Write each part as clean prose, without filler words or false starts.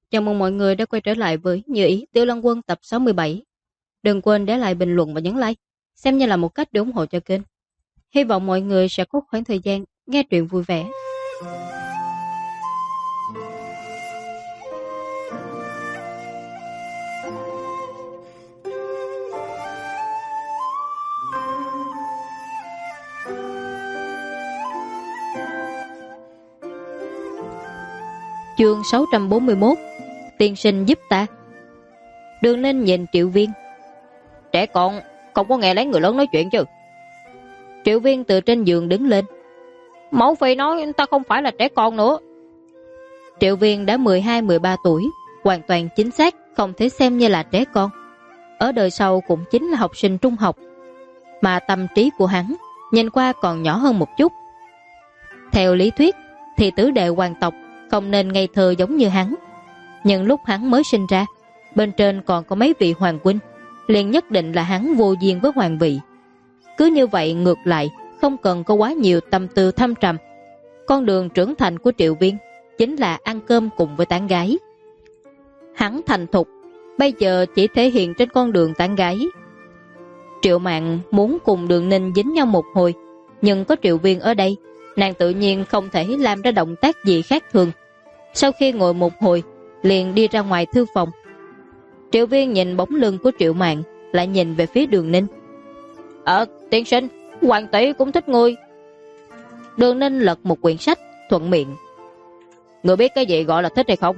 Chào mừng mọi người đã quay trở lại với Như Ý Tiểu Long Quân tập 67. Đừng quên để lại bình luận và nhấn like, xem như là một cách để ủng hộ cho kênh. Hy vọng mọi người sẽ có khoảng thời gian nghe truyện vui vẻ. Chương 641. Tiên sinh giúp ta. Đường Ninh nhìn Triệu Viên. Trẻ con không có nghe lấy người lớn nói chuyện chứ? Triệu Viên từ trên giường đứng lên. Mẫu phi nói ta không phải là trẻ con nữa. Triệu Viên đã 12-13 tuổi, hoàn toàn chính xác, không thể xem như là trẻ con. Ở đời sau cũng chính là học sinh trung học, mà tâm trí của hắn nhìn qua còn nhỏ hơn một chút. Theo lý thuyết thì tứ đệ hoàng tộc không nên ngây thơ giống như hắn. Nhưng lúc hắn mới sinh ra, bên trên còn có mấy vị hoàng huynh, liền nhất định là hắn vô duyên với hoàng vị. Cứ như vậy ngược lại, không cần có quá nhiều tâm tư thâm trầm. Con đường trưởng thành của Triệu Viên chính là ăn cơm cùng với tán gái. Hắn thành thục, bây giờ chỉ thể hiện trên con đường tán gái. Triệu Mạn muốn cùng Đường Ninh dính nhau một hồi, nhưng có Triệu Viên ở đây, nàng tự nhiên không thể làm ra động tác gì khác thường. Sau khi ngồi một hồi, liền đi ra ngoài thư phòng. Triệu Viên nhìn bóng lưng của Triệu Mạn, lại nhìn về phía Đường Ninh. Tiên sinh, hoàng tỷ cũng thích ngươi. Đường Ninh lật một quyển sách, thuận miệng. Ngươi biết cái gì gọi là thích hay không?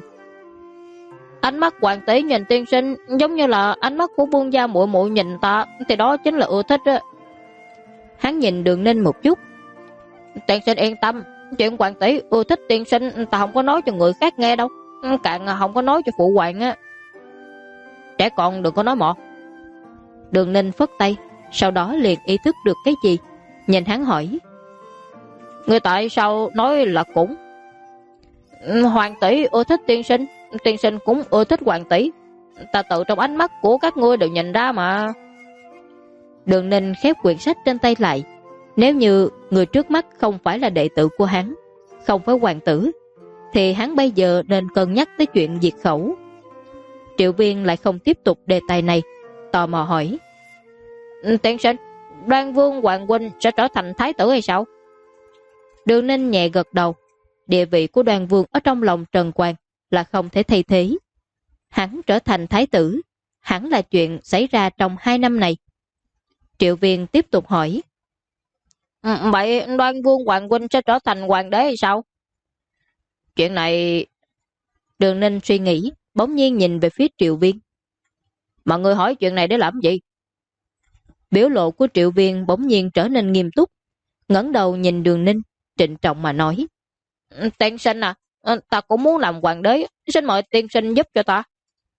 Ánh mắt hoàng tỷ nhìn tiên sinh giống như là ánh mắt của buôn gia muội muội nhìn ta, thì đó chính là ưa thích á. Hắn nhìn Đường Ninh một chút. Tiên sinh yên tâm, chuyện hoàng tỷ ưa thích tiên sinh ta không có nói cho người khác nghe đâu, càng không có nói cho phụ hoàng á. Trẻ con đừng có nói mọ. Đường Ninh phất tay, sau đó liền ý thức được cái gì, nhìn hắn hỏi. Người tại sao nói là cũng? Hoàng tỷ ưa thích tiên sinh cũng ưa thích hoàng tỷ, ta tự trong ánh mắt của các ngươi đều nhìn ra mà. Đường Ninh khép quyển sách trên tay lại. Nếu như người trước mắt không phải là đệ tử của hắn, không phải hoàng tử, thì hắn bây giờ nên cân nhắc tới chuyện diệt khẩu. Triệu Viên lại không tiếp tục đề tài này, tò mò hỏi. Tiên sinh, Đoan Vương Hoàng huynh sẽ trở thành thái tử hay sao? Đường Ninh nhẹ gật đầu. Địa vị của Đoan Vương ở trong lòng Trần Quang là không thể thay thế. Hắn trở thành thái tử hẳn là chuyện xảy ra trong 2 năm này. Triệu Viên tiếp tục hỏi. Vậy Đoan Vương Hoàng huynh sẽ trở thành hoàng đế hay sao? Chuyện này... Đường Ninh suy nghĩ, bỗng nhiên nhìn về phía Triệu Viên. Mọi người hỏi chuyện này để làm gì? Biểu lộ của Triệu Viên bỗng nhiên trở nên nghiêm túc, ngẩng đầu nhìn Đường Ninh, trịnh trọng mà nói. Tiên sinh à, ta cũng muốn làm hoàng đế, xin mời tiên sinh giúp cho ta.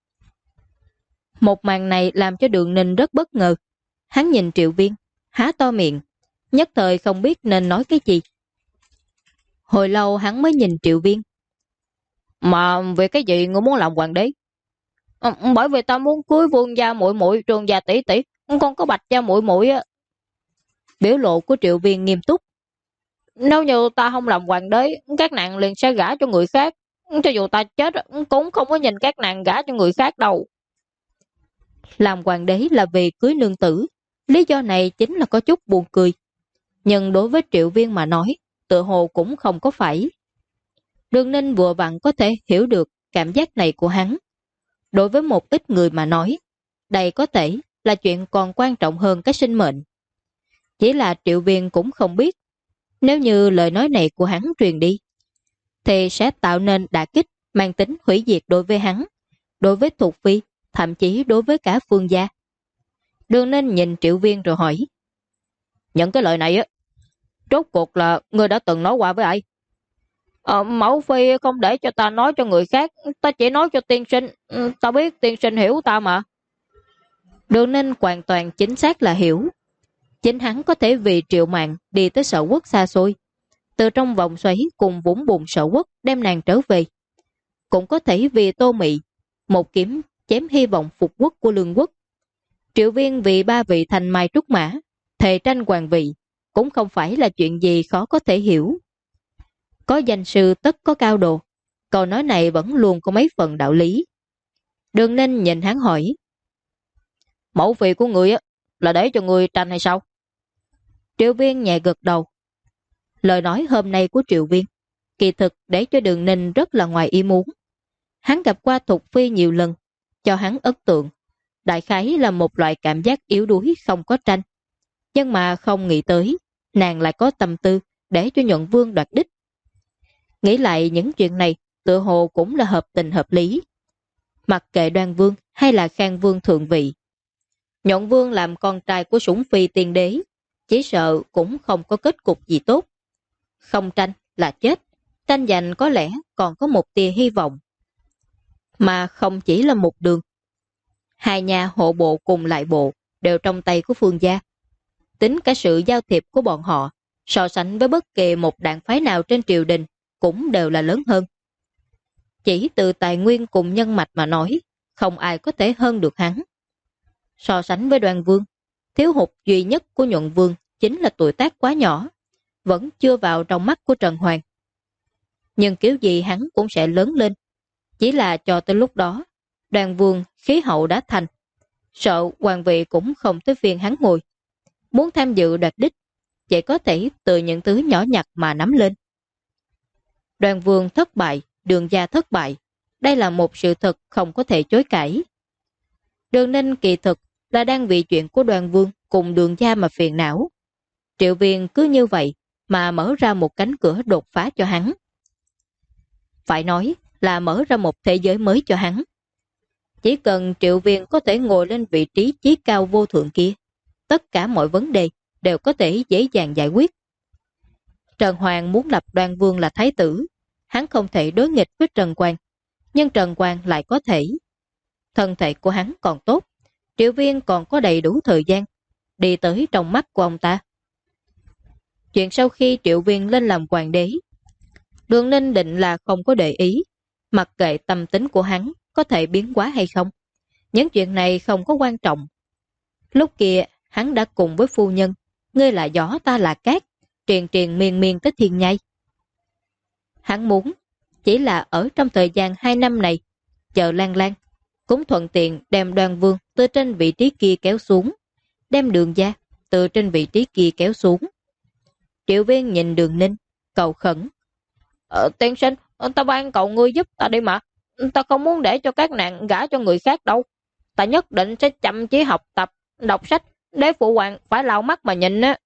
Một màn này làm cho Đường Ninh rất bất ngờ. Hắn nhìn Triệu Viên, há to miệng, nhất thời không biết nên nói cái gì. Hồi lâu hắn mới nhìn Triệu Viên. Mà về cái gì ngươi muốn làm hoàng đế? Bởi vì ta muốn cưới Vương gia muội muội, Trường gia tỷ tỷ, còn có Bạch gia muội muội á. Biểu lộ của Triệu Viên nghiêm túc. Nếu như ta không làm hoàng đế, các nàng liền sẽ gả cho người khác. Cho dù ta chết cũng không có nhìn các nàng gả cho người khác đâu. Làm hoàng đế là vì cưới nương tử, lý do này chính là có chút buồn cười. Nhưng đối với Triệu Viên mà nói, tự hồ cũng không có phải. Đường Ninh vừa vặn có thể hiểu được cảm giác này của hắn. Đối với một ít người mà nói, đây có thể là chuyện còn quan trọng hơn cái sinh mệnh. Chỉ là Triệu Viên cũng không biết, nếu như lời nói này của hắn truyền đi, thì sẽ tạo nên đả kích mang tính hủy diệt đối với hắn, đối với Thục Phi, thậm chí đối với cả Phương gia. Đường Ninh nhìn Triệu Viên rồi hỏi. Những cái lời này á, rốt cuộc là ngươi đã từng nói qua với ai? Mẫu phi không để cho ta nói cho người khác, ta chỉ nói cho tiên sinh, ta biết tiên sinh hiểu ta mà. Đường Ninh hoàn toàn chính xác là hiểu. Chính hắn có thể vì Triệu Mạn đi tới Sở Quốc xa xôi, từ trong vòng xoáy cùng vũng bùn Sở Quốc đem nàng trở về. Cũng có thể vì Tô Mị, một kiếm chém hy vọng phục quốc của Lương Quốc. Triệu Viên vì 3 vị thành mai trúc mã, thề tranh hoàng vị, cũng không phải là chuyện gì khó có thể hiểu. Có danh sư tất có cao độ, Câu nói này vẫn luôn có mấy phần đạo lý. Đường Ninh nhìn hắn hỏi, mẫu phi của người á là để cho người tranh hay sao? Triệu Viên nhẹ gật đầu. Lời nói hôm nay của Triệu Viên kỳ thực để cho Đường Ninh rất là ngoài ý muốn. Hắn gặp qua Thục Phi nhiều lần, cho hắn ấn tượng đại khái là một loại cảm giác yếu đuối không có tranh. Nhưng mà không nghĩ tới nàng lại có tâm tư để cho Nhuận Vương đoạt đích. Nghĩ lại những chuyện này tựa hồ cũng là hợp tình hợp lý. Mặc kệ Đoan Vương hay là Khang Vương thượng vị, Nhuận Vương làm con trai của Sủng Phi tiên đế, chỉ sợ cũng không có kết cục gì tốt. Không tranh là chết, tranh giành có lẽ còn có một tia hy vọng. Mà không chỉ là một đường. Hai nhà hộ bộ cùng lại bộ đều trong tay của Phương gia. Tính cả sự giao thiệp của bọn họ, so sánh với bất kỳ một đảng phái nào trên triều đình cũng đều là lớn hơn. Chỉ từ tài nguyên cùng nhân mạch mà nói, không ai có thể hơn được hắn. So sánh với Đoan Vương, thiếu hụt duy nhất của Nhuận Vương chính là tuổi tác quá nhỏ, vẫn chưa vào trong mắt của Trần Hoàng. Nhưng kiểu gì hắn cũng sẽ lớn lên. Chỉ là cho tới lúc đó, Đoan Vương khí hậu đã thành, sợ hoàng vị cũng không tới phiên hắn ngồi. Muốn tham dự đoạt đích, chỉ có thể từ những thứ nhỏ nhặt mà nắm lên. Đoan Vương thất bại, Đường gia thất bại, đây là một sự thật không có thể chối cãi. Đường Ninh kỳ thực là đang vì chuyện của Đoan Vương cùng Đường gia mà phiền não. Triệu Viên cứ như vậy mà mở ra một cánh cửa đột phá cho hắn. Phải nói là mở ra một thế giới mới cho hắn. Chỉ cần Triệu Viên có thể ngồi lên vị trí chí cao vô thượng kia, tất cả mọi vấn đề đều có thể dễ dàng giải quyết. Trần Hoàng muốn lập Đoan Vương là thái tử, hắn không thể đối nghịch với Trần Quang, nhưng Trần Quang lại có thể. Thân thể của hắn còn tốt, Triệu Viên còn có đầy đủ thời gian đi tới trong mắt của ông ta. Chuyện sau khi Triệu Viên lên làm hoàng đế, Đường Ninh định là không có để ý, mặc kệ tâm tính của hắn có thể biến hóa hay không. Những chuyện này không có quan trọng. Lúc kia hắn đã cùng với phu nhân, ngươi là gió ta là cát, truyền truyền miên miên tới thiên nhai. Hắn muốn chỉ là ở trong thời gian 2 năm này chờ Lan Lan, cũng thuận tiện đem Đoan Vương từ trên vị trí kia kéo xuống, đem Đường gia từ trên vị trí kia kéo xuống. Triệu Viên nhìn Đường Ninh cầu khẩn, tiên sinh, ta ban cầu ngươi giúp ta đi mà, ta không muốn để cho các nàng gả cho người khác đâu. Ta nhất định sẽ chăm chỉ học tập, đọc sách, để phụ hoàng phải lau mắt mà nhìn á.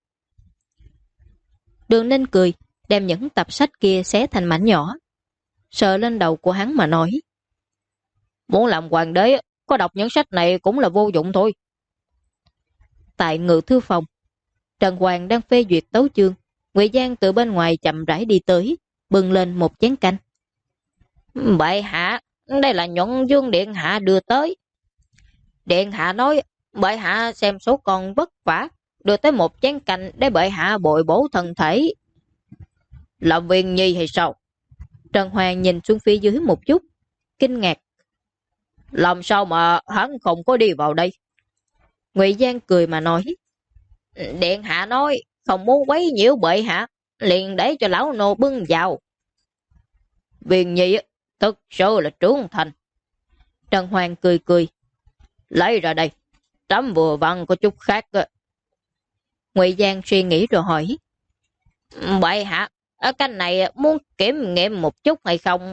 Đường Ninh cười, đem những tập sách kia xé thành mảnh nhỏ, sờ lên đầu của hắn mà nói, muốn làm hoàng đế, có đọc những sách này cũng là vô dụng thôi. Tại ngự thư phòng, Trần Hoàng đang phê duyệt tấu chương, Ngụy Giang từ bên ngoài chậm rãi đi tới, bưng lên một chén canh. Bệ hạ, đây là Nhuận Vương điện hạ đưa tới. Điện hạ nói, bệ hạ xem số con vất vả, đưa tới một chén canh để bệ hạ bồi bổ thân thể. Là Viên Nhi hay sao? Trần Hoàng nhìn xuống phía dưới một chút, kinh ngạc. Làm sao mà hắn không có đi vào đây? Ngụy Giang cười mà nói, điện hạ nói không muốn quấy nhiễu bệ hạ, liền để cho lão nô bưng vào. Viên Nhi thực sự là trưởng thành. Trần Hoàng cười cười, lấy ra đây, trẫm vừa vặn có chút khác. Ngụy Giang suy nghĩ rồi hỏi, bệ hạ, ở canh này muốn kiểm nghiệm một chút hay không?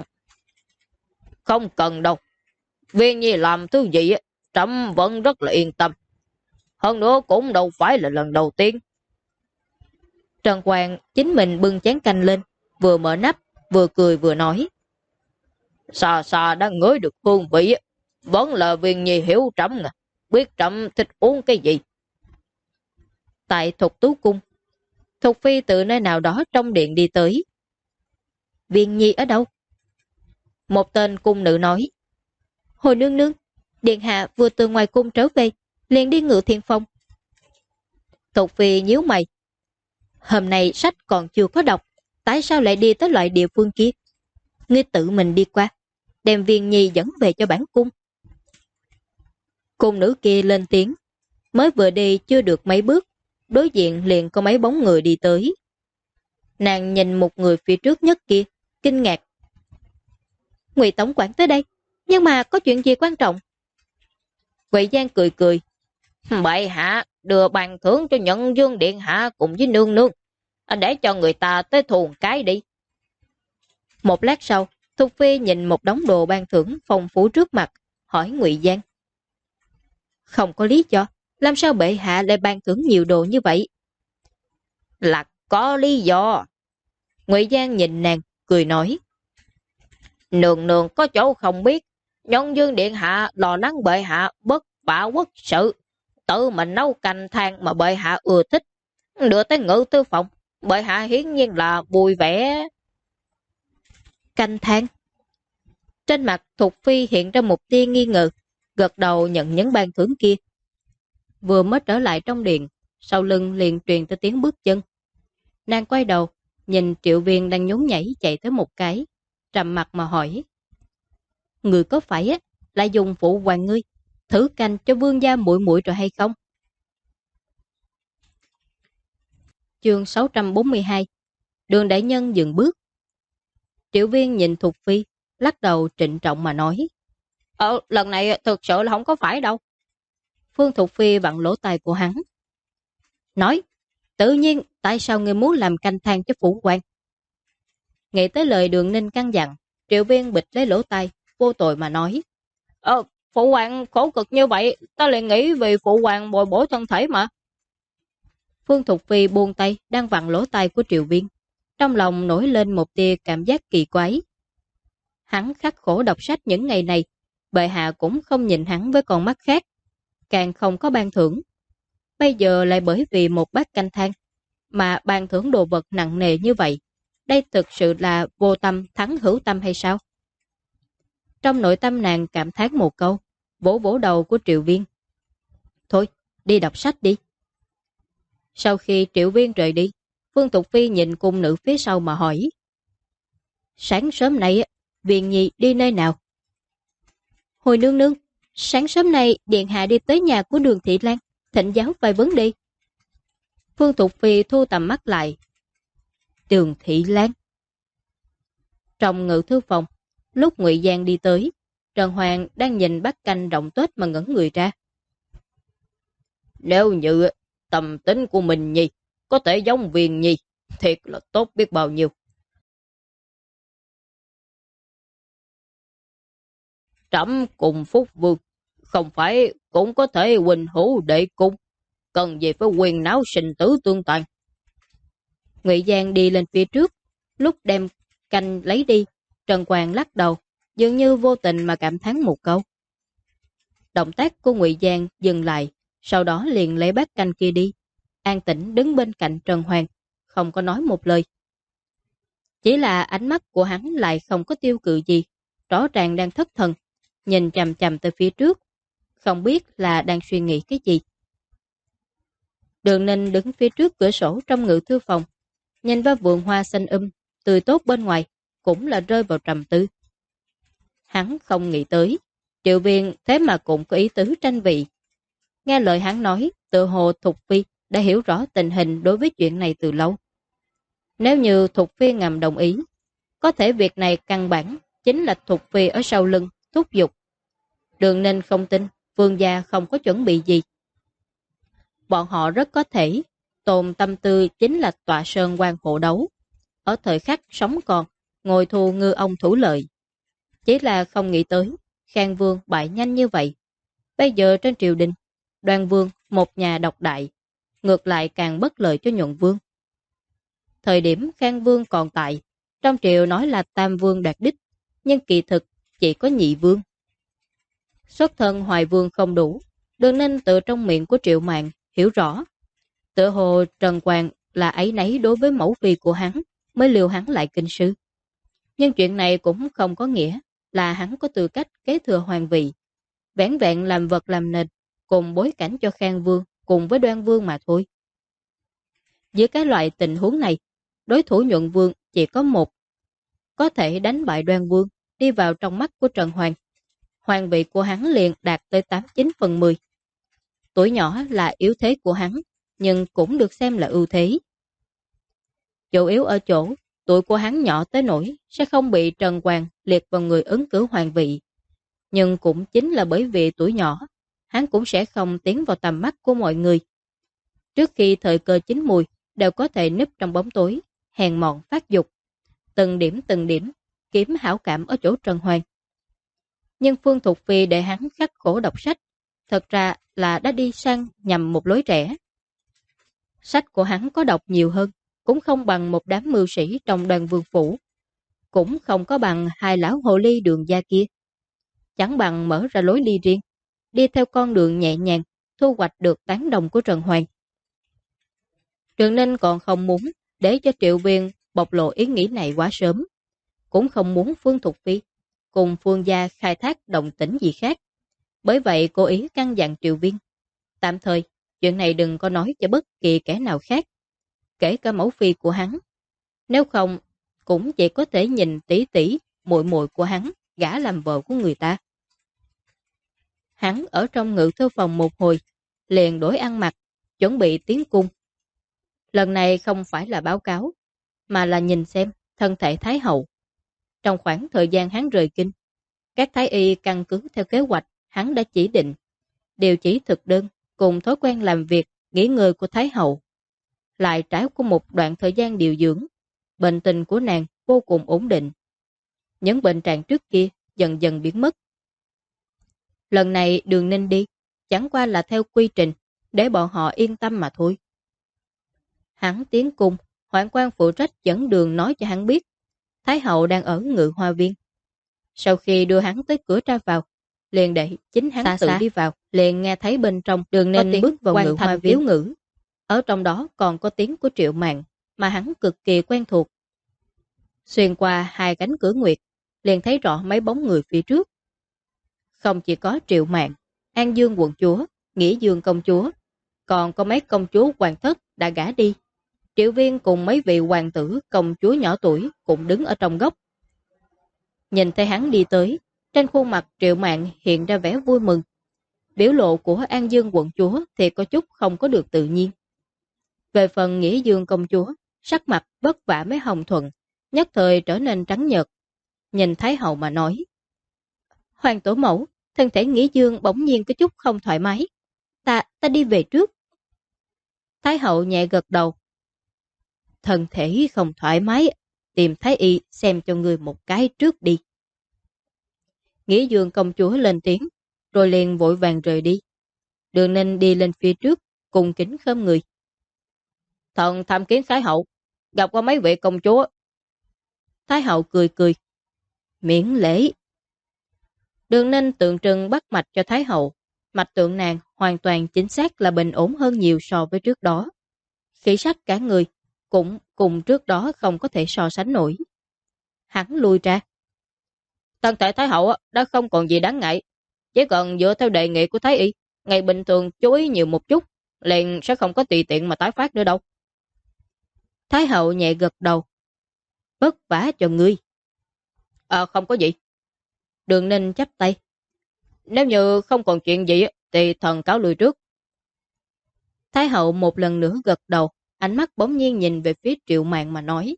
Không cần đâu. Viên Nhi làm thứ gì trẫm vẫn rất là yên tâm. Hơn nữa cũng đâu phải là lần đầu tiên. Trần Hoàng chính mình bưng chén canh lên, vừa mở nắp, vừa cười vừa nói, xa xa đã ngửi được hương vị, vẫn là Viên Nhi hiểu trẫm nè, biết trẫm thích uống cái gì. Tại Thục Tú Cung, Thục Phi từ nơi nào đó trong điện đi tới. Viên Nhi ở đâu? Một tên cung nữ nói, hồi nương nương, điện hạ vừa từ ngoài cung trở về, liền đi Ngự Thiên Phong. Thục Phi nhíu mày, hôm nay sách còn chưa có đọc, tại sao lại đi tới loại địa phương kia? Ngươi tự mình đi qua, đem Viên Nhi dẫn về cho bản cung. Cung nữ kia lên tiếng, mới vừa đi chưa được mấy bước, đối diện liền có mấy bóng người đi tới. Nàng nhìn một người phía trước nhất kia, kinh ngạc. Ngụy tổng quản tới đây, nhưng mà có chuyện gì quan trọng? Ngụy Giang cười cười. Bệ hạ đưa bàn thưởng cho Nhận Dương điện hạ cùng với nương nương. Để cho người ta tới thù cái đi. Một lát sau, Thục Phi nhìn một đống đồ ban thưởng phong phú trước mặt, hỏi Ngụy Giang. Không có lý do, làm sao bệ hạ lại ban thưởng nhiều đồ như vậy? Là có lý do. Ngụy Giang nhìn nàng, cười nói. Nương nương có chỗ không biết, Nhân Dương điện hạ lo lắng bệ hạ bất bả quốc sự, tự mình nấu canh than mà bệ hạ ưa thích, đưa tới Ngự Thư phòng, bệ hạ hiển nhiên là vui vẻ. Canh than. Trên mặt Thục Phi hiện ra một tia nghi ngờ, gật đầu nhận những ban thưởng kia. Vừa mới trở lại trong điện, sau lưng liền truyền tới tiếng bước chân. Nàng quay đầu, nhìn Triệu Viên đang nhún nhảy chạy tới một cái, trầm mặt mà hỏi. Người có phải lại dùng phụ hoàng ngươi thử canh cho vương gia muội muội rồi hay không? Chương 642. Đường đại nhân dừng bước. Triệu Viên nhìn Thục Phi, lắc đầu trịnh trọng mà nói. Lần này thực sự là không có phải đâu. Phương Thục Phi vặn lỗ tai của hắn. Nói, tự nhiên tại sao người muốn làm canh than cho phủ quan? Nghĩ tới lời Đường Ninh căn dặn, Triệu Viên bịch lấy lỗ tai, vô tội mà nói. Phụ hoàng khổ cực như vậy, ta lại nghĩ vì phụ hoàng bồi bổ thân thể mà. Phương Thục Phi buông tay, đang vặn lỗ tai của Triệu Viên. Trong lòng nổi lên một tia cảm giác kỳ quái. Hắn khắc khổ đọc sách những ngày này, bệ hạ cũng không nhìn hắn với con mắt khác, càng không có ban thưởng. Bây giờ lại bởi vì một bát canh than mà ban thưởng đồ vật nặng nề như vậy. Đây thực sự là vô tâm thắng hữu tâm hay sao? Trong nội tâm nàng cảm thán một câu, vỗ vỗ đầu của Triệu Viên. Thôi, đi đọc sách đi. Sau khi Triệu Viên rời đi, Phương Tục Phi nhìn cung nữ phía sau mà hỏi. Sáng sớm nay, Viên Nhi đi nơi nào? Hồi nương nương, sáng sớm nay điện hạ đi tới nhà của Đường Thị Lan, thỉnh giáo vài vấn đề. Phương Tục Phi thu tầm mắt lại. Đường Thị Lan. Trong Ngự Thư phòng, lúc Ngụy Giang đi tới, Trần Hoàng đang nhìn bát canh rộng tuếch mà ngẩn người ra. Nếu như tâm tính của mình Nhi có thể giống Viên Nhi, thiệt là tốt biết bao nhiêu. Trẫm cùng Phúc Vương, không phải cũng có thể huỳnh hữu đệ cung, cần gì phải quyền náo sinh tử tương toàn. Ngụy Giang đi lên phía trước, lúc đem canh lấy đi, Trần Hoàng lắc đầu, dường như vô tình mà cảm thán một câu. Động tác của Ngụy Giang dừng lại, sau đó liền lấy bát canh kia đi, an tĩnh đứng bên cạnh Trần Hoàng, không có nói một lời. Chỉ là ánh mắt của hắn lại không có tiêu cự gì, rõ ràng đang thất thần, nhìn chằm chằm tới phía trước, không biết là đang suy nghĩ cái gì. Đường Ninh đứng phía trước cửa sổ trong Ngự Thư phòng, nhìn vào vườn hoa xanh tươi tốt bên ngoài, cũng là rơi vào trầm tư. Hắn không nghĩ tới, Triệu Viên thế mà cũng có ý tứ tranh vị. Nghe lời hắn nói, tự hồ Thục Phi đã hiểu rõ tình hình đối với chuyện này từ lâu. Nếu như Thục Phi ngầm đồng ý, có thể việc này căn bản chính là Thục Phi ở sau lưng thúc giục. Đường Ninh không tin, vương gia không có chuẩn bị gì. Bọn họ rất có thể, tồn tâm tư chính là tọa sơn quan hộ đấu. Ở thời khắc sống còn, ngồi thu ngư ông thủ lợi. Chỉ là không nghĩ tới, Khang Vương bại nhanh như vậy. Bây giờ trên triều đình, Đoan Vương một nhà độc đại, ngược lại càng bất lợi cho Nhuận Vương. Thời điểm Khang Vương còn tại, trong triều nói là Tam Vương đoạt đích, nhưng kỳ thực chỉ có Nhị Vương. Xuất thân Hoài Vương không đủ, Đường Ninh từ trong miệng của Triệu Mạn hiểu rõ. Tựa hồ Trần Quang là áy náy đối với mẫu phi của hắn, mới liều hắn lại kinh sư. Nhưng chuyện này cũng không có nghĩa là hắn có tư cách kế thừa hoàng vị, vẻn vẹn làm vật làm nền, cùng bối cảnh cho Khang Vương cùng với Đoan Vương mà thôi. Dưới cái loại tình huống này, đối thủ Nhuận Vương chỉ có một, có thể đánh bại Đoan Vương, đi vào trong mắt của Trần Hoàng. Hoàng vị của hắn liền đạt tới 89/10. Tuổi nhỏ là yếu thế của hắn, nhưng cũng được xem là ưu thế. Chủ yếu ở chỗ, tuổi của hắn nhỏ tới nỗi sẽ không bị Trần Hoàng liệt vào người ứng cử hoàng vị. Nhưng cũng chính là bởi vì tuổi nhỏ, hắn cũng sẽ không tiến vào tầm mắt của mọi người. Trước khi thời cơ chín mùi, đều có thể núp trong bóng tối, hèn mọn phát dục, từng điểm, kiếm hảo cảm ở chỗ Trần Hoàng. Nhưng Phương Thục Phi để hắn khắc khổ đọc sách, thật ra là đã đi sang nhằm một lối rẽ. Sách của hắn có đọc nhiều hơn, cũng không bằng một đám mưu sĩ trong Đoàn Vương phủ, cũng không có bằng hai lão hồ ly Đường gia kia. Chẳng bằng mở ra lối đi riêng, đi theo con đường nhẹ nhàng, thu hoạch được tán đồng của Trần Hoàng. Đường Ninh còn không muốn để cho Triệu Viên bộc lộ ý nghĩ này quá sớm, cũng không muốn Phương Thục Phi cùng Phương gia khai thác động tĩnh gì khác. Bởi vậy cố ý căn dặn Triệu Viên, tạm thời chuyện này đừng có nói cho bất kỳ kẻ nào khác, kể cả mẫu phi của hắn. Nếu không, cũng chỉ có thể nhìn tỷ tỷ, muội muội của hắn gả làm vợ của người ta. Hắn ở trong ngự thư phòng một hồi, liền đổi ăn mặc, chuẩn bị tiến cung. Lần này không phải là báo cáo, mà là nhìn xem thân thể Thái hậu. Trong khoảng thời gian hắn rời kinh, các thái y căn cứ theo kế hoạch hắn đã chỉ định, điều chỉ thực đơn cùng thói quen làm việc, nghỉ ngơi của Thái hậu. Lại trải qua một đoạn thời gian điều dưỡng, bệnh tình của nàng vô cùng ổn định. Những bệnh trạng trước kia dần dần biến mất. Lần này Đường Ninh đi, chẳng qua là theo quy trình, để bọn họ yên tâm mà thôi. Hắn tiến cung, hoạn quan phụ trách dẫn đường nói cho hắn biết, Thái hậu đang ở Ngự Hoa Viên. Sau khi đưa hắn tới cửa ra vào, liền để chính hắn tự đi vào, liền nghe thấy bên trong Đường Ninh bước vào Ngự Hoa Viên ngữ. Ở trong đó còn có tiếng của Triệu Mạn, mà hắn cực kỳ quen thuộc. Xuyên qua hai cánh cửa nguyệt, liền thấy rõ mấy bóng người phía trước. Không chỉ có Triệu Mạn, An Dương quận chúa, Nghĩa Dương công chúa, còn có mấy công chúa hoàng thất đã gả đi. Triệu Viên cùng mấy vị hoàng tử công chúa nhỏ tuổi cũng đứng ở trong góc. Nhìn thấy hắn đi tới, trên khuôn mặt Triệu Mạn hiện ra vẻ vui mừng. Biểu lộ của An Dương quận chúa thì có chút không có được tự nhiên. Về phần Nghĩa Dương công chúa, sắc mặt vất vả mấy hồng thuận, nhất thời trở nên trắng nhợt. Nhìn Thái hậu mà nói, Hoàng tổ mẫu, thân thể Nghĩa Dương bỗng nhiên có chút không thoải mái. Ta đi về trước. Thái hậu nhẹ gật đầu. Thân thể không thoải mái, tìm Thái y xem cho người một cái trước đi. Nghĩa Dương công chúa lên tiếng, rồi liền vội vàng rời đi. Đường Ninh đi lên phía trước, cùng kính khom người. Thần tham kiến Thái hậu, gặp qua mấy vị công chúa. Thái hậu cười cười. Miễn lễ. Đường Ninh tượng trưng bắt mạch cho Thái hậu. Mạch tượng nàng hoàn toàn chính xác là bình ổn hơn nhiều so với trước đó. Khí sắc cả người cũng cùng trước đó không có thể so sánh nổi. Hắn lui ra. Thân thể Thái hậu đã không còn gì đáng ngại. Chỉ cần dựa theo đề nghị của Thái y, ngày bình thường chú ý nhiều một chút, liền sẽ không có tùy tiện mà tái phát nữa đâu. Thái hậu nhẹ gật đầu. Vất vả cho ngươi. Không có gì. Đường Ninh chắp tay. Nếu như không còn chuyện gì thì thần cáo lui trước. Thái hậu một lần nữa gật đầu, ánh mắt bỗng nhiên nhìn về phía Triệu Mạn mà nói.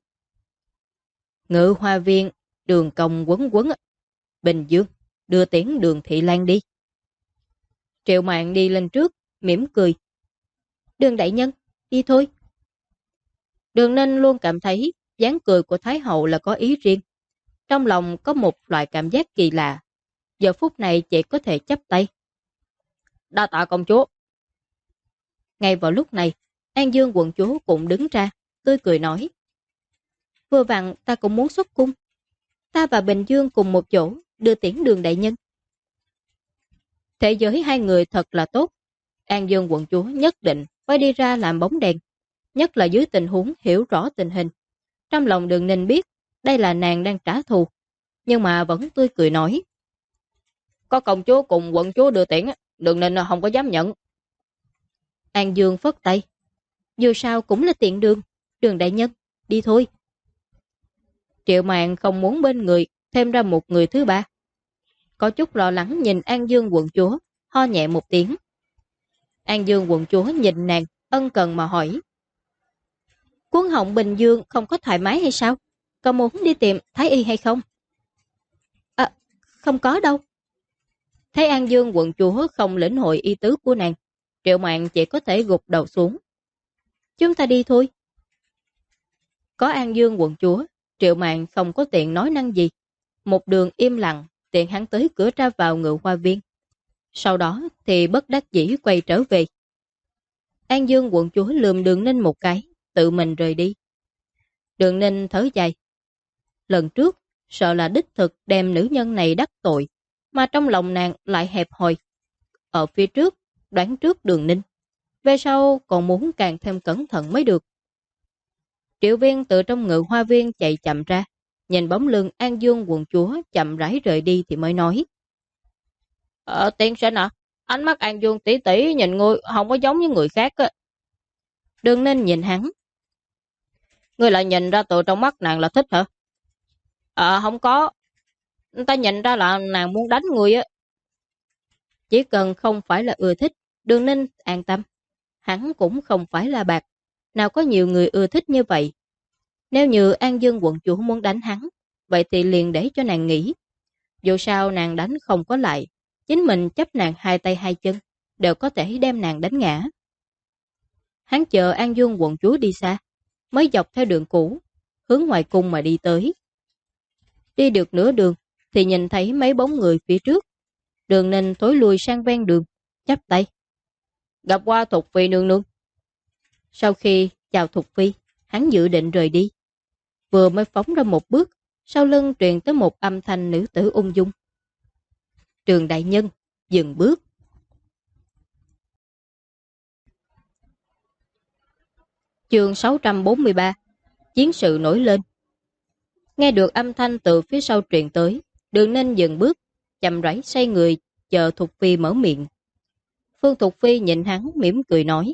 Ngự Hoa Viên, đường công quấn quấn. Bình Dương, đưa tiễn Đường Thị Lan đi. Triệu Mạn đi lên trước, mỉm cười. Đường đại nhân, đi thôi. Đường Ninh luôn cảm thấy dáng cười của Thái hậu là có ý riêng. Trong lòng có một loại cảm giác kỳ lạ. Giờ phút này chỉ có thể chắp tay. Đa tạ công chúa. Ngay vào lúc này, An Dương quận chúa cũng đứng ra, tươi cười nói. Vừa vặn ta cũng muốn xuất cung. Ta và Bình Dương cùng một chỗ, đưa tiễn Đường đại nhân. Thế giới hai người thật là tốt. An Dương quận chúa nhất định phải đi ra làm bóng đèn, nhất là dưới tình huống hiểu rõ tình hình. Trong lòng Đường Ninh biết, đây là nàng đang trả thù, nhưng mà vẫn tươi cười nói. Có công chúa cùng quận chúa đưa tiễn, Đường Ninh không có dám nhận. An Dương phất tay. Dù sao cũng là tiện đường, Đường đại nhân, đi thôi. Triệu Mạn không muốn bên người thêm ra một người thứ ba. Có chút lo lắng nhìn An Dương quận chúa, ho nhẹ một tiếng. An Dương quận chúa nhìn nàng, ân cần mà hỏi. Quân họng Bình Dương không có thoải mái hay sao? có muốn đi tìm Thái Y hay không? À, không có đâu. Thấy An Dương quận chúa không lĩnh hội ý tứ của nàng, Triệu Mạn chỉ có thể gục đầu xuống. Chúng ta đi thôi. Có An Dương quận chúa, Triệu Mạn không có tiện nói năng gì. Một đường im lặng, tiện hắn tới cửa ra vào Ngự Hoa Viên. Sau đó thì bất đắc dĩ quay trở về. An Dương quận chúa lườm Đường Ninh một cái, tự mình rời đi. Đường Ninh thở dài. Lần trước, sợ là đích thực đem nữ nhân này đắc tội, mà trong lòng nàng lại hẹp hòi. Ở phía trước, đoán trước Đường Ninh. Về sau còn muốn càng thêm cẩn thận mới được. Triệu Viên từ trong Ngự Hoa Viên chạy chậm ra, nhìn bóng lưng An Dương quận chúa chậm rãi rời đi thì mới nói. Tiên sinh ạ, ánh mắt An Dương tỷ tỷ nhìn ngươi không có giống như người khác á. Đường Ninh nhìn hắn. Ngươi lại nhìn ra từ trong mắt nàng là thích hả? Không có. Ta nhìn ra là nàng muốn đánh ngươi á. Chỉ cần không phải là ưa thích, Đường Ninh an tâm. Hắn cũng không phải là bạc. Nào có nhiều người ưa thích như vậy. Nếu như An Dương quận chủ muốn đánh hắn, vậy thì liền để cho nàng nghĩ. Dù sao nàng đánh không có lại, chính mình chấp nàng hai tay hai chân, đều có thể đem nàng đánh ngã. Hắn chờ An Dương quận chúa đi xa, mới dọc theo đường cũ, hướng ngoài cung mà đi tới. Đi được nửa đường, thì nhìn thấy mấy bóng người phía trước. Đường Ninh thối lùi sang ven đường, chắp tay. Gặp qua Thục Phi nương nương. Sau khi chào Thục Phi, hắn dự định rời đi. Vừa mới phóng ra một bước, sau lưng truyền tới một âm thanh nữ tử ung dung. Trường đại nhân, dừng bước. Chương 643. Chiến sự nổi lên. Nghe được âm thanh từ phía sau truyền tới, Đường Ninh dừng bước, chậm rãi xoay người, chờ Thục Phi mở miệng. Phương Thục Phi nhìn hắn mỉm cười nói.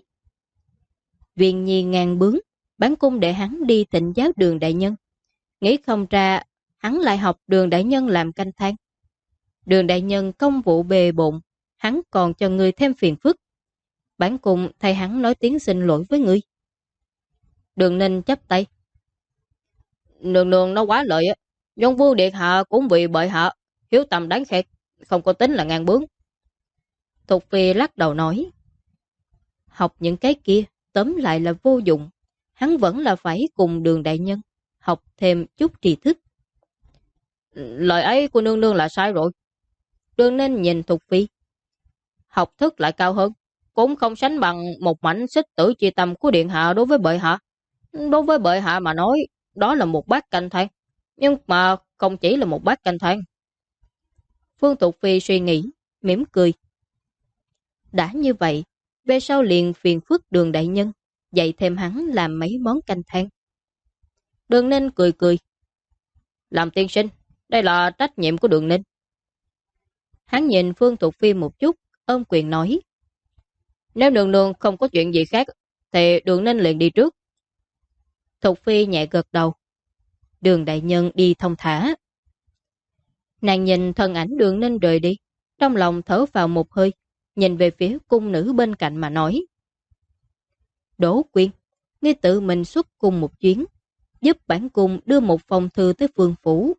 Viên nhi ngang bướng, bản cung để hắn đi thịnh giáo Đường đại nhân. Nghĩ không ra, hắn lại học Đường đại nhân làm canh thang. Đường đại nhân công vụ bề bộn, hắn còn cho người thêm phiền phức. Bản cung thay hắn nói tiếng xin lỗi với ngươi. Đường Ninh chắp tay. Nương nương nó quá lợi á. Dân vua điện hạ cũng vì bệ hạ hiếu tâm đáng khen, không có tính là ngang bướng. Thục Phi lắc đầu nói. Học những cái kia tóm lại là vô dụng. Hắn vẫn là phải cùng Đường đại nhân học thêm chút tri thức. Lời ấy của nương nương là sai rồi. Đường Ninh nhìn Thục Phi. Học thức lại cao hơn, cũng không sánh bằng một mảnh xích tử chi tâm của điện hạ đối với bệ hạ. Đối với bệ hạ mà nói, đó là một bát canh thang, nhưng mà không chỉ là một bát canh thang. Phương Tục Phi suy nghĩ, mỉm cười. Đã như vậy, về sau liền phiền phức Đường đại nhân, dạy thêm hắn làm mấy món canh thang. Đường Ninh cười cười. Làm tiên sinh, đây là trách nhiệm của Đường Ninh. Hắn nhìn Phương Tục Phi một chút, ôm quyền nói. Nếu nương nương không có chuyện gì khác, thì Đường Ninh liền đi trước. Thục Phi nhẹ gật đầu. Đường đại nhân đi thông thả. Nàng nhìn thân ảnh Đường Ninh rời đi, trong lòng thở vào một hơi, nhìn về phía cung nữ bên cạnh mà nói. Đỗ Quyên, ngươi tự mình xuất cung một chuyến, giúp bản cung đưa một phong thư tới Phương phủ.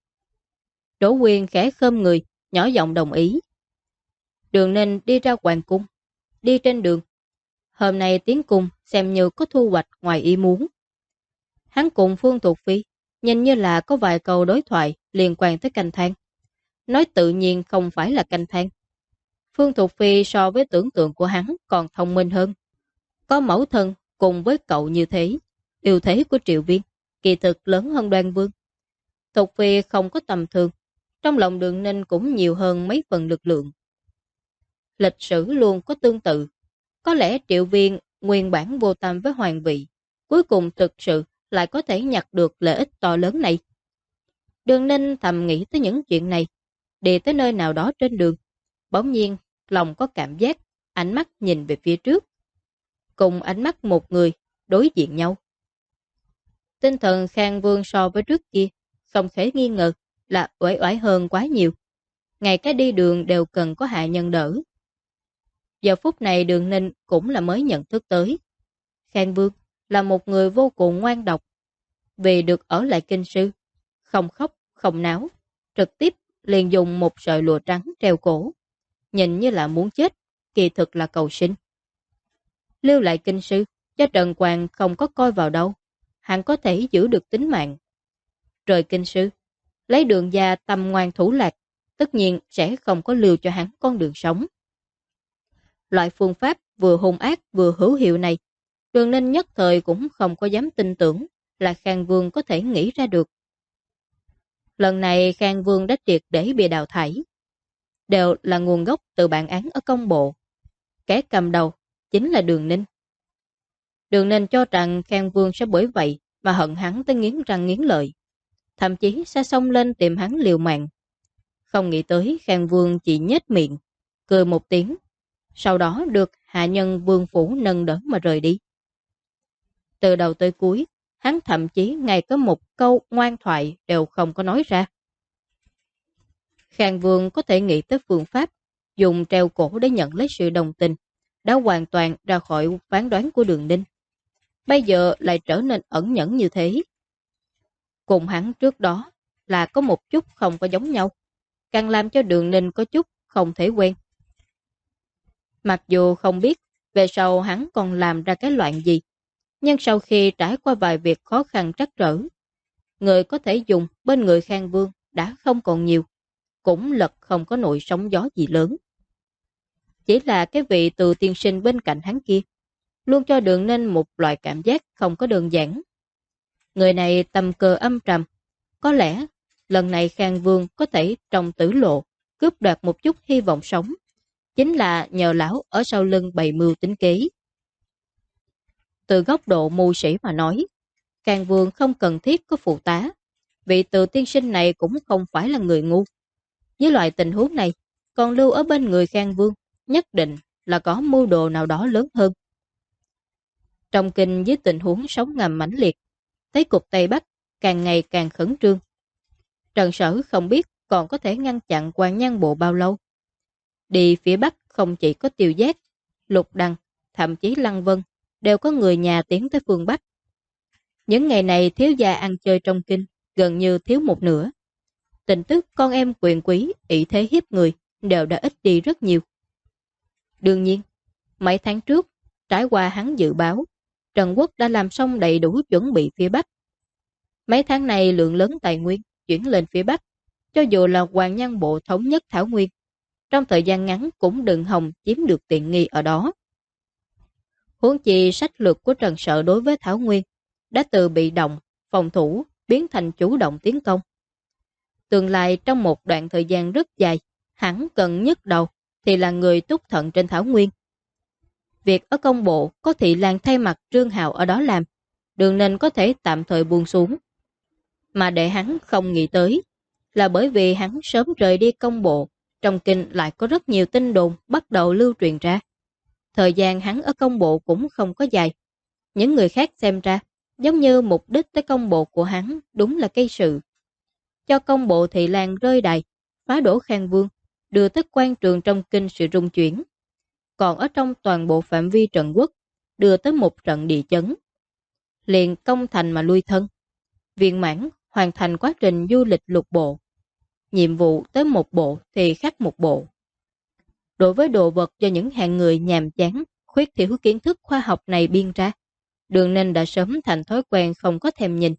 Đỗ Quyên khẽ khom người, nhỏ giọng đồng ý. Đường Ninh đi ra hoàng cung, đi trên đường. Hôm nay tiến cung xem như có thu hoạch ngoài ý muốn. Hắn cùng Phương Tục Phi nhìn như là có vài câu đối thoại liên quan tới canh thang. Nói tự nhiên không phải là canh thang. Phương Tục Phi so với tưởng tượng của hắn còn thông minh hơn. Có mẫu thân cùng với cậu như thế, ưu thế của Triệu Viên kỳ thực lớn hơn Đoan Vương. Tục Phi không có tầm thường, trong lòng Đường Ninh cũng nhiều hơn mấy phần lực lượng. Lịch sử luôn có tương tự. Có lẽ Triệu Viên nguyên bản vô tâm với hoàng vị, cuối cùng thực sự lại có thể nhặt được lợi ích to lớn này. Đường Ninh thầm nghĩ tới những chuyện này, đi tới nơi nào đó trên đường. Bỗng nhiên, lòng có cảm giác, ánh mắt nhìn về phía trước. Cùng ánh mắt một người, đối diện nhau. Tinh thần Khang Vương so với trước kia, không thể nghi ngờ là uể oải hơn quá nhiều. Ngày cái đi đường đều cần có hạ nhân đỡ. Giờ phút này Đường Ninh cũng là mới nhận thức tới. Khang Vương là một người vô cùng ngoan độc. vì được ở lại kinh sư, không khóc, không náo, trực tiếp liền dùng một sợi lụa trắng treo cổ, nhìn như là muốn chết, kỳ thực là cầu sinh. Lưu lại kinh sư, cho Trần Quang không có coi vào đâu, hắn có thể giữ được tính mạng. Rời kinh sư, lấy Đường gia tâm ngoan thủ lạc, tất nhiên sẽ không có lưu cho hắn con đường sống. Loại phương pháp vừa hung ác vừa hữu hiệu này, Đường Ninh nhất thời cũng không có dám tin tưởng là Khang Vương có thể nghĩ ra được. Lần này Khang Vương đã triệt để bị đào thải, đều là nguồn gốc từ bản án ở công bộ. Kẻ cầm đầu chính là Đường Ninh. Đường Ninh cho rằng Khang Vương sẽ bởi vậy mà hận hắn tới nghiến răng nghiến lợi, thậm chí sẽ xông lên tìm hắn liều mạng. Không nghĩ tới Khang Vương chỉ nhếch miệng, cười một tiếng, sau đó được hạ nhân Vương phủ nâng đỡ mà rời đi. Từ đầu tới cuối, hắn thậm chí ngay có một câu ngoan thoại đều không có nói ra. Khang Vương có thể nghĩ tới phương pháp dùng treo cổ để nhận lấy sự đồng tình, đã hoàn toàn ra khỏi phán đoán của Đường Ninh. Bây giờ lại trở nên ẩn nhẫn như thế. Cùng hắn trước đó là có một chút không có giống nhau, càng làm cho Đường Ninh có chút không thể quen. Mặc dù không biết về sau hắn còn làm ra cái loạn gì, nhưng sau khi trải qua vài việc khó khăn trắc trở, người có thể dùng bên người Khang Vương đã không còn nhiều, cũng lật không có nổi sóng gió gì lớn. Chỉ là cái vị Từ tiên sinh bên cạnh hắn kia, luôn cho Đường Ninh một loại cảm giác không có đơn giản. Người này tầm cờ âm trầm, có lẽ lần này Khang Vương có thể trong tử lộ cướp đoạt một chút hy vọng sống, chính là nhờ lão ở sau lưng bày mưu tính kế. Từ góc độ mưu sĩ mà nói, Khang Vương không cần thiết có phụ tá, vị Từ tiên sinh này cũng không phải là người ngu. Với loại tình huống này, còn lưu ở bên người Khang Vương, nhất định là có mưu đồ nào đó lớn hơn. Trong kinh với tình huống sóng ngầm mãnh liệt, thấy cục Tây Bắc càng ngày càng khẩn trương. Trần Sở không biết còn có thể ngăn chặn Hoàng Nhan Bộ bao lâu. Đi phía Bắc không chỉ có Tiêu Giác, Lục Đăng, thậm chí Lăng Vân, đều có người nhà tiến tới phương Bắc. Những ngày này thiếu gia ăn chơi trong kinh, gần như thiếu một nửa. Tin tức con em quyền quý, ỷ thế hiếp người, đều đã ít đi rất nhiều. Đương nhiên, mấy tháng trước, trải qua hắn dự báo, Trần Quốc đã làm xong đầy đủ chuẩn bị phía Bắc. Mấy tháng này lượng lớn tài nguyên chuyển lên phía Bắc, cho dù là Hoàng Nhan Bộ thống nhất Thảo Nguyên, trong thời gian ngắn cũng đừng hòng chiếm được tiện nghi ở đó. Huống chi sách lược của Trần Sợ đối với Thảo Nguyên đã từ bị động, phòng thủ, biến thành chủ động tiến công. Tương lai trong một đoạn thời gian rất dài, hắn cần nhất đầu thì là người túc thận trên Thảo Nguyên. Việc ở công bộ có Thị Lan thay mặt Trương Hào ở đó làm, Đường Ninh có thể tạm thời buông xuống. Mà để hắn không nghĩ tới, là bởi vì hắn sớm rời đi công bộ, trong kinh lại có rất nhiều tin đồn bắt đầu lưu truyền ra. Thời gian hắn ở công bộ cũng không có dài. Những người khác xem ra, giống như mục đích tới công bộ của hắn đúng là gây sự. Cho công bộ Thị Lan rơi đài, phá đổ Khang Vương, đưa tới quan trường trong kinh sự rung chuyển. Còn ở trong toàn bộ phạm vi trận quốc, đưa tới một trận địa chấn. Liền công thành mà lui thân. Viên mãn hoàn thành quá trình du lịch lục bộ. Nhiệm vụ tới một bộ thì khác một bộ. Đối với đồ vật do những hạng người nhàm chán, khuyết thiếu kiến thức khoa học này biên ra, Đường Ninh đã sớm thành thói quen không có thèm nhìn.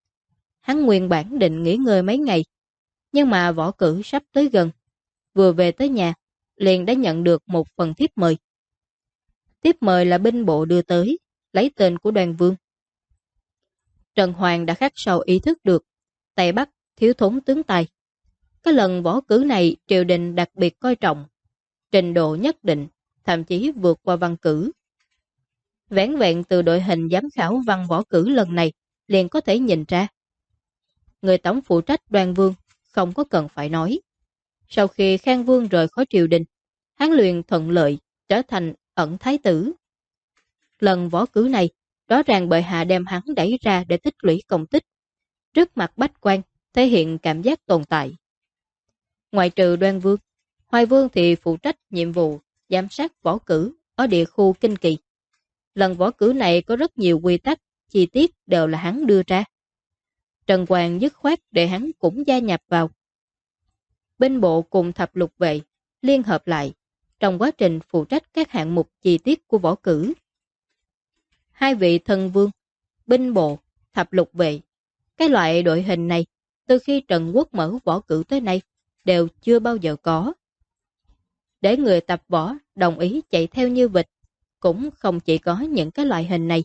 Hắn nguyên bản định nghỉ ngơi mấy ngày, nhưng mà võ cử sắp tới gần. Vừa về tới nhà, liền đã nhận được một phần thiếp mời. Thiếp mời là binh bộ đưa tới, lấy tên của Đoàn Vương. Trần Hoàng đã khắc sâu ý thức được, Tây Bắc thiếu thốn tướng tài. Cái lần võ cử này triều đình đặc biệt coi trọng, trình độ nhất định, thậm chí vượt qua văn cử. Vẻn vẹn từ đội hình giám khảo văn võ cử lần này liền có thể nhìn ra. Người tổng phụ trách Đoàn Vương không có cần phải nói. Sau khi Khang Vương rời khỏi triều đình, hắn liền thuận lợi trở thành ẩn thái tử. Lần võ cử này, rõ ràng bệ hạ đem hắn đẩy ra để tích lũy công tích. Trước mặt bách quan, thể hiện cảm giác tồn tại. Ngoại trừ Đoan Vương, Hoài Vương thì phụ trách nhiệm vụ giám sát võ cử ở địa khu Kinh Kỳ. Lần võ cử này có rất nhiều quy tắc, chi tiết đều là hắn đưa ra. Trần Quang dứt khoát để hắn cũng gia nhập vào. Binh bộ cùng thập lục vệ liên hợp lại trong quá trình phụ trách các hạng mục chi tiết của võ cử. Hai vị thân vương, binh bộ, thập lục vệ, cái loại đội hình này từ khi Trần Quốc mở võ cử tới nay đều chưa bao giờ có. Để người tập võ đồng ý chạy theo như vịt cũng không chỉ có những cái loại hình này.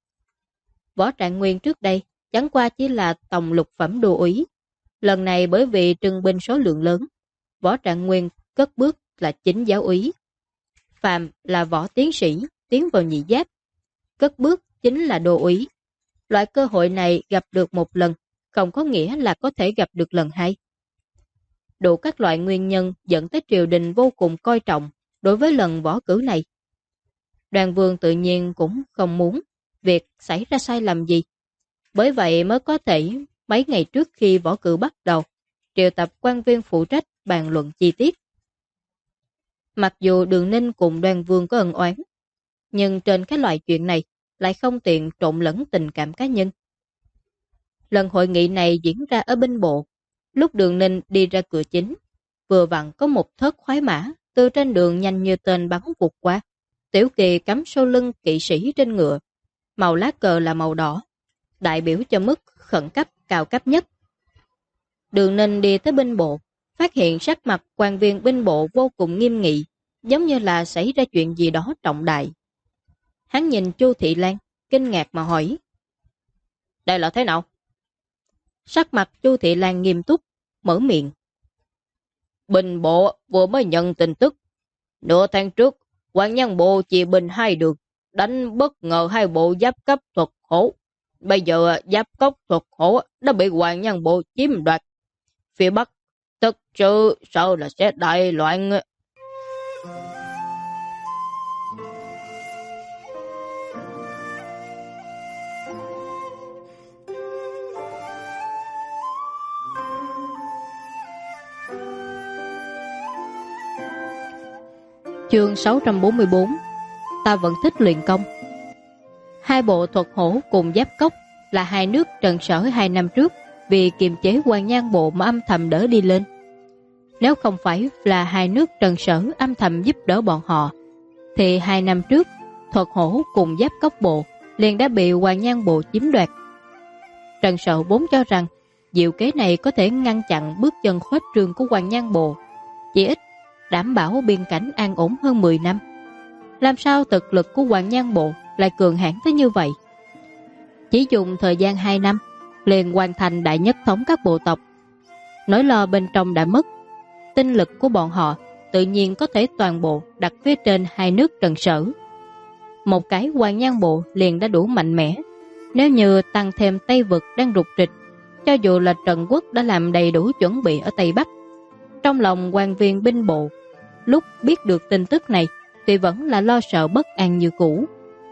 Võ Trạng Nguyên trước đây chẳng qua chỉ là tổng lục phẩm đô úy. Lần này bởi vì trưng binh số lượng lớn, Võ Trạng Nguyên cất bước là chính giáo úy. Phạm là võ tiến sĩ tiến vào nhị giáp, cất bước chính là đô úy. Loại cơ hội này gặp được một lần không có nghĩa là có thể gặp được lần hai. Đủ các loại nguyên nhân dẫn tới triều đình vô cùng coi trọng đối với lần võ cử này. Đoàn Vương tự nhiên cũng không muốn việc xảy ra sai lầm gì. Bởi vậy mới có thể mấy ngày trước khi võ cử bắt đầu, triệu tập quan viên phụ trách bàn luận chi tiết. Mặc dù Đường Ninh cùng Đoàn Vương có ân oán, nhưng trên cái loại chuyện này lại không tiện trộn lẫn tình cảm cá nhân. Lần hội nghị này diễn ra ở binh bộ. Lúc Đường Ninh đi ra cửa chính, vừa vặn có một thớt khoái mã từ trên đường nhanh như tên bắn vụt qua. Tiểu Kỳ cắm sau lưng kỵ sĩ trên ngựa, màu lá cờ là màu đỏ, đại biểu cho mức khẩn cấp cao cấp nhất. Đường Ninh đi tới binh bộ, phát hiện sắc mặt quan viên binh bộ vô cùng nghiêm nghị, giống như là xảy ra chuyện gì đó trọng đại. Hắn nhìn Chu Thị Lan, kinh ngạc mà hỏi: đây là thế nào? Sắc mặt Chu Thị Lan nghiêm túc, mở miệng: binh bộ vừa mới nhận tin tức. Nửa tháng trước, Hoàng Nhân Bộ chia binh hai đường, đánh bất ngờ hai bộ giáp cấp thuật hổ. Bây giờ giáp cấp thuật hổ đã bị Hoàng Nhân Bộ chiếm đoạt. Phía Bắc thực sự sợ là sẽ đại loạn. Chương 644. Ta vẫn thích luyện công. Hai bộ thuật hổ cùng giáp cốc là hai nước Trần Sở 2 năm trước vì kiềm chế Hoàng Nhan Bộ mà âm thầm đỡ đi lên. Nếu không phải là hai nước Trần Sở âm thầm giúp đỡ bọn họ, thì 2 năm trước thuật hổ cùng giáp cốc bộ liền đã bị Hoàng Nhan Bộ chiếm đoạt. Trần Sở vốn cho rằng diệu kế này có thể ngăn chặn bước chân khuếch trương của Hoàng Nhan Bộ, chỉ ít đảm bảo biên cảnh an ổn hơn 10 năm. Làm sao thực lực của Hoàng Nhan Bộ lại cường hãn tới như vậy? Chỉ dùng thời gian 2 năm liền hoàn thành đại nhất thống các bộ tộc. Nỗi lo bên trong đã mất, tinh lực của bọn họ tự nhiên có thể toàn bộ đặt phía trên hai nước Trần Sở. Một cái Hoàng Nhan Bộ liền đã đủ mạnh mẽ. Nếu như tăng thêm Tây Vực đang rục rịch, cho dù là Trần Quốc đã làm đầy đủ chuẩn bị ở Tây Bắc, trong lòng quan viên binh bộ lúc biết được tin tức này thì vẫn là lo sợ bất an như cũ.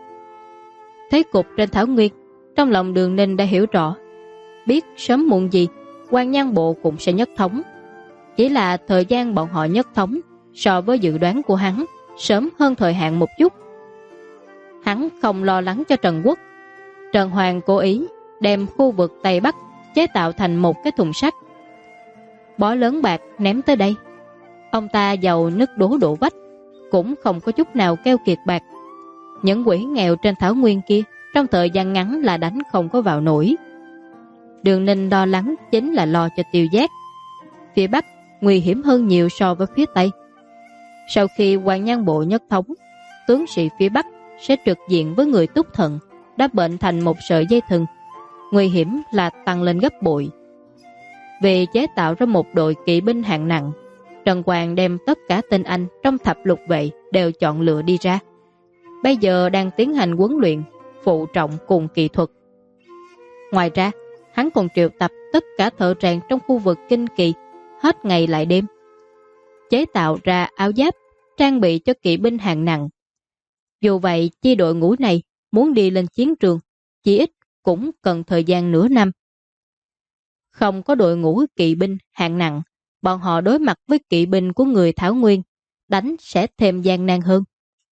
Thế cục trên thảo nguyên, trong lòng Đường Ninh đã hiểu rõ, biết sớm muộn gì Hoàng Nhan Bộ cũng sẽ nhất thống. Chỉ là thời gian bọn họ nhất thống so với dự đoán của hắn sớm hơn thời hạn một chút. Hắn không lo lắng cho Trần Quốc. Trần Hoàng cố ý đem khu vực Tây Bắc chế tạo thành một cái thùng sắt, bó lớn bạc ném tới đây. Ông ta giàu nứt đố đổ vách, cũng không có chút nào keo kiệt bạc. Những quỷ nghèo trên thảo nguyên kia trong thời gian ngắn là đánh không có vào nổi. Đường Ninh lo lắng chính là lo cho Tiêu Giác. Phía Bắc nguy hiểm hơn nhiều so với phía Tây. Sau khi Hoàng Nhan Bộ nhất thống, tướng sĩ phía Bắc sẽ trực diện với người túc thận đã bệnh thành một sợi dây thừng, nguy hiểm là tăng lên gấp bội. Vì chế tạo ra một đội kỵ binh hạng nặng, Trần Quang đem tất cả tên anh trong thập lục vệ đều chọn lựa đi ra. Bây giờ đang tiến hành huấn luyện phụ trọng cùng kỹ thuật. Ngoài ra, hắn còn triệu tập tất cả thợ rèn trong khu vực Kinh Kỳ, hết ngày lại đêm, chế tạo ra áo giáp, trang bị cho kỵ binh hạng nặng. Dù vậy, chi đội ngũ này muốn đi lên chiến trường, chỉ ít cũng cần thời gian nửa năm. Không có đội ngũ kỵ binh hạng nặng, bọn họ đối mặt với kỵ binh của người Thảo Nguyên, đánh sẽ thêm gian nan hơn.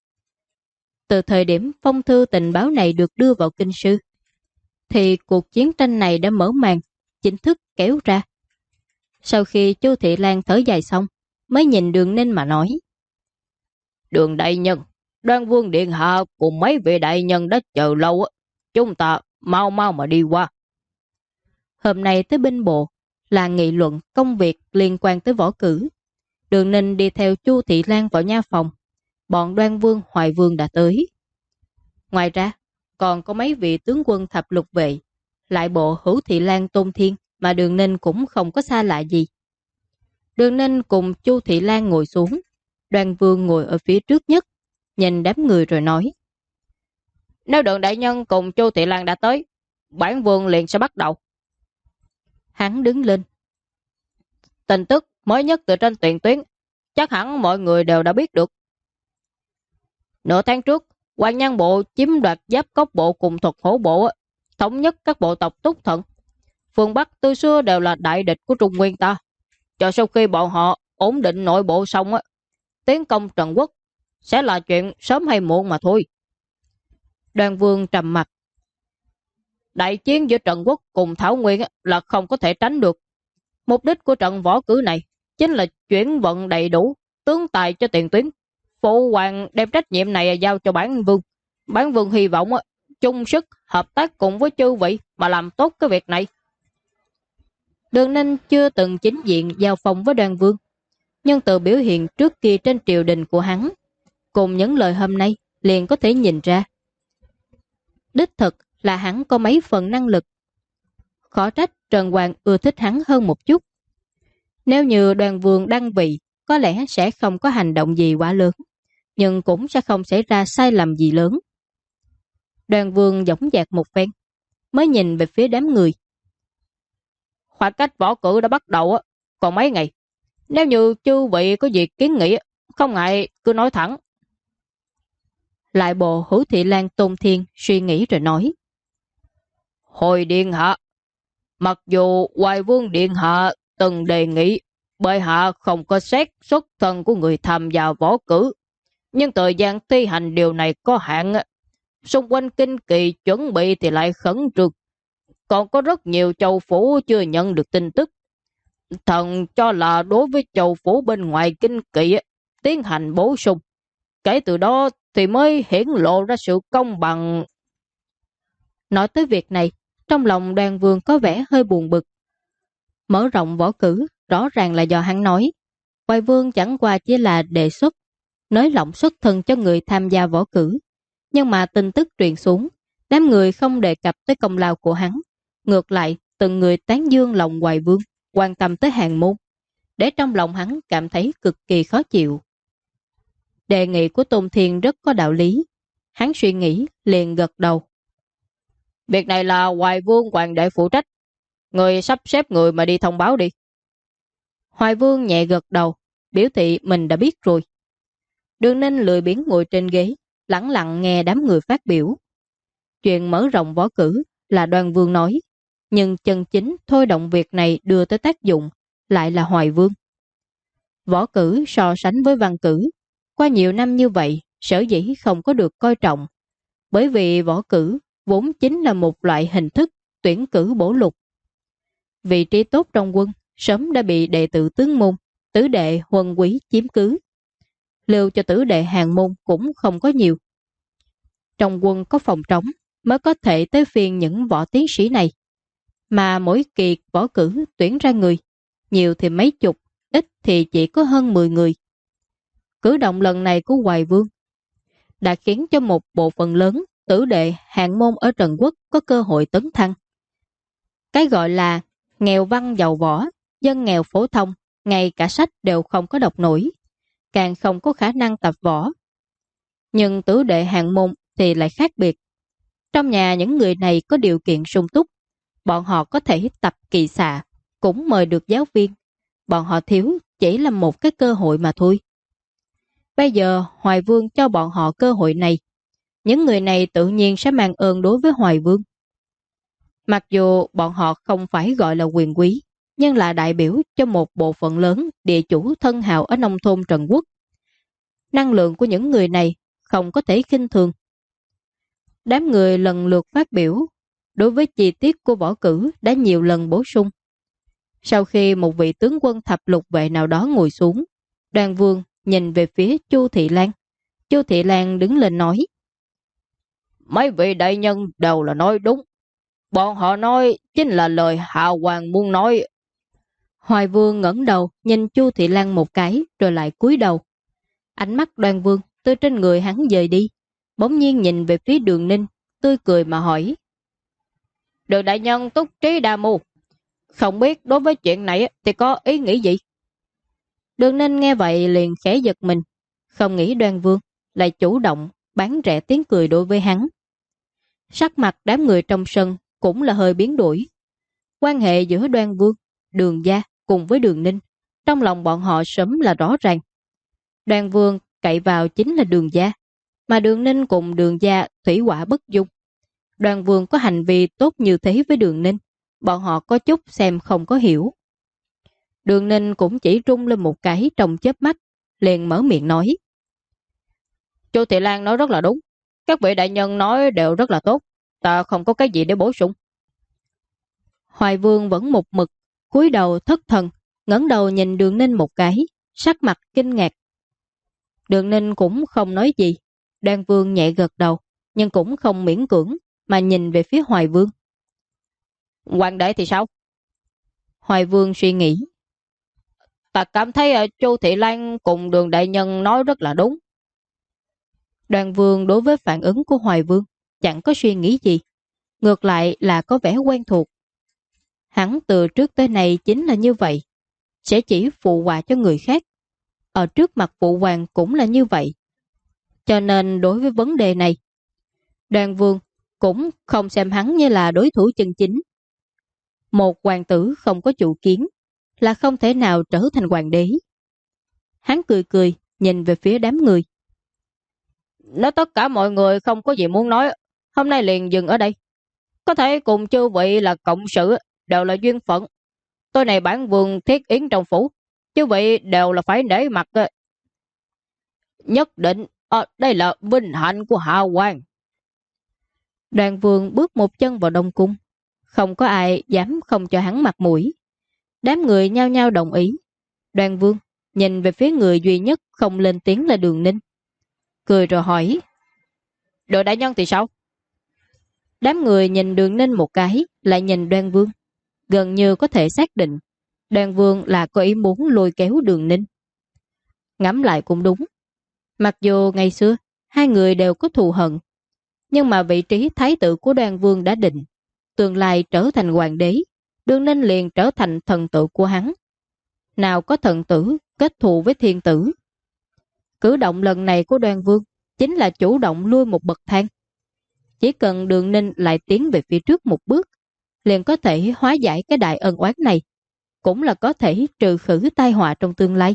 Từ thời điểm phong thư tình báo này được đưa vào kinh sư, thì cuộc chiến tranh này đã mở màn chính thức kéo ra. Sau khi Chu Thị Lan thở dài xong, mới nhìn Đường Ninh mà nói: Đường đại nhân, Đoan Vương điện hạ cùng mấy vị đại nhân đã chờ lâu á, chúng ta mau mau mà đi qua. Hôm nay tới binh bộ là nghị luận công việc liên quan tới võ cử. Đường Ninh đi theo Chu Thị Lan vào nha phòng. Bọn Đoan Vương, Hoài Vương đã tới. Ngoài ra, còn có mấy vị tướng quân thập lục vệ, lại bộ Hữu Thị Lan, Tôn Thiên mà Đường Ninh cũng không có xa lạ gì. Đường Ninh cùng Chu Thị Lan ngồi xuống, Đoan Vương ngồi ở phía trước nhất, nhìn đám người rồi nói: Nếu Đường đại nhân cùng Chu Thị Lan đã tới, bản vương liền sẽ bắt đầu. Hắn đứng lên: Tin tức mới nhất từ trên tiền tuyến, chắc hẳn mọi người đều đã biết được. Nửa tháng trước, Hoàng Nhan bộ chiếm đoạt Giáp Cốc bộ cùng Thuật Hổ bộ, thống nhất các bộ tộc Túc Thận. Phương Bắc từ xưa đều là đại địch của Trung Nguyên ta. Cho sau khi bọn họ ổn định nội bộ xong, tiến công Trần Quốc sẽ là chuyện sớm hay muộn mà thôi. Đoan Vương trầm mặt: Đại chiến giữa Trần Quốc cùng Thảo Nguyên là không có thể tránh được. Mục đích của trận võ cử này chính là chuyển vận đầy đủ tướng tài cho tiền tuyến. Phụ hoàng đem trách nhiệm này giao cho bản vương. Bản vương hy vọng chung sức hợp tác cùng với chư vị mà làm tốt cái việc này. Đường Ninh chưa từng chính diện giao phong với Đoan Vương, nhưng từ biểu hiện trước kia trên triều đình của hắn cùng những lời hôm nay liền có thể nhìn ra, đích thực là hắn có mấy phần năng lực. Khó trách Trần Hoàng ưa thích hắn hơn một chút. Nếu như Đoan Vương đăng vị, có lẽ sẽ không có hành động gì quá lớn, nhưng cũng sẽ không xảy ra sai lầm gì lớn. Đoan Vương dõng dạc một phen, mới nhìn về phía đám người. Khoảng cách võ cử đã bắt đầu, còn mấy ngày. Nếu như chư vị có gì kiến nghị, không ngại cứ nói thẳng. Lại bộ Hữu Thị Lan, Tôn Thiên suy nghĩ rồi nói: Hồi điện hạ, mặc dù Hoài Vương điện hạ từng đề nghị bệ hạ không có xét xuất thân của người tham gia võ cử, nhưng thời gian thi hành điều này có hạn. Xung quanh kinh kỳ chuẩn bị thì lại khẩn trương, còn có rất nhiều châu phủ chưa nhận được tin tức. Thần cho là đối với châu phủ bên ngoài kinh kỳ tiến hành bổ sung, kể từ đó thì mới hiển lộ ra sự công bằng. Nói tới việc này, trong lòng Đoan Vương có vẻ hơi buồn bực. Mở rộng võ cử rõ ràng là do hắn nói. Hoài Vương chẳng qua chỉ là đề xuất nới lỏng xuất thân cho người tham gia võ cử. Nhưng mà tin tức truyền xuống, đám người không đề cập tới công lao của hắn. Ngược lại, từng người tán dương lòng Hoài Vương, quan tâm tới hàng môn, để trong lòng hắn cảm thấy cực kỳ khó chịu. Đề nghị của Tôn Thiên rất có đạo lý. Hắn suy nghĩ, liền gật đầu. Việc này là Hoài Vương hoàng đệ phụ trách. Người sắp xếp người mà đi thông báo đi. Hoài Vương nhẹ gật đầu, biểu thị mình đã biết rồi. Đường Ninh lười biếng ngồi trên ghế, lẳng lặng nghe đám người phát biểu. Chuyện mở rộng võ cử là Đoan Vương nói, nhưng chân chính thôi động việc này đưa tới tác dụng lại là Hoài Vương. Võ cử so sánh với văn cử, qua nhiều năm như vậy sở dĩ không có được coi trọng, bởi vì võ cử vốn chính là một loại hình thức tuyển cử bổ lục. Vị trí tốt trong quân sớm đã bị đệ tử tướng môn, tứ đệ huân quý chiếm cứ. Lưu cho tứ đệ hàng môn cũng không có nhiều. Trong quân có phòng trống mới có thể tới phiên những võ tiến sĩ này. Mà mỗi kỳ võ cử tuyển ra người, nhiều thì mấy chục, ít thì chỉ có hơn 10 người. Cử động lần này của Hoài Vương đã khiến cho một bộ phận lớn tử đệ hạng môn ở Trần Quốc có cơ hội tấn thăng. Cái gọi là nghèo văn giàu võ, dân nghèo phổ thông, ngay cả sách đều không có đọc nổi, càng không có khả năng tập võ. Nhưng tử đệ hạng môn thì lại khác biệt. Trong nhà những người này có điều kiện sung túc, bọn họ có thể tập kỳ xạ, cũng mời được giáo viên. Bọn họ thiếu chỉ là một cái cơ hội mà thôi. Bây giờ Hoài Vương cho bọn họ cơ hội này, những người này tự nhiên sẽ mang ơn đối với Hoài Vương. Mặc dù bọn họ không phải gọi là quyền quý, nhưng là đại biểu cho một bộ phận lớn địa chủ thân hào ở nông thôn Trần Quốc. Năng lượng của những người này không có thể khinh thường. Đám người lần lượt phát biểu, đối với chi tiết của võ cử đã nhiều lần bổ sung. Sau khi một vị tướng quân thập lục vệ nào đó ngồi xuống, Đoàn Vương nhìn về phía Chu Thị Lan. Chu Thị Lan đứng lên nói: Mấy vị đại nhân đều là nói đúng. Bọn họ nói chính là lời Hạ Hoàng muốn nói. Hoài Vương ngẩng đầu nhìn Chu Thị Lan một cái rồi lại cúi đầu. Ánh mắt Đoàn Vương từ trên người hắn dời đi, bỗng nhiên nhìn về phía Đường Ninh, tươi cười mà hỏi: Đường đại nhân túc trí đa mưu, không biết đối với chuyện này thì có ý nghĩ gì? Đường Ninh nghe vậy liền khẽ giật mình, không nghĩ Đoàn Vương lại chủ động bán rẻ tiếng cười đối với hắn. Sắc mặt đám người trong sân cũng là hơi biến đổi. Quan hệ giữa Đoan Vương, Đường gia cùng với Đường Ninh, trong lòng bọn họ sớm là rõ ràng. Đoan Vương cậy vào chính là Đường gia, mà Đường Ninh cùng Đường gia thủy hỏa bất dung. Đoan Vương có hành vi tốt như thế với Đường Ninh, bọn họ có chút xem không có hiểu. Đường Ninh cũng chỉ trung lên một cái trong chớp mắt, liền mở miệng nói: Chu Thị Lan nói rất là đúng, các vị đại nhân nói đều rất là tốt, ta không có cái gì để bổ sung. Hoài Vương vẫn một mực cúi đầu thất thần, ngẩng đầu nhìn Đường Ninh một cái, sắc mặt kinh ngạc. Đường Ninh cũng không nói gì. Đoan Vương nhẹ gật đầu, nhưng cũng không miễn cưỡng mà nhìn về phía Hoài Vương. Hoàng đế thì sao? Hoài Vương suy nghĩ. Ta cảm thấy Chu Thị Lan cùng Đường đại nhân nói rất là đúng. Đoan Vương đối với phản ứng của Hoài Vương chẳng có suy nghĩ gì, ngược lại là có vẻ quen thuộc. Hắn từ trước tới nay chính là như vậy, sẽ chỉ phụ họa cho người khác. Ở trước mặt phụ hoàng cũng là như vậy. Cho nên đối với vấn đề này, Đoan Vương cũng không xem hắn như là đối thủ chân chính. Một hoàng tử không có chủ kiến là không thể nào trở thành hoàng đế. Hắn cười cười nhìn về phía đám người. Nếu tất cả mọi người không có gì muốn nói, hôm nay liền dừng ở đây. Có thể cùng chư vị là cộng sự, đều là duyên phận. Tôi này bản vương thiết yến trong phủ, chư vị đều là phải nể mặt. Nhất định đây là vinh hạnh của Hạ Hoàng. Đoàn Vương bước một chân vào Đông Cung, không có ai dám không cho hắn mặt mũi. Đám người nhao nhao đồng ý. Đoàn Vương nhìn về phía người duy nhất không lên tiếng là Đường Ninh, cười rồi hỏi: Đội đại nhân thì sao? Đám người nhìn Đường Ninh một cái, lại nhìn Đoan Vương, gần như có thể xác định Đoan Vương là có ý muốn lôi kéo Đường Ninh. Ngẫm lại cũng đúng. Mặc dù ngày xưa hai người đều có thù hận, nhưng mà vị trí thái tử của Đoan Vương đã định, tương lai trở thành hoàng đế, Đường Ninh liền trở thành thần tử của hắn. Nào có thần tử kết thù với thiên tử. Cử động lần này của Đoan Vương chính là chủ động lui một bậc thang. Chỉ cần Đường Ninh lại tiến về phía trước một bước, liền có thể hóa giải cái đại ân oán này, cũng là có thể trừ khử tai họa trong tương lai.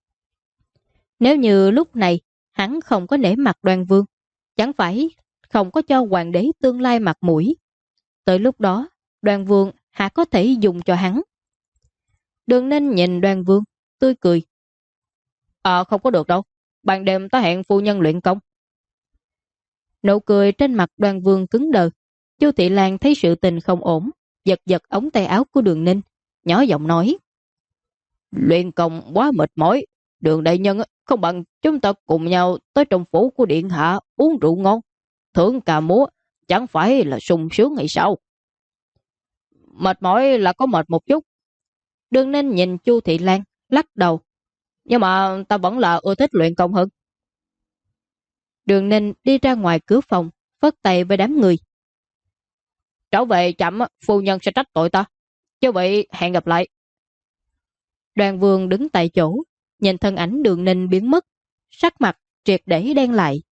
Nếu như lúc này hắn không có nể mặt Đoan Vương, chẳng phải không có cho hoàng đế tương lai mặt mũi. Tới lúc đó, Đoan Vương hả có thể dùng cho hắn. Đường Ninh nhìn Đoan Vương, tươi cười. Không có được đâu, ban đêm ta hẹn phu nhân luyện công. Nụ cười trên mặt Đoan Vương cứng đờ. Chu Thị Lan thấy sự tình không ổn, giật giật ống tay áo của Đường Ninh, nhỏ giọng nói: Luyện công quá mệt mỏi, Đường đại nhân không bằng chúng ta cùng nhau tới trong phủ của điện hạ uống rượu ngon, thưởng ca múa, chẳng phải là sung sướng hay sao? Mệt mỏi là có mệt một chút. Đường Ninh nhìn Chu Thị Lan, lắc đầu. Nhưng mà ta vẫn là ưa thích luyện công hơn. Đường Ninh đi ra ngoài cửa phòng, phất tay với đám người. Trở về chậm, phu nhân sẽ trách tội ta. Chứ vậy hẹn gặp lại. Đoàn Vương đứng tại chỗ, nhìn thân ảnh Đường Ninh biến mất, sắc mặt triệt để đen lại.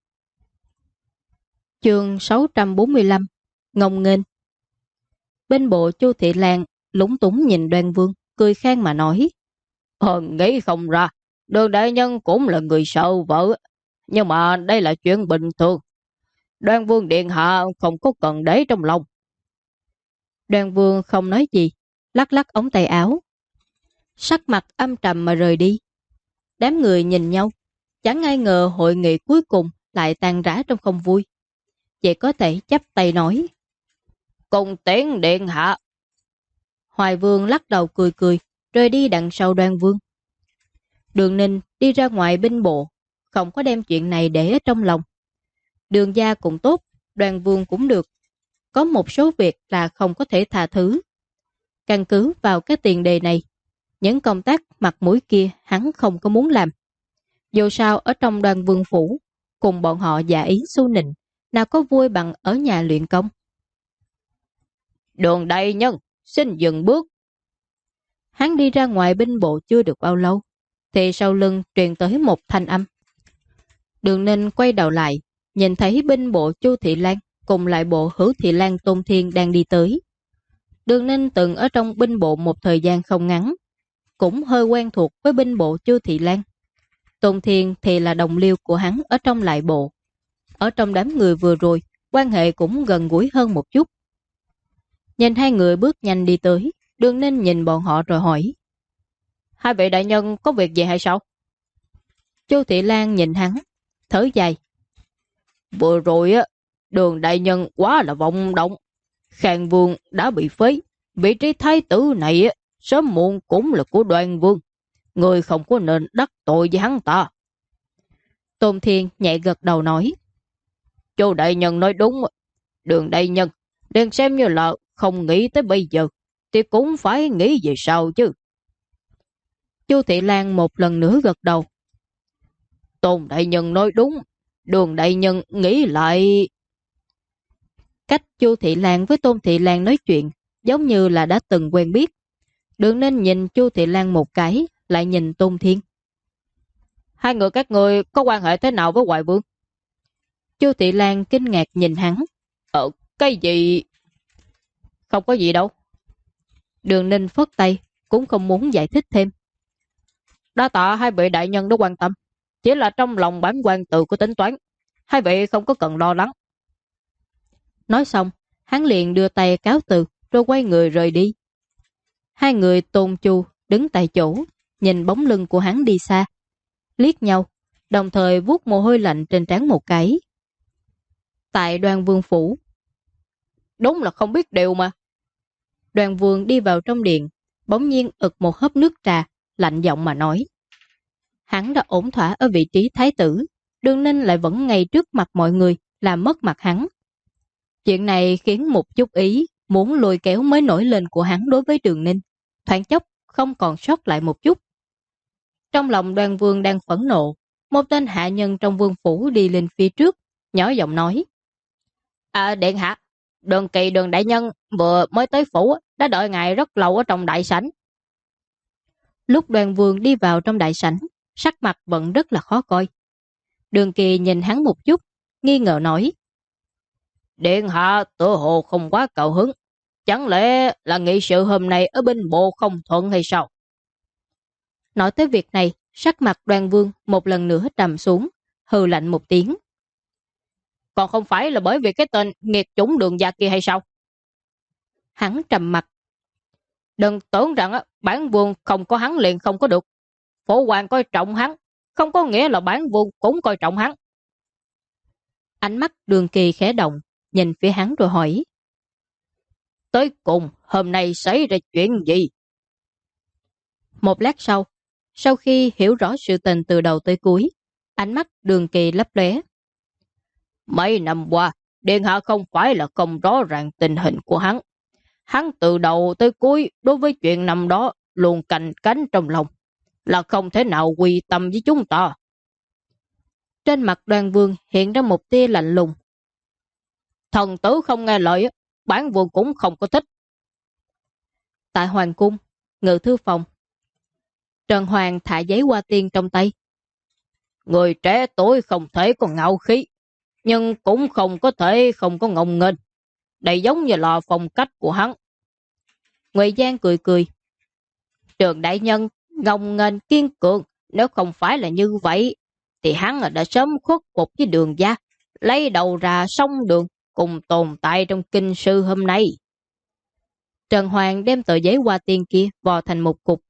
Chương 645 Ngông nghênh. Bên bộ Chu Thị Lan lúng túng nhìn Đoan Vương, cười khan mà nói: Nghĩ không ra, Đường đại nhân cũng là người sợ vợ, nhưng mà đây là chuyện bình thường. Đoan Vương điện hạ không có cần để trong lòng. Đoan Vương không nói gì, lắc lắc ống tay áo, sắc mặt âm trầm mà rời đi. Đám người nhìn nhau, chẳng ai ngờ hội nghị cuối cùng lại tan rã trong không vui. Chỉ có thể chắp tay nói: Cùng tiễn điện hạ. Hoài Vương lắc đầu cười cười, rời đi đằng sau Đoan Vương. Đường Ninh đi ra ngoài binh bộ, không có đem chuyện này để ở trong lòng. Đường gia cũng tốt, Đoan Vương cũng được. Có một số việc là không có thể tha thứ. Căn cứ vào cái tiền đề này, những công tác mặt mũi kia hắn không có muốn làm. Dù sao ở trong Đoan Vương phủ, cùng bọn họ giả ý xu nịnh, nào có vui bằng ở nhà luyện công. Đường đại nhân, xin dừng bước. Hắn đi ra ngoài binh bộ chưa được bao lâu, thì sau lưng truyền tới một thanh âm. Đường Ninh quay đầu lại, nhìn thấy binh bộ Chu Thị Lan cùng lại bộ Hữu Thị Lan Tôn Thiên đang đi tới. Đường Ninh từng ở trong binh bộ một thời gian không ngắn, cũng hơi quen thuộc với binh bộ Chu Thị Lan. Tôn Thiên thì là đồng liêu của hắn ở trong lại bộ. Ở trong đám người vừa rồi, quan hệ cũng gần gũi hơn một chút. Nhìn hai người bước nhanh đi tới, Đường Ninh nhìn bọn họ rồi hỏi. Hai vị đại nhân có việc gì hay sao? Chu Thị Lan nhìn hắn, thở dài. Vừa rồi á, Đường đại nhân quá là vọng động. Khang Vương đã bị phế. Vị trí thái tử này á, sớm muộn cũng là của Đoan Vương. Người không có nên đắc tội với hắn ta. Tôn Thiên nhẹ gật đầu nói. Chu đại nhân nói đúng. Đường đại nhân đừng xem như là không nghĩ tới bây giờ, thì cũng phải nghĩ về sau chứ. Chu Thị Lan một lần nữa gật đầu. Tôn đại nhân nói đúng. Đường đại nhân nghĩ lại. Cách Chu Thị Lan với Tôn Thị Lan nói chuyện giống như là đã từng quen biết. Đường Ninh nhìn Chu Thị Lan một cái, lại nhìn Tôn Thiên. Hai người các người có quan hệ thế nào với Hoài Vương? Chu Thị Lan kinh ngạc nhìn hắn. Cái gì? Không có gì đâu. Đường Ninh phất tay, cũng không muốn giải thích thêm. Đa tạ hai vị đại nhân đã quan tâm. Chỉ là trong lòng bản quan tự có tính toán. Hai vị không có cần lo lắng. Nói xong, hắn liền đưa tay cáo từ, rồi quay người rời đi. Hai người Tôn Chu đứng tại chỗ, nhìn bóng lưng của hắn đi xa. Liếc nhau, đồng thời vuốt mồ hôi lạnh trên trán một cái. Tại Đoan Vương phủ. Đúng là không biết điều mà. Đoan Vương đi vào trong điện, bỗng nhiên ực một hớp nước trà, lạnh giọng mà nói. Hắn đã ổn thỏa ở vị trí thái tử, Đường Ninh lại vẫn ngay trước mặt mọi người làm mất mặt hắn. Chuyện này khiến một chút ý muốn lôi kéo mới nổi lên của hắn đối với Đường Ninh, thoáng chốc không còn sót lại một chút. Trong lòng Đoan Vương đang phẫn nộ, một tên hạ nhân trong vương phủ đi lên phía trước, nhỏ giọng nói. Điện hạ, Đường Kỳ Đường đại nhân vừa mới tới phủ, đã đợi ngài rất lâu ở trong đại sảnh. Lúc Đoan Vương đi vào trong đại sảnh, sắc mặt vẫn rất là khó coi. Đường Kỳ nhìn hắn một chút, nghi ngờ nói. Điện hạ tựa hồ không quá cao hứng. Chẳng lẽ là nghị sự hôm nay ở binh bộ không thuận hay sao? Nói tới việc này, sắc mặt Đoan Vương một lần nữa trầm xuống, hừ lạnh một tiếng. Còn không phải là bởi vì cái tên nghiệt chủng Đường gia kia hay sao? Hắn trầm mặt. Đừng tưởng rằng bản vương không có hắn liền không có được. Phổ hoàng coi trọng hắn, không có nghĩa là bản vương cũng coi trọng hắn. Ánh mắt Đường Kỳ khẽ động, nhìn phía hắn rồi hỏi. Tới cùng, hôm nay xảy ra chuyện gì? Một lát sau khi hiểu rõ sự tình từ đầu tới cuối, ánh mắt Đường Kỳ lấp lóe. Mấy năm qua, Điện hạ không phải là không rõ ràng tình hình của hắn. Hắn từ đầu tới cuối đối với chuyện năm đó luôn canh cánh trong lòng, là không thể nào quy tâm với chúng ta. Trên mặt Đoan Vương hiện ra một tia lạnh lùng. Thần tử không nghe lời, bản vương cũng không có thích. Tại Hoàng cung, ngự thư phòng, Trần Hoàng thả giấy hoa tiên trong tay. Người trẻ tuổi không thể có ngạo khí, nhưng cũng không có thể không có ngông nghênh. Đây giống như là phong cách của hắn. Ngụy Giang cười cười. Trường đại nhân ngông nghênh kiên cường, nếu không phải là như vậy thì hắn đã sớm khuất phục với Đường gia, lấy đầu ra sông Đường, cùng tồn tại trong kinh sư hôm nay. Trần Hoàng đem tờ giấy hoa tiên kia vò thành một cục.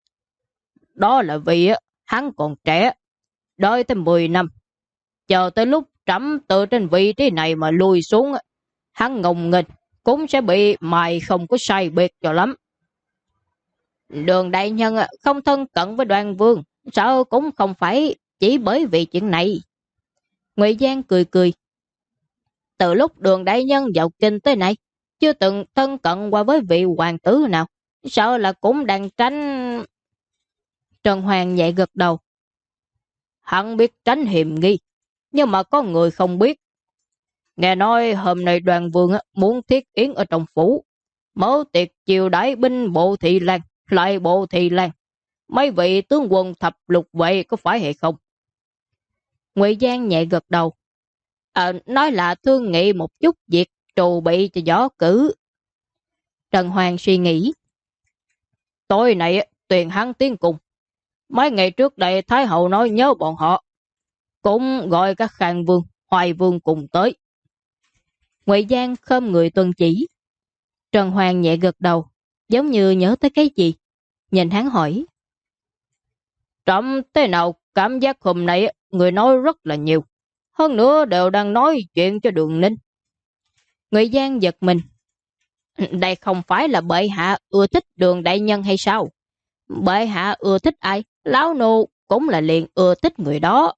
Đó là vì hắn còn trẻ, đợi tới 10 năm, chờ tới lúc trẫm từ trên vị trí này mà lùi xuống, hắn ngông nghênh, cũng sẽ bị mày không có sai biệt cho lắm. Đường đại nhân không thân cận với Đoan Vương, sợ cũng không phải chỉ bởi vì chuyện này. Ngụy Giang cười cười. Từ lúc Đường đại nhân vào kinh tới nay, chưa từng thân cận qua với vị hoàng tử nào, sợ là cũng đang tránh. Trần Hoàng nhẹ gật đầu. Hắn biết tránh hiểm nghi, nhưng mà có người không biết. Nghe nói hôm nay Đoàn Vương muốn thiết yến ở trong phủ, mở tiệc chiều đãi binh bộ thị lang, lại bộ thị lang. Mấy vị tướng quân thập lục vệ có phải hay không? Ngụy Giang nhẹ gật đầu. Nói là thương nghị một chút việc trù bị cho gió cử. Trần Hoàng suy nghĩ. Tối nay tuyền hắn tiến cùng. Mấy ngày trước đây Thái Hậu nói nhớ bọn họ, cũng gọi các Khang Vương, Hoài Vương cùng tới. Ngụy Giang khom người tuân chỉ. Trần Hoàng nhẹ gật đầu, giống như nhớ tới cái gì. Nhìn hắn hỏi. Trẫm thế nào cảm giác hôm nay người nói rất là nhiều. Hơn nữa đều đang nói chuyện cho Đường Ninh. Ngụy Giang giật mình. Đây không phải là bệ hạ ưa thích Đường đại nhân hay sao? Bệ hạ ưa thích ai? Lão nô cũng là liền ưa thích người đó.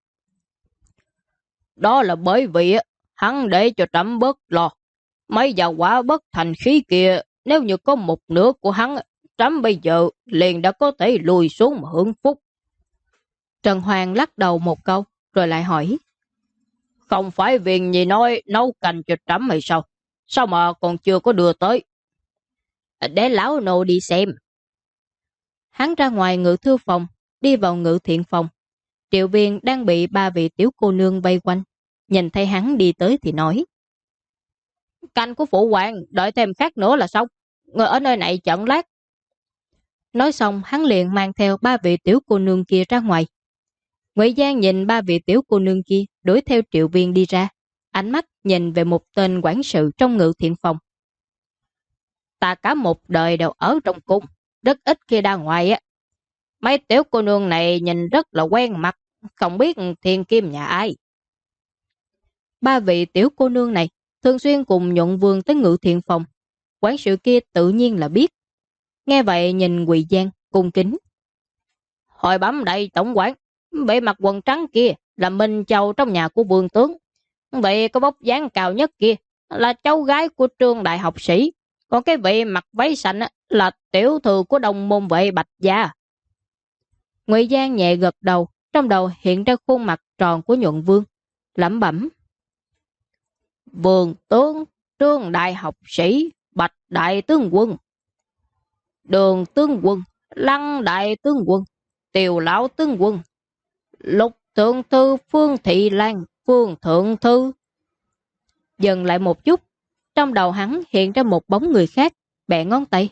Đó là bởi vì hắn để cho trẫm bớt lo. Mấy già quả bất thành khí kia, nếu như có một nửa của hắn, trẫm bây giờ liền đã có thể lùi xuống mà hưởng phúc. Trần Hoàng lắc đầu một câu, rồi lại hỏi. Không phải viên gì nói nấu canh cho trẫm hay sao? Sao mà còn chưa có đưa tới? Để lão nô đi xem. Hắn ra ngoài ngự thư phòng, đi vào ngự thiện phòng. Triệu Viên đang bị ba vị tiểu cô nương vây quanh. Nhìn thấy hắn đi tới thì nói. Canh của phụ hoàng, đợi thêm khác nữa là xong. Người ở nơi này chận lát. Nói xong hắn liền mang theo ba vị tiểu cô nương kia ra ngoài. Ngụy Giang nhìn ba vị tiểu cô nương kia đuổi theo Triệu Viên đi ra. Ánh mắt nhìn về một tên quản sự trong ngự thiện phòng. Ta cả một đời đều ở trong cung, rất ít khi ra ngoài á. Mấy tiểu cô nương này nhìn rất là quen mặt, không biết thiên kim nhà ai. Ba vị tiểu cô nương này thường xuyên cùng Nhuận Vương tới ngự thiện phòng. Quản sự kia tự nhiên là biết. Nghe vậy nhìn Ngụy Giang cung kính. Hồi bấm đại tổng quản, bề mặt quần trắng kia là Minh Châu trong nhà của vương tướng. Vậy có bốc dáng cao nhất kia là cháu gái của Trương đại học sĩ. Còn cái vị mặc váy xanh là tiểu thư của đồng môn vệ Bạch Gia. Ngụy Giang nhẹ gật đầu, trong đầu hiện ra khuôn mặt tròn của Nhuận Vương, lẩm bẩm. Vương tướng, Trương đại học sĩ, Bạch đại tướng quân, Đường tướng quân, Lăng đại tướng quân, Tiều lão tướng quân, Lục thượng thư Phương Thị Lan, Phương thượng thư. Dừng lại một chút, trong đầu hắn hiện ra một bóng người khác, bẻ ngón tay.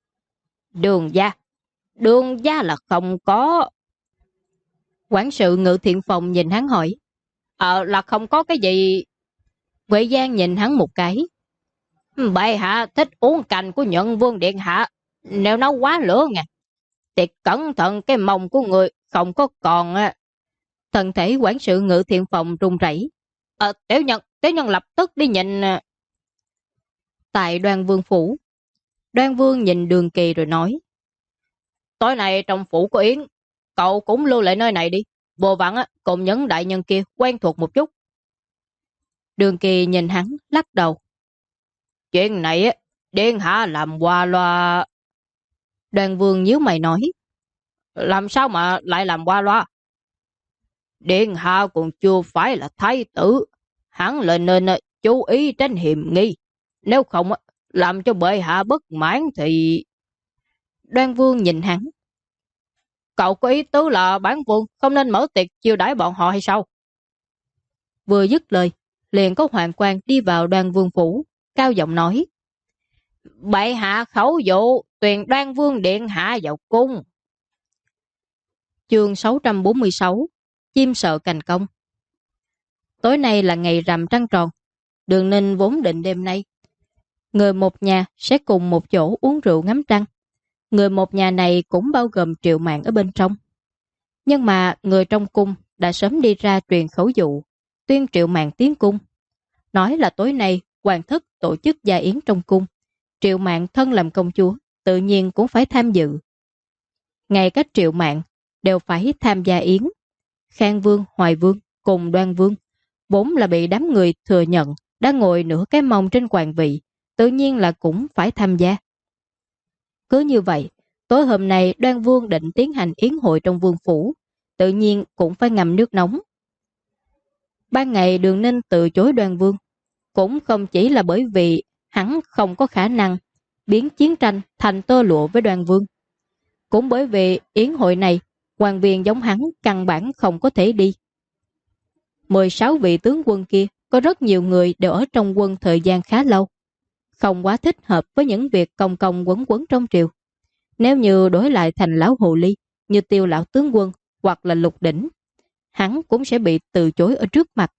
Đường gia là không có. Quản sự ngự thiện phòng nhìn hắn hỏi. Là không có cái gì. Ngụy Giang nhìn hắn một cái. Bệ hạ thích uống canh của Nhuận Vương điện hạ, nếu nó quá lửa nha, thì cẩn thận cái mông của người không có còn. Thân thể quản sự ngự thiện phòng run rẩy. Tiểu nhân lập tức đi nhìn. Tại Đoan Vương phủ, Đoan Vương nhìn Đường Kỳ rồi nói. Tối nay trong phủ có yến, cậu cũng lưu lại nơi này đi. Vô vặn cùng những đại nhân kia quen thuộc một chút. Đường Kỳ nhìn hắn lắc đầu. Chuyện này điện hạ làm qua loa. Đoan Vương nhíu mày nói. Làm sao mà lại làm qua loa? Điện hạ còn chưa phải là thái tử, hắn là nên chú ý tránh hiểm nghi. Nếu không làm cho bệ hạ bất mãn thì. Đoan Vương nhìn hắn. Cậu có ý tứ là bản vương không nên mở tiệc chiêu đãi bọn họ hay sao? Vừa dứt lời, liền có hoàng quan đi vào Đoan Vương phủ, cao giọng nói. Bệ hạ khẩu dụ, tuyền Đoan Vương điện hạ vào cung. Chương 646, chim sợ cành công. Tối nay là ngày rằm trăng tròn. Đường Ninh vốn định đêm nay người một nhà sẽ cùng một chỗ uống rượu ngắm trăng. Người một nhà này cũng bao gồm Triệu Mạn ở bên trong. Nhưng mà người trong cung đã sớm đi ra truyền khẩu dụ, tuyên Triệu Mạn tiến cung. Nói là tối nay hoàng thất tổ chức gia yến trong cung, Triệu Mạn thân làm công chúa, tự nhiên cũng phải tham dự. Ngay các Triệu Mạn đều phải tham gia yến. Khang Vương, Hoài Vương cùng Đoan Vương vốn là bị đám người thừa nhận đã ngồi nửa cái mông trên hoàng vị, tự nhiên là cũng phải tham gia. Cứ như vậy, tối hôm nay Đoan Vương định tiến hành yến hội trong vương phủ, tự nhiên cũng phải ngâm nước nóng. Ban ngày Đường Ninh từ chối Đoan Vương, cũng không chỉ là bởi vì hắn không có khả năng biến chiến tranh thành tơ lụa với Đoan Vương. Cũng bởi vì yến hội này, quan viên giống hắn căn bản không có thể đi. 16 vị tướng quân kia, có rất nhiều người đều ở trong quân thời gian khá lâu, không quá thích hợp với những việc công công quấn quấn trong triều. Nếu như đổi lại thành lão hồ ly như Tiêu lão tướng quân hoặc là Lục Đỉnh, hắn cũng sẽ bị từ chối ở trước mặt.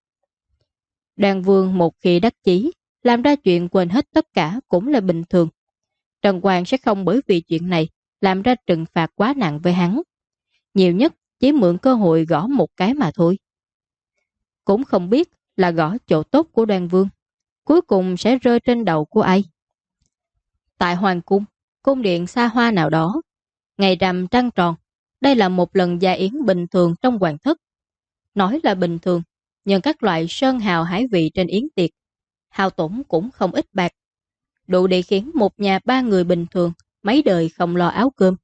Đoan Vương một khi đắc chí, làm ra chuyện quên hết tất cả cũng là bình thường. Trần Hoàng sẽ không bởi vì chuyện này làm ra trừng phạt quá nặng với hắn. Nhiều nhất chỉ mượn cơ hội gõ một cái mà thôi. Cũng không biết là gõ chỗ tốt của Đoan Vương, cuối cùng sẽ rơi trên đầu của ai. Tại Hoàng cung, cung điện xa hoa nào đó, ngày rằm trăng tròn, đây là một lần gia yến bình thường trong hoàng thất. Nói là bình thường, nhưng các loại sơn hào hải vị trên yến tiệc, hao tổn cũng không ít bạc, đủ để khiến một nhà 3 người bình thường mấy đời không lo áo cơm.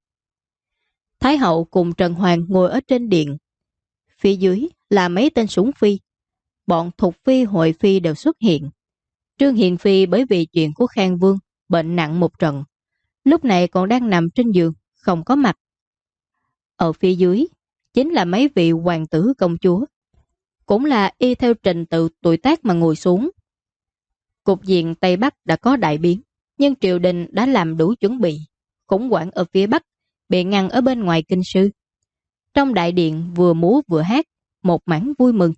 Thái hậu cùng Trần Hoàng ngồi ở trên điện. Phía dưới là mấy tên sủng phi. Bọn Thục Phi, Hội Phi đều xuất hiện. Trương Hiền Phi bởi vì chuyện của Khang Vương bệnh nặng một trận, lúc này còn đang nằm trên giường, không có mặt. Ở phía dưới chính là mấy vị hoàng tử công chúa, cũng là y theo trình tự tuổi tác mà ngồi xuống. Cục diện Tây Bắc đã có đại biến, nhưng triều đình đã làm đủ chuẩn bị. Khủng hoảng ở phía Bắc bị ngăn ở bên ngoài kinh sư. Trong đại điện vừa múa vừa hát, một mảng vui mừng.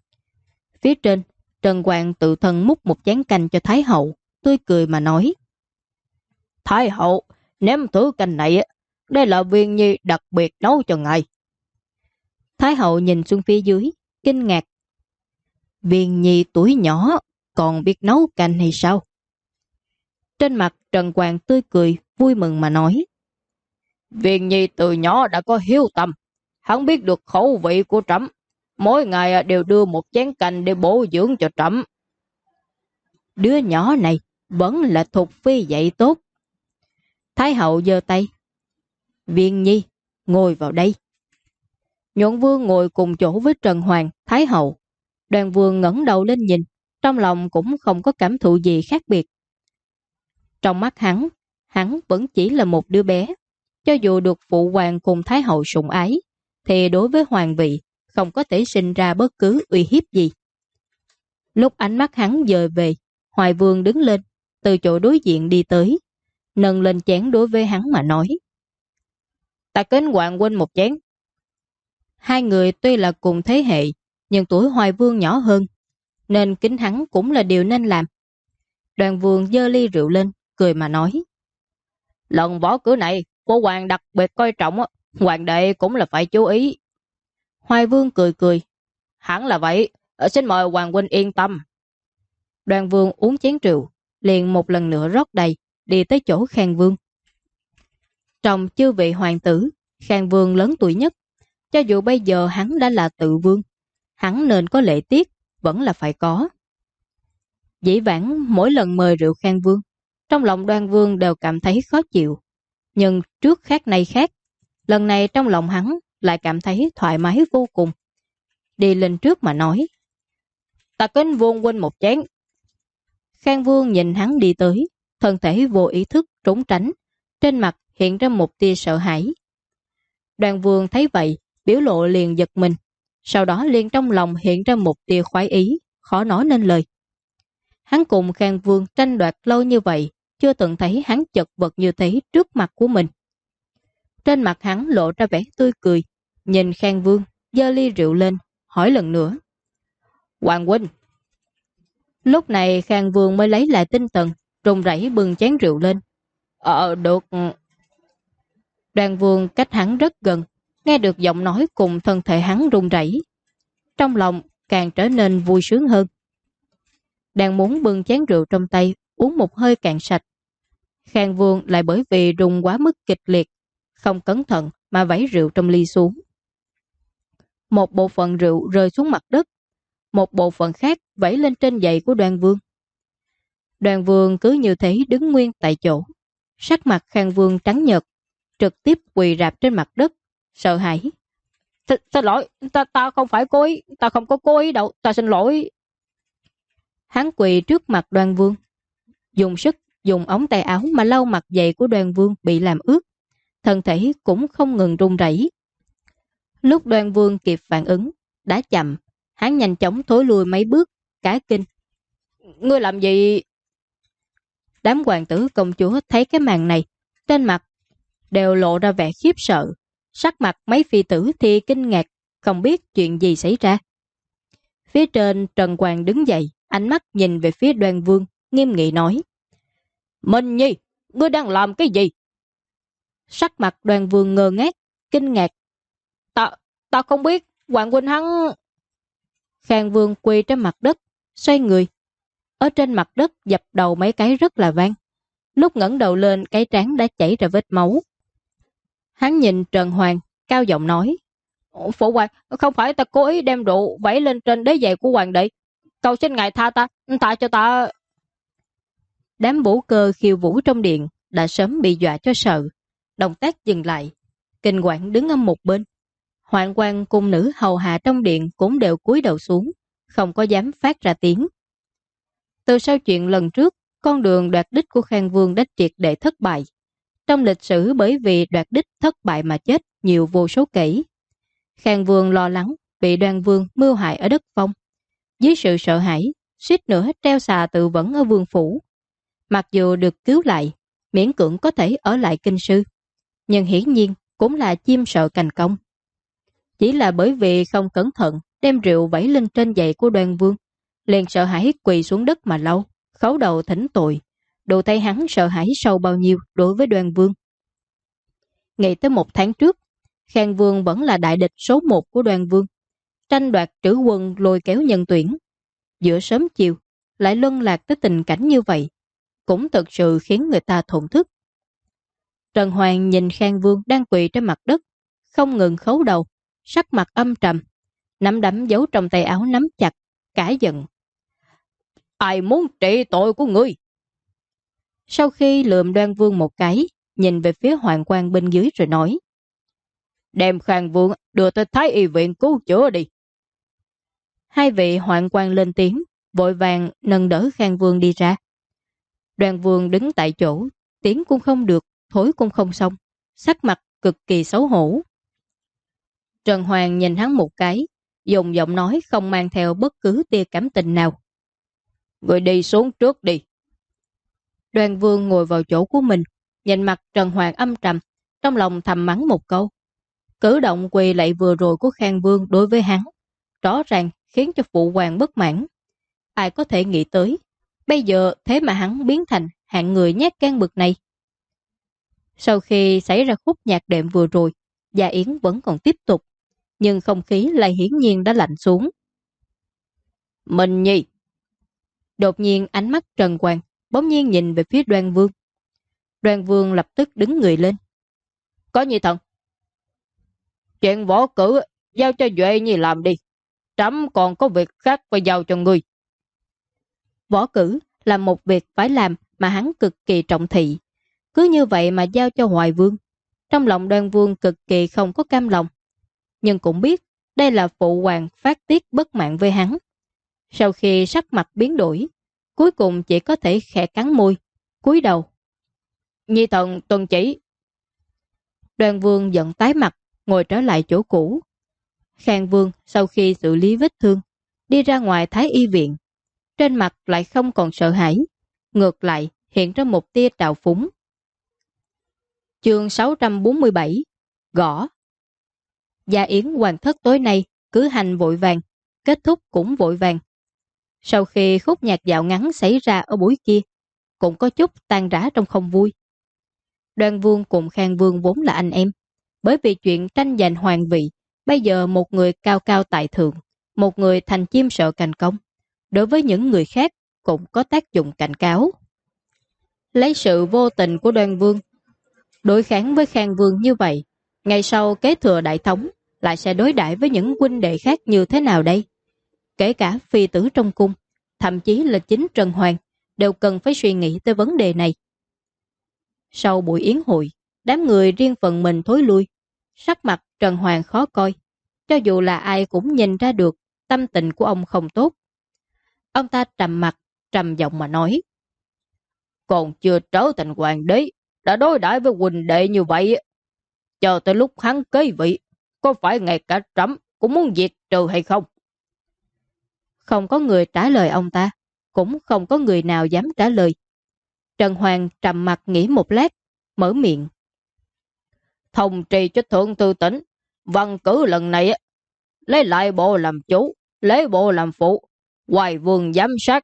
Phía trên, Trần Hoàng tự thân múc một chén canh cho Thái hậu, tươi cười mà nói: Thái hậu, nếm thử canh này, đây là Viên Nhi đặc biệt nấu cho ngài. Thái hậu nhìn xuống phía dưới, kinh ngạc. Viên Nhi tuổi nhỏ, còn biết nấu canh hay sao? Trên mặt Trần Hoàng tươi cười, vui mừng mà nói: Viên Nhi từ nhỏ đã có hiếu tâm, hắn biết được khẩu vị của trẫm, mỗi ngày đều đưa một chén canh để bổ dưỡng cho trẫm. Đứa nhỏ này vẫn là Thục Phi dạy tốt. Thái hậu giơ tay: Viên Nhi, ngồi vào đây. Nhuận Vương ngồi cùng chỗ với Trần Hoàng, Thái hậu. Đoan Vương ngẩng đầu lên nhìn, trong lòng cũng không có cảm thụ gì khác biệt. Trong mắt hắn vẫn chỉ là một đứa bé. Cho dù được phụ hoàng cùng Thái hậu sủng ái, thì đối với hoàng vị không có thể sinh ra bất cứ uy hiếp gì. Lúc ánh mắt hắn dời về, Hoài Vương đứng lên, từ chỗ đối diện đi tới, nâng lên chén đối với hắn mà nói: Ta kính Hoàng huynh một chén. Hai người tuy là cùng thế hệ, nhưng tuổi Hoài Vương nhỏ hơn, nên kính hắn cũng là điều nên làm. Đoan Vương giơ ly rượu lên, cười mà nói: Lần võ cử này, cô hoàng đặc biệt coi trọng, hoàng đệ cũng là phải chú ý. Hoài Vương cười cười: Hẳn là vậy, xin mời hoàng huynh yên tâm. Đoan Vương uống chén rượu, liền một lần nữa rót đầy, đi tới chỗ Khang Vương. Trong chư vị hoàng tử, Khang Vương lớn tuổi nhất. Cho dù bây giờ hắn đã là tự vương, hắn nên có lễ tiết, vẫn là phải có. Dĩ vãng mỗi lần mời rượu Khang Vương, trong lòng Đoan Vương đều cảm thấy khó chịu. Nhưng trước khác nay khác, lần này trong lòng hắn lại cảm thấy thoải mái vô cùng. Đi lên trước mà nói: Ta kính Vương huynh một chén. Khang Vương nhìn hắn đi tới, thân thể vô ý thức trốn tránh, trên mặt hiện ra một tia sợ hãi. Đoan Vương thấy vậy, biểu lộ liền giật mình, sau đó liền trong lòng hiện ra một tia khoái ý, khó nói nên lời. Hắn cùng Khang Vương tranh đoạt lâu như vậy, chưa từng thấy hắn chật vật như thế trước mặt của mình. Trên mặt hắn lộ ra vẻ tươi cười, nhìn Khang Vương, giơ ly rượu lên, hỏi lần nữa: Hoàng huynh. Lúc này Khang Vương mới lấy lại tinh thần, run rẩy bưng chén rượu lên. Được. Đoan Vương cách hắn rất gần, nghe được giọng nói cùng thân thể hắn run rẩy, trong lòng càng trở nên vui sướng hơn. đang muốn bưng chén rượu trong tay uống một hơi cạn sạch. Khang Vương lại bởi vì rung quá mức kịch liệt, không cẩn thận mà vẩy rượu trong ly xuống. Một bộ phận rượu rơi xuống mặt đất, một bộ phận khác vẩy lên trên giày của Đoan Vương. Đoan Vương cứ như thế đứng nguyên tại chỗ. Sắc mặt Khang Vương trắng nhợt, trực tiếp quỳ rạp trên mặt đất, sợ hãi. Xin lỗi, ta không phải cố ý, ta không có cố ý đâu, ta xin lỗi. Hắn quỳ trước mặt Đoan Vương, dùng sức dùng ống tay áo mà lau mặt giày của Đoan Vương bị làm ướt, thân thể cũng không ngừng run rẩy. Lúc Đoan Vương kịp phản ứng, đã chậm, hắn nhanh chóng thối lùi mấy bước, cả kinh. Ngươi làm gì? Đám hoàng tử công chúa thấy cái màn này, trên mặt đều lộ ra vẻ khiếp sợ, sắc mặt mấy phi tử thì kinh ngạc, không biết chuyện gì xảy ra. Phía trên Trần Hoàng đứng dậy, ánh mắt nhìn về phía Đoan Vương, nghiêm nghị nói. Minh Nhi, ngươi đang làm cái gì? Sắc mặt Đoan Vương ngơ ngác, kinh ngạc. Ta không biết, Hoàng huynh hắn... Khang Vương quỳ trên mặt đất, xoay người. Ở trên mặt đất dập đầu mấy cái rất là vang. Lúc ngẩng đầu lên, cái trán đã chảy ra vết máu. Hắn nhìn Trần Hoàng, cao giọng nói. Phụ hoàng, không phải ta cố ý đem rượu vẩy lên trên đế giày của hoàng đệ. Cầu xin ngài tha cho ta. Đám vũ cơ khiêu vũ trong điện đã sớm bị dọa cho sợ. Động tác dừng lại. Kinh quản đứng ở một bên. Hoạn quan cung nữ hầu hạ trong điện cũng đều cúi đầu xuống, không có dám phát ra tiếng. Từ sau chuyện lần trước, con đường đoạt đích của Khang Vương đã triệt để thất bại. Trong lịch sử bởi vì đoạt đích thất bại mà chết nhiều vô số kể. Khang Vương lo lắng bị Đoan Vương mưu hại ở đất Phong. Dưới sự sợ hãi, suýt nữa treo xà tự vẫn ở vương phủ. Mặc dù được cứu lại, miễn cưỡng có thể ở lại kinh sư, nhưng hiển nhiên cũng là chim sợ cành cong. Chỉ là bởi vì không cẩn thận đem rượu vẩy lên trên giày của Đoan Vương, liền sợ hãi quỳ xuống đất mà lau, khấu đầu thỉnh tội. Đồ tay hắn sợ hãi sâu bao nhiêu đối với Đoan Vương. Nghĩ tới 1 tháng trước, Khang Vương vẫn là đại địch số 1 của Đoan Vương, tranh đoạt trữ quân lôi kéo nhân tuyển. Giữa sớm chiều lại luân lạc tới tình cảnh như vậy, cũng thực sự khiến người ta thổn thức. Trần Hoàng nhìn Khang Vương đang quỳ trên mặt đất, không ngừng khấu đầu, sắc mặt âm trầm, nắm đấm giấu trong tay áo nắm chặt, cả giận. Ai muốn trị tội của ngươi? Sau khi lườm Đoan Vương một cái, nhìn về phía hoàng quan bên dưới rồi nói. Đem Khang Vương đưa tới Thái Y viện cứu chữa đi. Hai vị hoàng quan lên tiếng, vội vàng nâng đỡ Khang Vương đi ra. Đoan Vương đứng tại chỗ, tiếng cũng không được, thối cũng không xong, sắc mặt cực kỳ xấu hổ. Trần Hoàng nhìn hắn một cái, dùng giọng nói không mang theo bất cứ tia cảm tình nào. Người đi xuống trước đi. Đoan Vương ngồi vào chỗ của mình, nhìn mặt Trần Hoàng âm trầm, trong lòng thầm mắng một câu. Cử động quỳ lạy vừa rồi của Khang Vương đối với hắn, rõ ràng khiến cho phụ hoàng bất mãn. Ai có thể nghĩ tới, bây giờ thế mà hắn biến thành hạng người nhát gan bực này. Sau khi xảy ra khúc nhạc đệm vừa rồi, Gia Yến vẫn còn tiếp tục, nhưng không khí lại hiển nhiên đã lạnh xuống. Minh Nhi. Đột nhiên ánh mắt Trần Hoàng bỗng nhiên nhìn về phía Đoan Vương. Đoan Vương lập tức đứng người lên. Có Nhi thần. Chuyện võ cử giao cho Duệ Nhi làm đi. Trẫm còn có việc khác phải giao cho ngươi. Võ cử là một việc phải làm mà hắn cực kỳ trọng thị. Cứ như vậy mà giao cho Hoài Vương. Trong lòng Đoan Vương cực kỳ không có cam lòng. Nhưng cũng biết đây là phụ hoàng phát tiết bất mãn với hắn. Sau khi sắc mặt biến đổi, cuối cùng chỉ có thể khẽ cắn môi, cúi đầu. Nhi thần tuân chỉ. Đoan Vương giận tái mặt, ngồi trở lại chỗ cũ. Khang Vương sau khi xử lý vết thương, đi ra ngoài Thái Y viện. Trên mặt lại không còn sợ hãi, ngược lại hiện ra một tia trào phúng. Chương 647 Gõ. Gia Yến hoàng thất tối nay cử hành vội vàng, kết thúc cũng vội vàng. Sau khi khúc nhạc dạo ngắn xảy ra ở buổi kia, cũng có chút tan rã trong không vui. Đoan Vương cùng Khang Vương vốn là anh em, bởi vì chuyện tranh giành hoàng vị, bây giờ một người cao cao tại thượng, một người thành chim sợ cành công. Đối với những người khác cũng có tác dụng cảnh cáo. Lấy sự vô tình của Đoan Vương đối kháng với Khang Vương như vậy, ngày sau kế thừa đại thống lại sẽ đối đãi với những huynh đệ khác như thế nào đây? Kể cả phi tử trong cung, thậm chí là chính Trần Hoàng đều cần phải suy nghĩ tới vấn đề này. Sau buổi yến hội, đám người riêng phần mình thối lui, sắc mặt Trần Hoàng khó coi, cho dù là ai cũng nhìn ra được tâm tình của ông không tốt. Ông ta trầm mặt, trầm giọng mà nói: còn chưa trở thành hoàng đế, đã đối đãi với huynh đệ như vậy, chờ tới lúc hắn kế vị, có phải ngay cả Trẫm cũng muốn diệt trừ hay không? Không có người trả lời ông ta, cũng không có người nào dám trả lời. Trần Hoàng trầm mặt nghĩ một lát, mở miệng: thông trì cho thượng thư tỉnh, văn cử lần này lấy lại bộ làm chủ, lấy bộ làm phụ, hoài vương giám sát.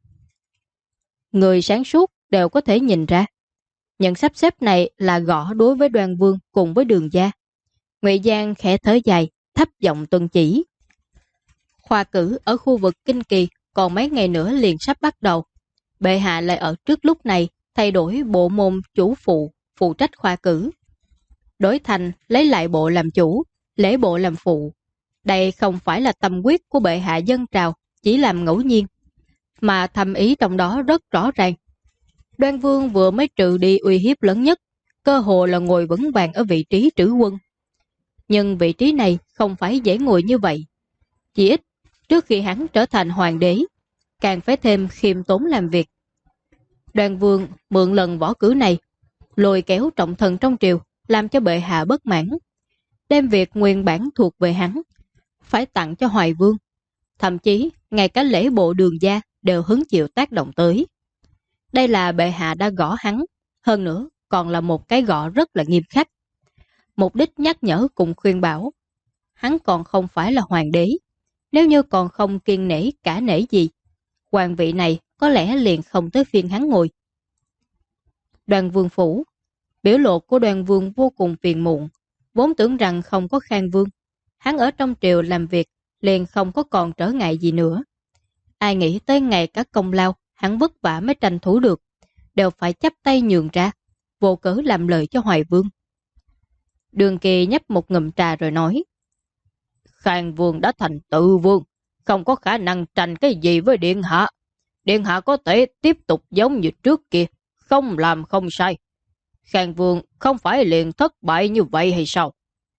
Người sáng suốt đều có thể nhìn ra, những sắp xếp này là gõ đối với Đoan Vương cùng với Đường gia. Ngụy Giang khẽ thở dài, thấp giọng tuân chỉ. Khoa cử ở khu vực Kinh Kỳ còn mấy ngày nữa liền sắp bắt đầu. Bệ hạ lại ở trước lúc này thay đổi bộ môn chủ phụ trách khoa cử. Đổi thành lấy lại bộ làm chủ, lễ bộ làm phụ. Đây không phải là tâm quyết của bệ hạ dân trào, chỉ làm ngẫu nhiên, mà thâm ý trong đó rất rõ ràng. Đoan Vương vừa mới trừ đi uy hiếp lớn nhất, cơ hồ là ngồi vững vàng ở vị trí trữ quân. Nhưng vị trí này không phải dễ ngồi như vậy. Chỉ ít, trước khi hắn trở thành hoàng đế, càng phải thêm khiêm tốn làm việc. Đoan Vương mượn lần võ cử này, lôi kéo trọng thần trong triều, làm cho bệ hạ bất mãn. Đem việc nguyên bản thuộc về hắn, phải tặng cho Hoài Vương. Thậm chí, ngay cả lễ bộ Đường gia đều hứng chịu tác động tới. Đây là bệ hạ đã gõ hắn, hơn nữa còn là một cái gõ rất là nghiêm khắc. Mục đích nhắc nhở cùng khuyên bảo, hắn còn không phải là hoàng đế. Nếu như còn không kiên nể cả nể gì, hoàng vị này có lẽ liền không tới phiên hắn ngồi. Đoan Vương phủ, biểu lộ của Đoan Vương vô cùng phiền muộn, vốn tưởng rằng không có Khang Vương. Hắn ở trong triều làm việc liền không có còn trở ngại gì nữa. Ai nghĩ tới ngày các công lao hắn vất vả mới tranh thủ được, đều phải chắp tay nhường ra, vô cớ làm lợi cho Hoài Vương. Đường Kỳ nhấp một ngụm trà rồi nói: Khang Vương đã thành tự vương, không có khả năng tranh cái gì với Điện Hạ. Điện Hạ có thể tiếp tục giống như trước kia, không làm không sai. Khang Vương không phải liền thất bại như vậy hay sao?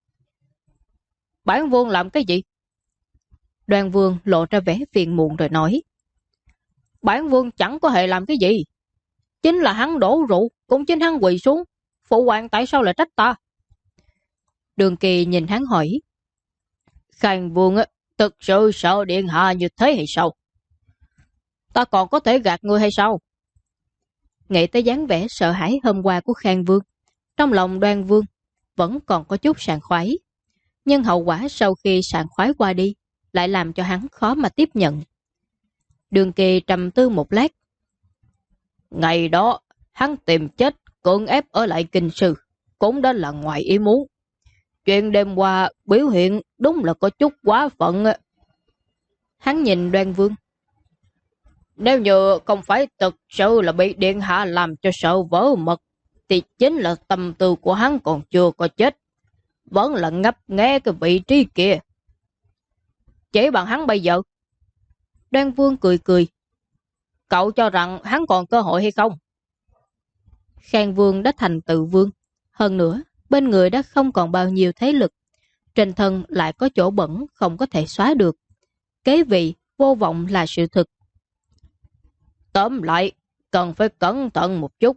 Bản Vương làm cái gì? Đoan Vương lộ ra vẻ phiền muộn rồi nói: Bản Vương chẳng có hề làm cái gì. Chính là hắn đổ rượu, cũng chính hắn quỳ xuống. Phụ hoàng tại sao lại trách ta? Đường Kỳ nhìn hắn hỏi: Khang Vương thực sự sợ Điện Hạ như thế hay sao? Ta còn có thể gạt ngươi hay sao? Nghĩ tới dáng vẻ sợ hãi hôm qua của Khang Vương, trong lòng Đoan Vương vẫn còn có chút sảng khoái. Nhưng hậu quả sau khi sảng khoái qua đi lại làm cho hắn khó mà tiếp nhận. Đường Kỳ trầm tư một lát. Ngày đó hắn tìm chết, cưỡng ép ở lại Kinh Sư, cũng đã là ngoài ý muốn. Chuyện đêm qua biểu hiện đúng là có chút quá phận. Hắn nhìn Đoan Vương. Nếu như không phải thực sự là bị Điện Hạ làm cho sợ vỡ mật, thì chính là tâm tư của hắn còn chưa có chết, vẫn là ngấp nghé cái vị trí kia. Chỉ bằng hắn bây giờ. Đoan Vương cười cười. Cậu cho rằng hắn còn cơ hội hay không? Khang Vương đã thành tự vương. Hơn nữa, bên người đã không còn bao nhiêu thế lực. Trên thân lại có chỗ bẩn không có thể xóa được. Kế vị, vô vọng là sự thực. Tóm lại, cần phải cẩn thận một chút.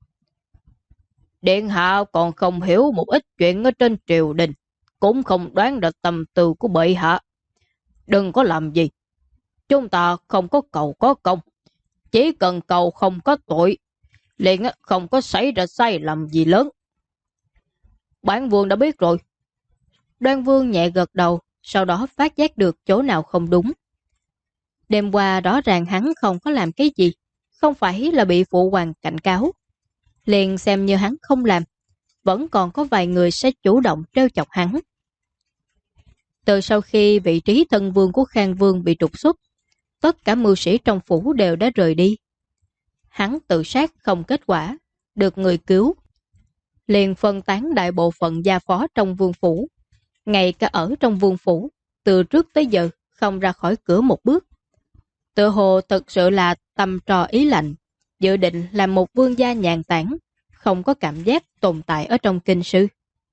Điện Hạ còn không hiểu một ít chuyện ở trên triều đình, cũng không đoán được tâm tư của bệ hạ. Đừng có làm gì. Chúng ta không có cầu có công, chỉ cần cầu không có tội, liền không có xảy ra sai lầm gì lớn. Bản Vương đã biết rồi. Đoan Vương nhẹ gật đầu, sau đó phát giác được chỗ nào không đúng. Đêm qua rõ ràng hắn không có làm cái gì, không phải là bị phụ hoàng cảnh cáo. Liền xem như hắn không làm, vẫn còn có vài người sẽ chủ động trêu chọc hắn. Từ sau khi vị trí thân vương của Khang Vương bị trục xuất, tất cả mưu sĩ trong phủ đều đã rời đi. Hắn tự sát không kết quả, được người cứu. Liền phân tán đại bộ phận gia phó trong vương phủ. Ngay cả ở trong vương phủ, từ trước tới giờ không ra khỏi cửa một bước. Tự hồ thực sự là tâm trò ý lạnh, dự định làm một vương gia nhàn tản, không có cảm giác tồn tại ở trong kinh sư.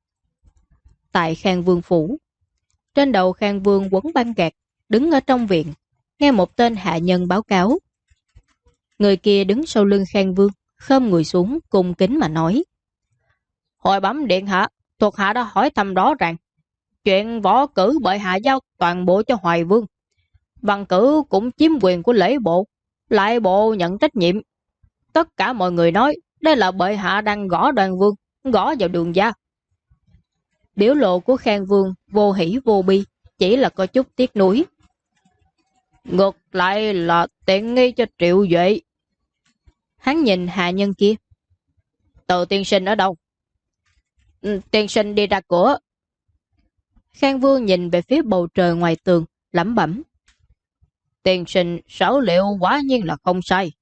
Tại Khang Vương phủ, trên đầu Khang Vương quấn băng gạc, đứng ở trong viện, nghe một tên hạ nhân báo cáo. Người kia đứng sau lưng Khang Vương, khom người xuống cung kính mà nói: Hội bẩm điện hạ, thuộc hạ đã hỏi thăm rõ ràng, chuyện võ cử bệ hạ giao toàn bộ cho Hoài Vương. Văn cử cũng chiếm quyền của lễ bộ, lại bộ nhận trách nhiệm. Tất cả mọi người nói đây là bệ hạ đang gõ Đoàn Vương, gõ vào đường da. Biểu lộ của Khang Vương vô hỷ vô bi, chỉ là có chút tiếc nuối. Ngược lại là tiện nghi cho Triệu Duệ. Hắn nhìn hạ nhân kia. Từ tiên sinh ở đâu? Tiên sinh đi ra cửa. Khang Vương nhìn về phía bầu trời ngoài tường, lẩm bẩm. Tiên sinh sở liệu quả nhiên là không sai.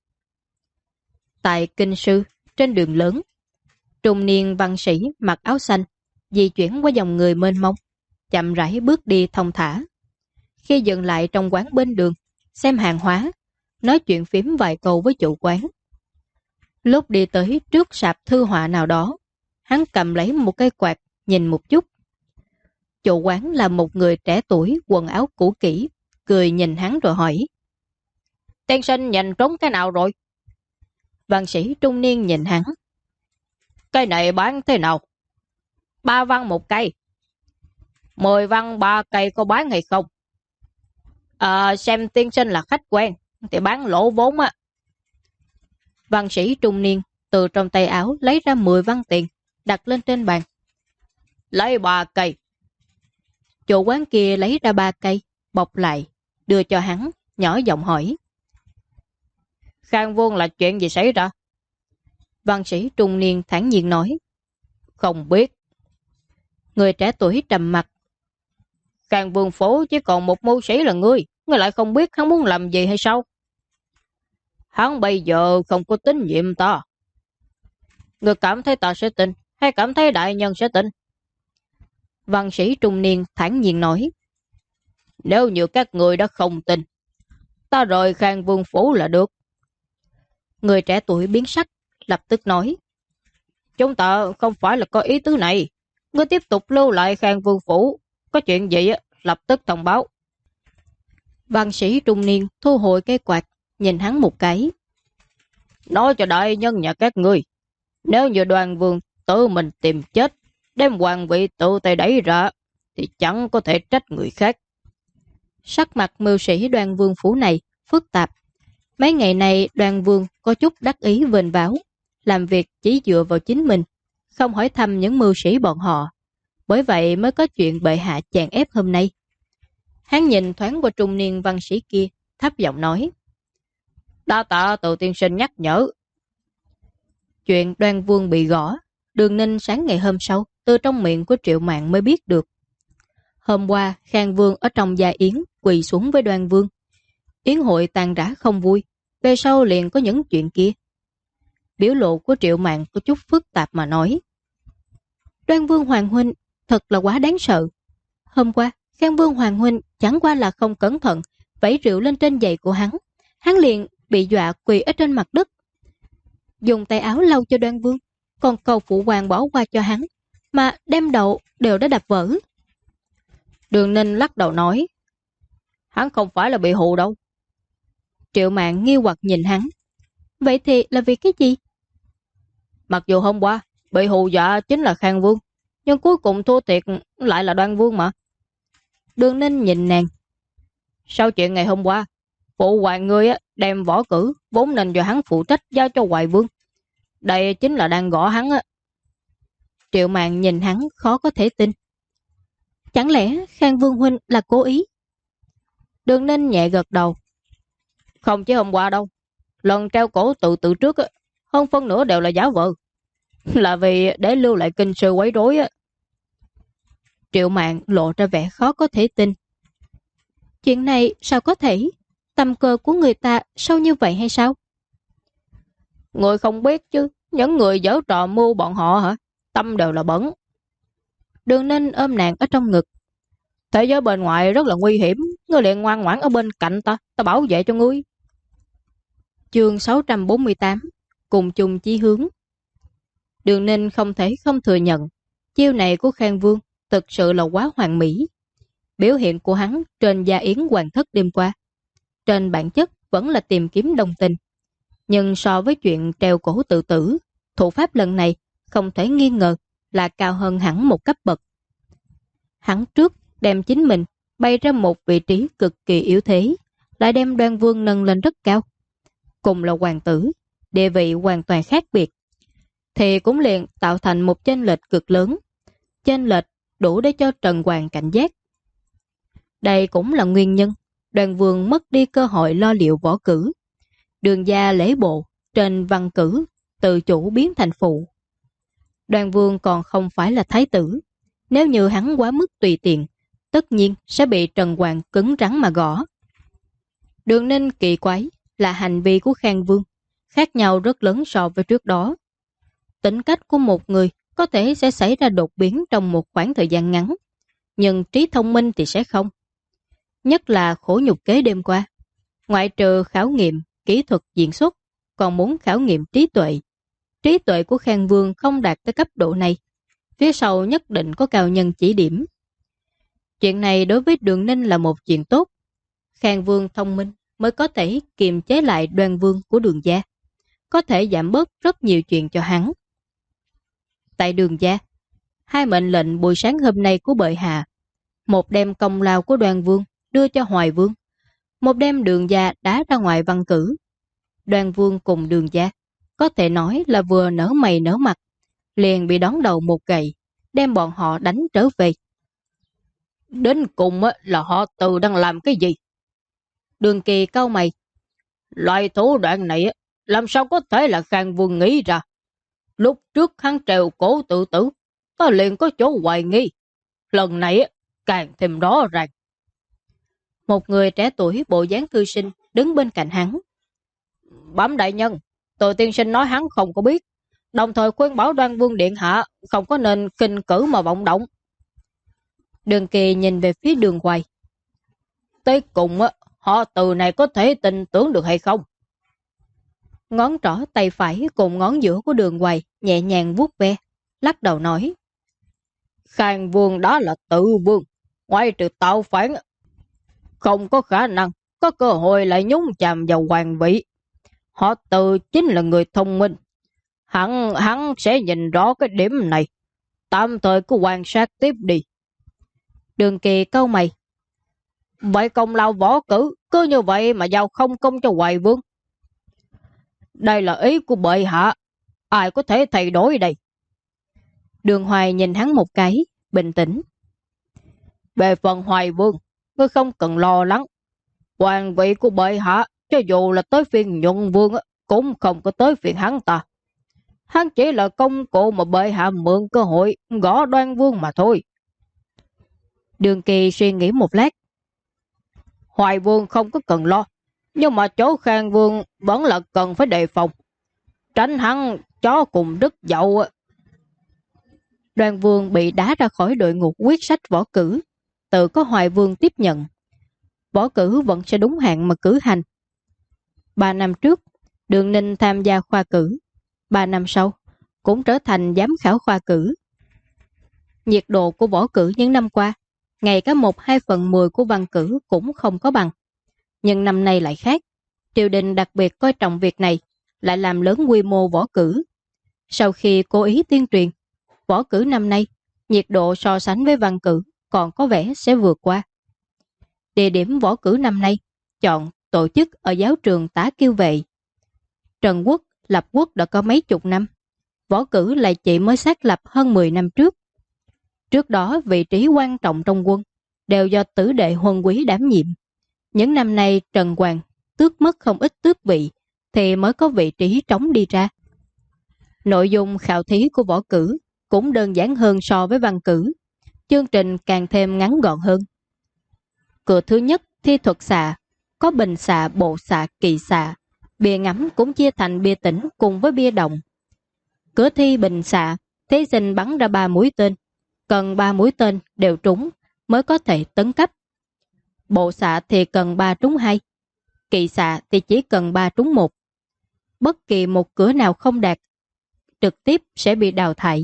Tại kinh sư, trên đường lớn, trung niên văn sĩ mặc áo xanh, di chuyển qua dòng người mênh mông, chậm rãi bước đi thong thả. Khi dừng lại trong quán bên đường, xem hàng hóa, nói chuyện phím vài câu với chủ quán. Lúc đi tới trước sạp thư họa nào đó, hắn cầm lấy một cây quạt, nhìn một chút. Chủ quán là một người trẻ tuổi, quần áo cũ kỹ, cười nhìn hắn rồi hỏi. Tiên sinh nhìn trúng cái nào rồi? Văn sĩ trung niên nhìn hắn. Cái này bán thế nào? 3 văn một cây. 10 văn 3 cây có bán hay không? Xem tiên sinh là khách quen thì bán lỗ vốn á. Văn sĩ trung niên từ trong tay áo lấy ra 10 văn tiền, đặt lên trên bàn. Lấy 3 cây. Chủ quán kia lấy ra 3 cây, bọc lại, đưa cho hắn, nhỏ giọng hỏi. Khang Vương là chuyện gì xảy ra? Văn sĩ trung niên thản nhiên nói. Không biết. Người trẻ tuổi trầm mặt. Khang Vương phố chỉ còn một mưu sĩ là ngươi lại không biết hắn muốn làm gì hay sao? Hắn bây giờ không có tín nhiệm ta. Ngươi cảm thấy ta sẽ tin, hay cảm thấy đại nhân sẽ tin? Văn sĩ trung niên thản nhiên nói. Nếu như các người đã không tin, ta rời Khang Vương phủ là được. Người trẻ tuổi biến sắc, lập tức nói. Chúng ta không phải là có ý tứ này. Ngươi tiếp tục lưu lại Khang Vương phủ, có chuyện gì lập tức thông báo. Văn sĩ trung niên thu hồi cái quạt, nhìn hắn một cái. Nói cho đại nhân nhà các ngươi, nếu như Đoàn Vương tự mình tìm chết, đem hoàng vị tự tay đẩy ra, thì chẳng có thể trách người khác. Sắc mặt mưu sĩ Đoàn Vương phủ này phức tạp. Mấy ngày này Đoàn Vương có chút đắc ý vênh váo, làm việc chỉ dựa vào chính mình, không hỏi thăm những mưu sĩ bọn họ. Bởi vậy mới có chuyện bệ hạ chèn ép hôm nay. Hắn nhìn thoáng qua trung niên văn sĩ kia, thấp giọng nói. Đa tạ Từ tiên sinh nhắc nhở. Chuyện Đoan Vương bị gõ, Đường Ninh sáng ngày hôm sau, từ trong miệng của Triệu Mạn mới biết được. Hôm qua, Khang Vương ở trong gia yến, quỳ xuống với Đoan Vương. Yến hội tàn rã không vui, về sau liền có những chuyện kia. Biểu lộ của Triệu Mạn có chút phức tạp mà nói. Đoan Vương Hoàng huynh thật là quá đáng sợ. Hôm qua, Khang Vương Hoàng huynh chẳng qua là không cẩn thận, vẩy rượu lên trên giày của hắn. Hắn liền bị dọa quỳ ở trên mặt đất. Dùng tay áo lau cho Đoan Vương, còn cầu phụ hoàng bỏ qua cho hắn, mà đem đầu đều đã đập vỡ. Đường Ninh lắc đầu nói. Hắn không phải là bị hù đâu. Triệu Mạn nghi hoặc nhìn hắn. Vậy thì là vì cái gì? Mặc dù hôm qua bị hù dọa chính là Khang Vương, nhưng cuối cùng thua thiệt lại là Đoan Vương mà. Đường Ninh nhìn nàng. Sau chuyện ngày hôm qua, phụ hoàng ngươi đem võ cử vốn nên do hắn phụ trách giao cho Hoài Vương. Đây chính là đang gõ hắn á. Triệu Mạn nhìn hắn khó có thể tin. Chẳng lẽ Khang Vương huynh là cố ý? Đường Ninh nhẹ gật đầu. Không chỉ hôm qua đâu, lần treo cổ tự trước hơn phân nửa đều là giả vờ. Là vì để lưu lại kinh sư quấy rối á. Triệu Mạn lộ ra vẻ khó có thể tin. Chuyện này sao có thể? Tâm cơ của người ta sâu như vậy hay sao? Người không biết chứ, những người giở trò mưu bọn họ hả? Tâm đều là bẩn. Đường Ninh ôm nàng ở trong ngực. Thế giới bên ngoài rất là nguy hiểm, ngươi liền ngoan ngoãn ở bên cạnh ta, ta bảo vệ cho ngươi. Chương 648, cùng chung chí hướng. Đường Ninh không thể không thừa nhận, chiêu này của Khang Vương thực sự là quá hoàn mỹ. Biểu hiện của hắn trên gia yến hoàng thất đêm qua, trên bản chất vẫn là tìm kiếm đồng tình. Nhưng so với chuyện treo cổ tự tử, thủ pháp lần này không thể nghi ngờ là cao hơn hẳn một cấp bậc. Hắn trước đem chính mình bay ra một vị trí cực kỳ yếu thế, lại đem Đoan Vương nâng lên rất cao. Cùng là hoàng tử, địa vị hoàn toàn khác biệt, thì cũng liền tạo thành một chênh lệch cực lớn. Chênh lệch đủ để cho Trần Hoàng cảnh giác. Đây cũng là nguyên nhân Đoan Vương mất đi cơ hội lo liệu võ cử. Đường gia lễ bộ trên văn cử tự chủ biến thành phụ. Đoan Vương còn không phải là thái tử, nếu như hắn quá mức tùy tiện, tất nhiên sẽ bị Trần Hoàng cứng rắn mà gõ. Đường Ninh kỳ quái là hành vi của Khang Vương khác nhau rất lớn so với trước đó. Tính cách của một người có thể sẽ xảy ra đột biến trong một khoảng thời gian ngắn, nhưng trí thông minh thì sẽ không. Nhất là khổ nhục kế đêm qua, ngoại trừ khảo nghiệm kỹ thuật diễn xuất, còn muốn khảo nghiệm trí tuệ. Trí tuệ của Khang Vương không đạt tới cấp độ này, phía sau nhất định có cao nhân chỉ điểm. Chuyện này đối với Đường Ninh là một chuyện tốt. Khang Vương thông minh mới có thể kiềm chế lại Đoan Vương của Đường gia, có thể giảm bớt rất nhiều chuyện cho hắn. Tại Đường gia, hai mệnh lệnh buổi sáng hôm nay của bệ hạ, một đem công lao của Đoan Vương đưa cho Hoài Vương, một đem Đường gia đá ra ngoài văn cử. Đoan Vương cùng Đường gia có thể nói là vừa nở mày nở mặt, liền bị đón đầu một gậy, đem bọn họ đánh trở về. Đến cùng là họ Từ đang làm cái gì? Đường Kỳ cau mày. Loại thủ đoạn này làm sao có thể là Khang Vương nghĩ ra? Lúc trước hắn trèo cổ tự tử, ta liền có chỗ hoài nghi. Lần này càng thêm rõ ràng. Một người trẻ tuổi bộ dáng thư sinh đứng bên cạnh hắn. Bẩm đại nhân, Từ tiên sinh nói hắn không có biết, đồng thời khuyên bảo Đoan Vương điện hạ không có nên khinh cử mà vọng động. Đường Kỳ nhìn về phía Đường Hoài. Tới cùng họ Từ này có thể tin tưởng được hay không? Ngón trỏ tay phải cùng ngón giữa của Đường Hoài nhẹ nhàng vuốt ve, lắc đầu nói. Khang Vương đó là tự vương, ngoài trừ tạo phản, không có khả năng có cơ hội lại nhúng chàm vào hoàng vị. Họ Từ chính là người thông minh, hắn sẽ nhìn rõ cái điểm này. Tạm thời cứ quan sát tiếp đi. Đường Kỳ cau mày. Vậy công lao võ cử cứ như vậy mà giao không công cho Hoài Vương? Đây là ý của bệ hạ, ai có thể thay đổi đây? Đường Hoài nhìn hắn một cái, bình tĩnh. Về phần Hoài Vương, ngươi không cần lo lắng. Hoàng vị của bệ hạ, cho dù là tới phiên Nhuận Vương, cũng không có tới phiên hắn ta. Hắn chỉ là công cụ mà bệ hạ mượn cơ hội gõ Đoan Vương mà thôi. Đường Kỳ suy nghĩ một lát. Hoài Vương không có cần lo, nhưng mà chỗ Khang Vương vẫn là cần phải đề phòng, tránh hắn chó cùng đứt dậu. Đoan Vương bị đá ra khỏi đội ngũ quyết sách võ cử, tự có Hoài Vương tiếp nhận. Võ cử vẫn sẽ đúng hạn mà cử hành. 3 năm trước, Đường Ninh tham gia khoa cử, 3 năm sau cũng trở thành giám khảo khoa cử. Nhiệt độ của võ cử những năm qua, ngay cả 1/2/10 của văn cử cũng không có bằng. Nhưng năm nay lại khác, triều đình đặc biệt coi trọng việc này, lại làm lớn quy mô võ cử. Sau khi cố ý tuyên truyền, võ cử năm nay, nhiệt độ so sánh với văn cử còn có vẻ sẽ vượt qua. Địa điểm võ cử năm nay chọn tổ chức ở giáo trường Tả Kiêu Vệ. Trần Quốc lập quốc đã có mấy chục năm, võ cử lại chỉ mới xác lập hơn 10 năm trước. Trước đó vị trí quan trọng trong quân đều do tử đệ huân quý đảm nhiệm. Những năm nay Trần Hoàng tước mất không ít tước vị thì mới có vị trí trống đi ra. Nội dung khảo thí của võ cử cũng đơn giản hơn so với văn cử, chương trình càng thêm ngắn gọn hơn. Cửa thứ nhất thi thuật xạ có bình xạ, bộ xạ, kỳ xạ. Bia ngắm cũng chia thành bia tĩnh cùng với bia đồng. Cửa thi bình xạ, thí sinh bắn ra 3 mũi tên, cần 3 mũi tên đều trúng mới có thể tấn cấp. Bộ xạ thì cần 3 trúng 2, kỳ xạ thì chỉ cần 3 trúng 1. Bất kỳ một cửa nào không đạt, trực tiếp sẽ bị đào thải.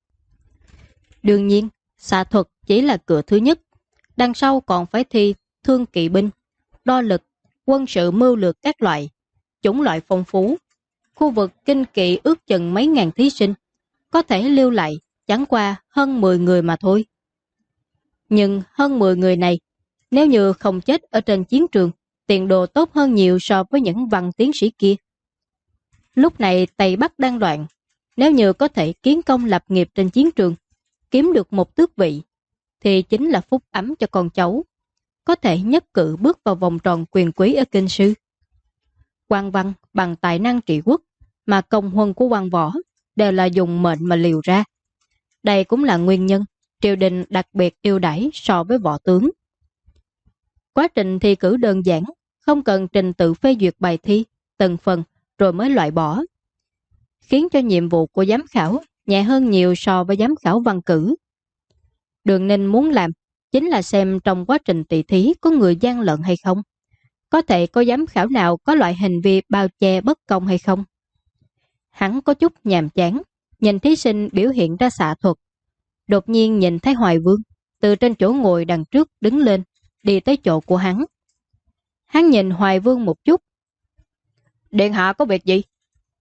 Đương nhiên, xạ thuật chỉ là cửa thứ nhất, đằng sau còn phải thi thương kỵ binh, đo lực, quân sự mưu lược các loại, chủng loại phong phú. Khu vực kinh kỵ ước chừng mấy ngàn thí sinh, có thể lưu lại chẳng qua hơn 10 người mà thôi. Nhưng hơn 10 người này, nếu như không chết ở trên chiến trường, tiền đồ tốt hơn nhiều so với những văn tiến sĩ kia. Lúc này Tây Bắc đang loạn, nếu như có thể kiến công lập nghiệp trên chiến trường, kiếm được một tước vị, thì chính là phúc ấm cho con cháu, có thể nhất cử bước vào vòng tròn quyền quý ở kinh sư. Quan văn bằng tài năng trị quốc, mà công huân của quan võ đều là dùng mệnh mà liều ra. Đây cũng là nguyên nhân triều đình đặc biệt ưu đãi so với võ tướng. Quá trình thi cử đơn giản, không cần trình tự phê duyệt bài thi, từng phần rồi mới loại bỏ, khiến cho nhiệm vụ của giám khảo nhẹ hơn nhiều so với giám khảo văn cử. Đường Ninh muốn làm chính là xem trong quá trình tỉ thí có người gian lận hay không, có thể có giám khảo nào có loại hành vi bao che bất công hay không. Hắn có chút nhàm chán, nhìn thí sinh biểu hiện ra xạ thuật. Đột nhiên nhìn thấy Hoài Vương từ trên chỗ ngồi đằng trước đứng lên, đi tới chỗ của hắn. Hắn nhìn Hoài Vương một chút. Điện hạ có việc gì?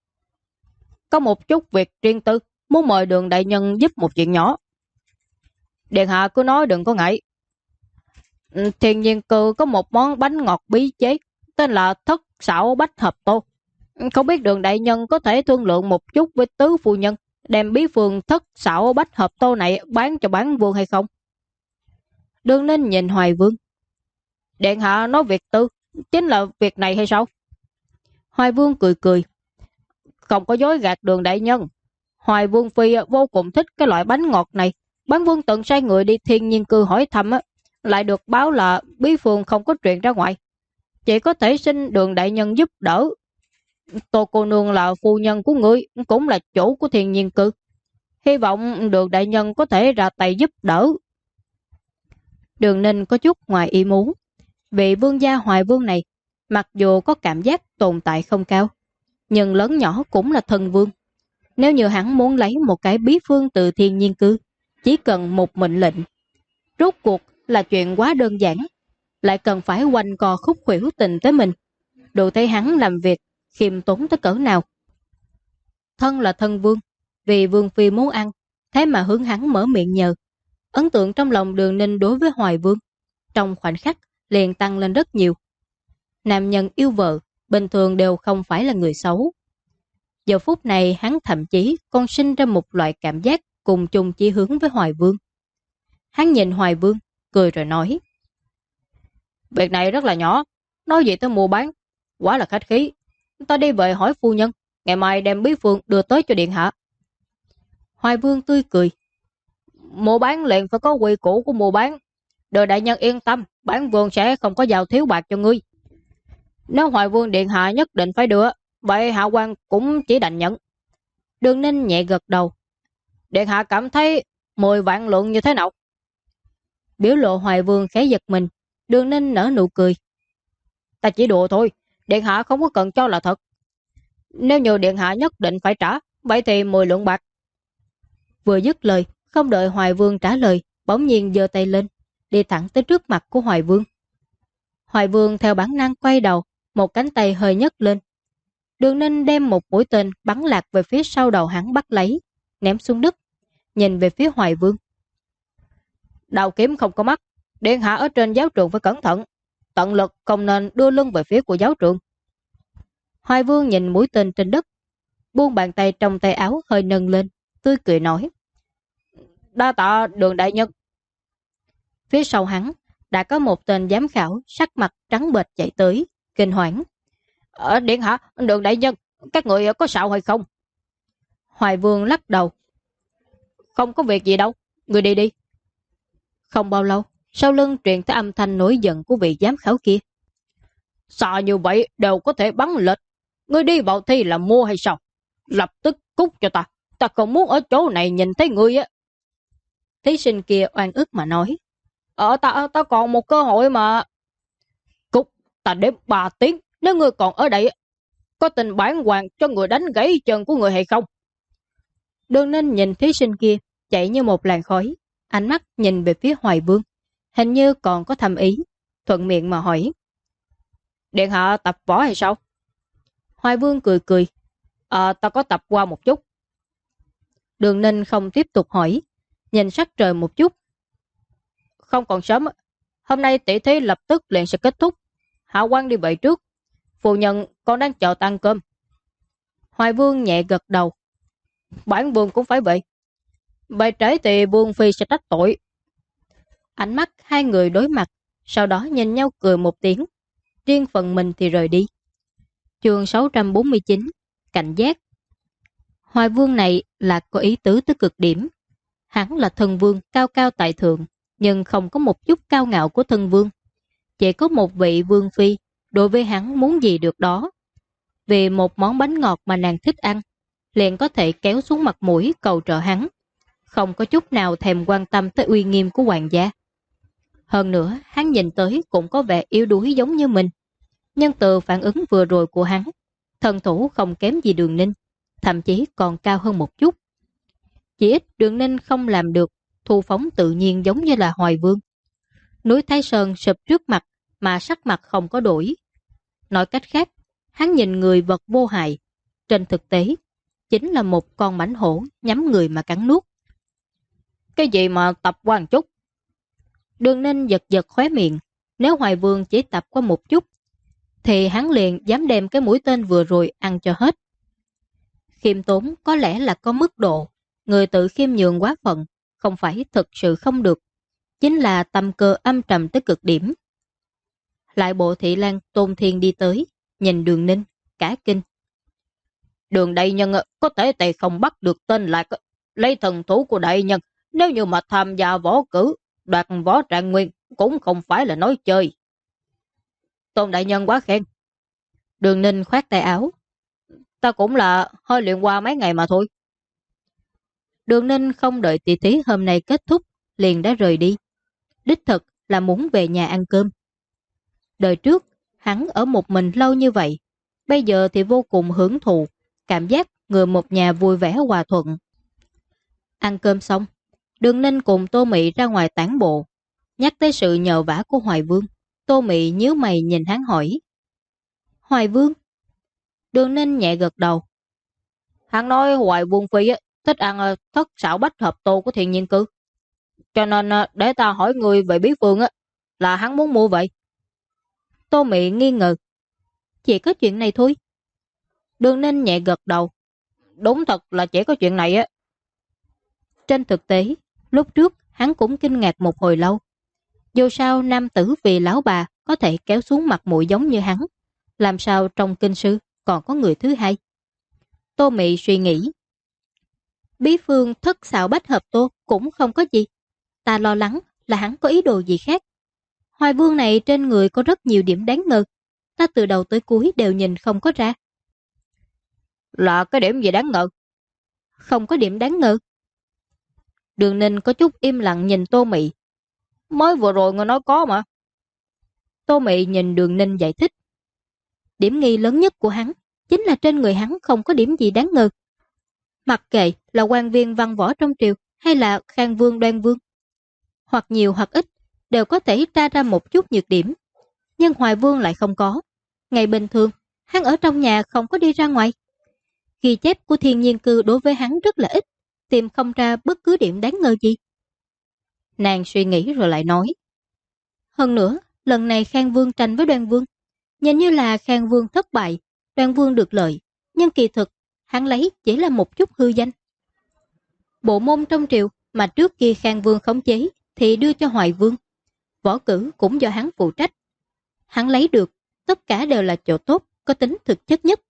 Có một chút việc riêng tư, muốn mời Đường đại nhân giúp một chuyện nhỏ. Điện hạ cứ nói đừng có ngại. Thiên Nhiên Cư có một món bánh ngọt bí chế, tên là thất xảo bách hợp tô. Không biết Đường đại nhân có thể thương lượng một chút với tứ phu nhân, đem bí phương thất xảo bách hợp tô này bán cho bán vương hay không? Đường Ninh nhìn Hoài Vương. Điện hạ nói việc tư, chính là việc này hay sao? Hoài Vương cười cười. Không có dối gạt Đường đại nhân. Hoài Vương phi vô cùng thích cái loại bánh ngọt này. Bán vương từng sai người đi Thiên Nhiên Cư hỏi thăm, lại được báo là bí phương không có truyền ra ngoài. Chỉ có thể xin Đường đại nhân giúp đỡ. Tô cô nương là phu nhân của ngươi, cũng là chủ của Thiên Nhiên Cư. Hy vọng Đường đại nhân có thể ra tay giúp đỡ. Đường Ninh có chút ngoài ý muốn. Vị vương gia Hoài Vương này, mặc dù có cảm giác tồn tại không cao, nhưng lớn nhỏ cũng là thần vương. Nếu như hắn muốn lấy một cái bí phương từ Thiên Nhiên Cư, chỉ cần một mệnh lệnh. Rốt cuộc là chuyện quá đơn giản, lại cần phải quanh co khúc khuỷu tình tới mình. Đủ thấy hắn làm việc khiêm tốn tới cỡ nào. Thân là thân vương, vì vương phi muốn ăn, thế mà hướng hắn mở miệng nhờ. Ấn tượng trong lòng Đường Ninh đối với Hoài Vương trong khoảnh khắc liền tăng lên rất nhiều. Nam nhân yêu vợ bình thường đều không phải là người xấu. Giờ phút này hắn thậm chí còn sinh ra một loại cảm giác cùng chung chí hướng với Hoài Vương. Hắn nhìn Hoài Vương, cười rồi nói. Việc này rất là nhỏ, nói gì tới mua bán, quá là khách khí. Ta đi về hỏi phu nhân, ngày mai đem bí phương đưa tới cho điện hạ. Hoài Vương tươi cười. Mua bán liền phải có quy củ của mua bán. Đời đại nhân yên tâm, bản vương sẽ không có giàu thiếu bạc cho ngươi. Nếu Hoài Vương điện hạ nhất định phải đưa, vậy hạ quan cũng chỉ đành nhận. Đường Ninh nhẹ gật đầu. Điện hạ cảm thấy 10 vạn lượng như thế nào? Biểu lộ Hoài Vương khẽ giật mình. Đường Ninh nở nụ cười. Ta chỉ đùa thôi, điện hạ không có cần cho là thật. Nếu như điện hạ nhất định phải trả, vậy thì 10 lượng bạc. Vừa dứt lời, không đợi Hoài Vương trả lời, bỗng nhiên giơ tay lên, đi thẳng tới trước mặt của Hoài Vương. Hoài Vương theo bản năng quay đầu, một cánh tay hơi nhấc lên. Đường Ninh đem một mũi tên bắn lạc về phía sau đầu hắn bắt lấy, ném xuống đất, nhìn về phía Hoài Vương. Đào kiếm không có mắt, điện hạ ở trên giáo trường phải cẩn thận, tận lực không nên đưa lưng về phía của giáo trường. Hoài Vương nhìn mũi tên trên đất, buông bàn tay trong tay áo hơi nâng lên, tươi cười nói. Đa tạ Đường đại nhân. Phía sau hắn đã có một tên giám khảo sắc mặt trắng bệch chạy tới, kinh hoảng. Điện hạ, Đường đại nhân, các người có sao hay không? Hoài Vương lắc đầu. Không có việc gì đâu, người đi đi. Không bao lâu, sau lưng truyền tới âm thanh nổi giận của vị giám khảo kia. Xa như vậy đều có thể bắn lệch. Ngươi đi vào thi là mua hay sao? Lập tức cút cho ta. Ta không muốn ở chỗ này nhìn thấy ngươi á. Thí sinh kia oan ức mà nói. Ta còn một cơ hội mà. Cút, ta đếm 3 tiếng. Nếu ngươi còn ở đây, có tình bản hoàng cho người đánh gãy chân của người hay không? Đường Ninh nhìn thí sinh kia chạy như một làn khói. Ánh mắt nhìn về phía Hoài Vương. Hình như còn có thầm ý. Thuận miệng mà hỏi. Điện hạ tập võ hay sao? Hoài Vương cười cười. Ta có tập qua một chút. Đường Ninh không tiếp tục hỏi. Nhìn sắc trời một chút. Không còn sớm. Hôm nay tỷ thí lập tức liền sẽ kết thúc. Hạ quan đi vậy trước. Phu nhân con đang chờ ăn cơm. Hoài Vương nhẹ gật đầu. Bản vương cũng phải vậy. Vậy trễ thì vương phi sẽ trách tội. Ánh mắt hai người đối mặt. Sau đó nhìn nhau cười một tiếng. Riêng phần mình thì rời đi. Chương 649. Cảnh giác. Hoài Vương này là có ý tứ tới cực điểm. Hắn là thân vương cao cao tại thượng, nhưng không có một chút cao ngạo của thân vương. Chỉ có một vị vương phi, đối với hắn muốn gì được đó. Vì một món bánh ngọt mà nàng thích ăn, liền có thể kéo xuống mặt mũi cầu trợ hắn. Không có chút nào thèm quan tâm tới uy nghiêm của hoàng gia. Hơn nữa, hắn nhìn tới cũng có vẻ yếu đuối giống như mình. Nhưng từ phản ứng vừa rồi của hắn, thần thủ không kém gì Đường Ninh, thậm chí còn cao hơn một chút. Chỉ ít Đường Ninh không làm được thu phóng tự nhiên giống như là Hoài Vương. Núi Thái Sơn sụp trước mặt mà sắc mặt không có đổi. Nói cách khác, hắn nhìn người vật vô hại, trên thực tế chính là một con mãnh hổ nhắm người mà cắn nuốt. Cái gì mà tập qua một chút? Đường Ninh giật giật khóe miệng. Nếu Hoài Vương chỉ tập qua một chút thì hắn liền dám đem cái mũi tên vừa rồi ăn cho hết. Khiêm tốn có lẽ là có mức độ. Người tự khiêm nhường quá phận không phải thực sự không được, chính là tâm cơ âm trầm tới cực điểm. Lại bộ thị lang Tôn Thiên đi tới, nhìn Đường Ninh, cả kinh. Đường đại nhân có thể tài không bắt được tên Lạc, lấy thần thú của đại nhân, nếu như mà tham gia võ cử, đoạt võ trạng nguyên cũng không phải là nói chơi. Tôn đại nhân quá khen. Đường Ninh khoát tay áo. Ta cũng là hơi luyện qua mấy ngày mà thôi. Đường Ninh không đợi tỷ thí hôm nay kết thúc, liền đã rời đi. Đích thực là muốn về nhà ăn cơm. Đời trước, hắn ở một mình lâu như vậy, bây giờ thì vô cùng hưởng thụ, cảm giác người một nhà vui vẻ hòa thuận. Ăn cơm xong, Đường Ninh cùng Tô Mị ra ngoài tản bộ. Nhắc tới sự nhờ vả của Hoài Vương, Tô Mị nhíu mày nhìn hắn hỏi. Hoài Vương? Đường Ninh nhẹ gật đầu. Hắn nói Hoài Vương Phi thích ăn thất xảo bách hợp tô của Thiên Nhiên Cư. Cho nên để ta hỏi người về bí phương là hắn muốn mua vậy. Tô Mị nghi ngờ. Chỉ có chuyện này thôi. Đường Ninh nhẹ gật đầu. Đúng thật là chỉ có chuyện này á. Trên thực tế, lúc trước hắn cũng kinh ngạc một hồi lâu. Dù sao nam tử vì lão bà có thể kéo xuống mặt mũi giống như hắn, làm sao trong kinh sư còn có người thứ hai? Tô Mị suy nghĩ. Bí phương thất xạo bách hợp tô cũng không có gì. Ta lo lắng là hắn có ý đồ gì khác. Hoài Vương này trên người có rất nhiều điểm đáng ngờ. Ta từ đầu tới cuối đều nhìn không có ra. Là cái điểm gì đáng ngờ? Không có điểm đáng ngờ. Đường Ninh có chút im lặng nhìn Tô Mị. Mới vừa rồi người nói có mà. Tô Mị nhìn Đường Ninh giải thích. Điểm nghi lớn nhất của hắn chính là trên người hắn không có điểm gì đáng ngờ. Mặc kệ là quan viên văn võ trong triều hay là Khang Vương Đoan Vương, hoặc nhiều hoặc ít đều có thể tra ra một chút nhược điểm. Nhưng Hoài Vương lại không có. Ngày bình thường, hắn ở trong nhà không có đi ra ngoài. Ghi chép của Thiên Nhiên Cư đối với hắn rất là ít, tìm không ra bất cứ điểm đáng ngờ gì. Nàng suy nghĩ rồi lại nói. Hơn nữa, lần này Khang Vương tranh với Đoan Vương. Nhìn như là Khang Vương thất bại, Đoan Vương được lợi, nhưng kỳ thực, hắn lấy chỉ là một chút hư danh. Bộ môn trong triều mà trước kia Khang Vương khống chế thì đưa cho Hoài Vương. Võ cử cũng do hắn phụ trách. Hắn lấy được, tất cả đều là chỗ tốt, có tính thực chất nhất.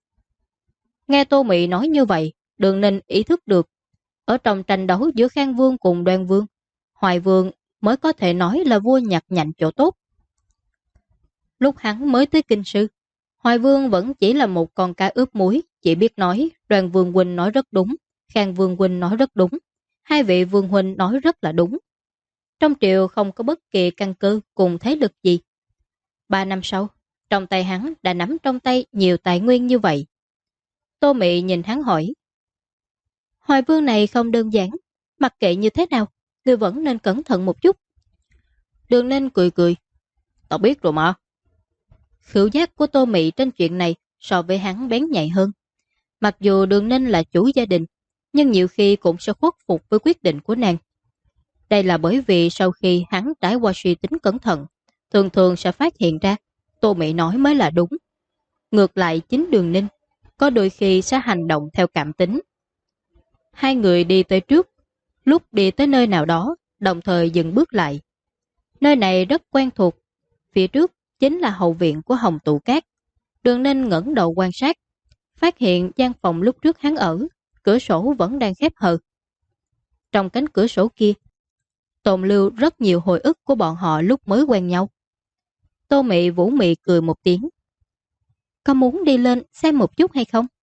Nghe Tô Mị nói như vậy, Đường Ninh ý thức được. Ở trong tranh đấu giữa Khang Vương cùng Đoan Vương, Hoài Vương mới có thể nói là vua nhặt nhạnh chỗ tốt. Lúc hắn mới tới kinh sư, Hoài Vương vẫn chỉ là một con cá ướp muối, chỉ biết nói Đoàn Vương huynh nói rất đúng, Khang Vương huynh nói rất đúng, hai vị Vương huynh nói rất là đúng. Trong triều không có bất kỳ căn cơ cùng thế lực gì. 3 năm sau, trong tay hắn đã nắm trong tay nhiều tài nguyên như vậy. Tô Mị nhìn hắn hỏi, Hoài Vương này không đơn giản, mặc kệ như thế nào, ngươi vẫn nên cẩn thận một chút. Đường Ninh cười cười, tao biết rồi mà. Khứu giác của Tô Mị trên chuyện này so với hắn bén nhạy hơn. Mặc dù Đường Ninh là chủ gia đình, nhưng nhiều khi cũng sẽ khuất phục với quyết định của nàng. Đây là bởi vì sau khi hắn trải qua suy tính cẩn thận, thường thường sẽ phát hiện ra Tô Mị nói mới là đúng. Ngược lại chính Đường Ninh, có đôi khi sẽ hành động theo cảm tính. Hai người đi tới trước, lúc đi tới nơi nào đó, đồng thời dừng bước lại. Nơi này rất quen thuộc, phía trước chính là hậu viện của Hồng Tụ Cát. Đường Ninh ngẩng đầu quan sát, phát hiện gian phòng lúc trước hắn ở, cửa sổ vẫn đang khép hờ. Trong cánh cửa sổ kia, tồn lưu rất nhiều hồi ức của bọn họ lúc mới quen nhau. Tô Mị vũ mị cười một tiếng. Có muốn đi lên xem một chút hay không?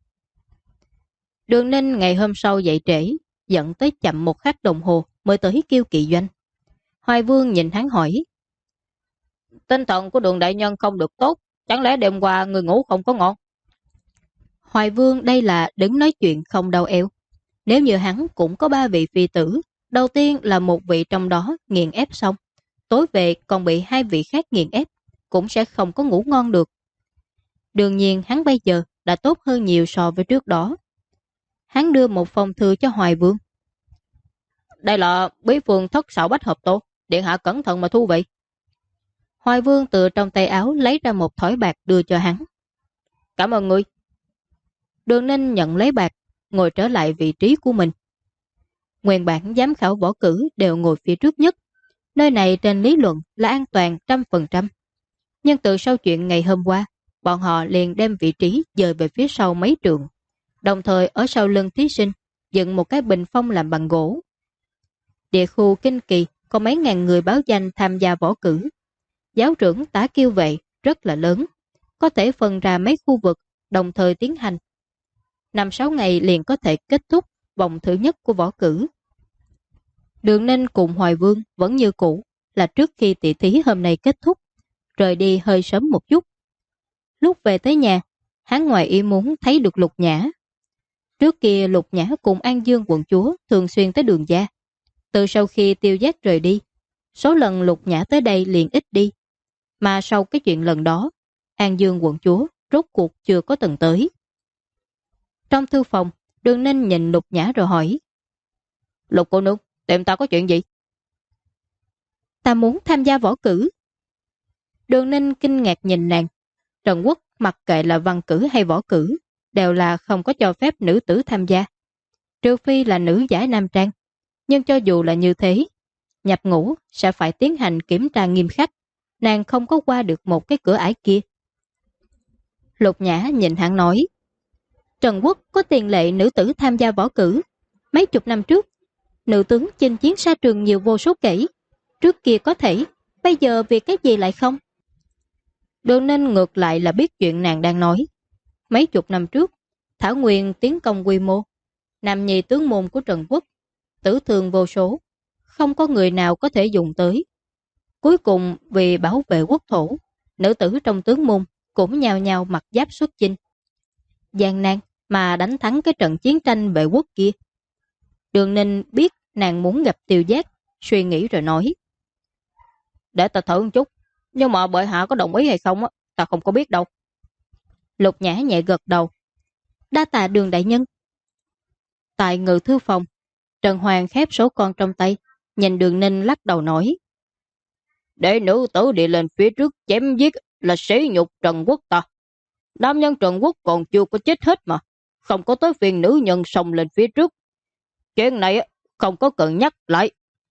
Đường Ninh ngày hôm sau dậy trễ, dẫn tới chậm một khắc đồng hồ mới tới Kiêu Kỵ Doanh. Hoài Vương nhìn hắn hỏi, tinh thần của Đường đại nhân không được tốt, chẳng lẽ đêm qua người ngủ không có ngon? Hoài Vương đây là đứng nói chuyện không đau eo. Nếu như hắn cũng có 3 vị phi tử, đầu tiên là một vị trong đó nghiền ép xong, tối về còn bị 2 vị khác nghiền ép, cũng sẽ không có ngủ ngon được. Đương nhiên hắn bây giờ đã tốt hơn nhiều so với trước đó. Hắn đưa một phong thư cho Hoài Vương. Đây là bí phương thất xảo bách hợp tô, điện hạ cẩn thận mà thu vậy. Hoài Vương từ trong tay áo lấy ra một thỏi bạc đưa cho hắn. Cảm ơn ngươi. Đường Ninh nhận lấy bạc, ngồi trở lại vị trí của mình. Nguyên bản giám khảo võ cử đều ngồi phía trước nhất. Nơi này trên lý luận là an toàn 100%. Nhưng từ sau chuyện ngày hôm qua, bọn họ liền đem vị trí dời về phía sau mấy trường. Đồng thời ở sau lưng thí sinh dựng một cái bình phong làm bằng gỗ. Địa khu Kinh Kỳ có mấy ngàn người báo danh tham gia võ cử. Giáo trưởng Tả Kiêu Vệ rất là lớn, có thể phân ra mấy khu vực đồng thời tiến hành. 5-6 ngày liền có thể kết thúc vòng thứ nhất của võ cử. Đường Ninh cùng Hoài Vương vẫn như cũ, là trước khi tỷ thí hôm nay kết thúc, rời đi hơi sớm một chút. Lúc về tới nhà, hắn ngoài ý muốn thấy được Lục Nhã. Trước kia Lục Nhã cùng An Dương quận chúa thường xuyên tới Đường gia. Từ sau khi Tiêu Giác rời đi, số lần Lục Nhã tới đây liền ít đi. Mà sau cái chuyện lần đó, An Dương quận chúa rốt cuộc chưa có từng tới. Trong thư phòng, Đường Ninh nhìn Lục Nhã rồi hỏi, Lục cô nương, tìm ta có chuyện gì? Ta muốn tham gia võ cử. Đường Ninh kinh ngạc nhìn nàng. Trần Quốc mặc kệ là văn cử hay võ cử, đều là không có cho phép nữ tử tham gia. Trừ phi là nữ giải nam trang. Nhưng cho dù là như thế, nhập ngũ sẽ phải tiến hành kiểm tra nghiêm khắc. Nàng không có qua được một cái cửa ải kia. Lục Nhã nhìn hắn nói, Trần Quốc có tiền lệ nữ tử tham gia võ cử. Mấy chục năm trước, nữ tướng chinh chiến xa trường nhiều vô số kể. Trước kia có thể, bây giờ vì cái gì lại không? Đường Ninh ngược lại là biết chuyện nàng đang nói. Mấy chục năm trước, Thảo Nguyên tiến công quy mô. Nam nhi tướng môn của Trần Quốc, tử thương vô số. Không có người nào có thể dùng tới. Cuối cùng vì bảo vệ quốc thổ, nữ tử trong tướng môn cũng nhao nhao mặc giáp xuất chinh. Gian nan mà đánh thắng cái trận chiến tranh vệ quốc kia. Đường Ninh biết nàng muốn gặp Tiêu Giác, suy nghĩ rồi nói, để ta thử một chút, nhưng mà bệ hạ có đồng ý hay không ta không có biết đâu. Lục Nhã nhẹ gật đầu. Đa tạ Đường đại nhân. Tại ngự thư phòng, Trần Hoàng khép số con trong tay, nhìn Đường Ninh lắc đầu nói, để nữ tử đi lên phía trước chém giết là sỉ nhục Trần Quốc ta. Nam nhân Trần Quốc còn chưa có chết hết mà, không có tới phiên nữ nhân xông lên phía trước. Chuyện này không có cần nhắc lại.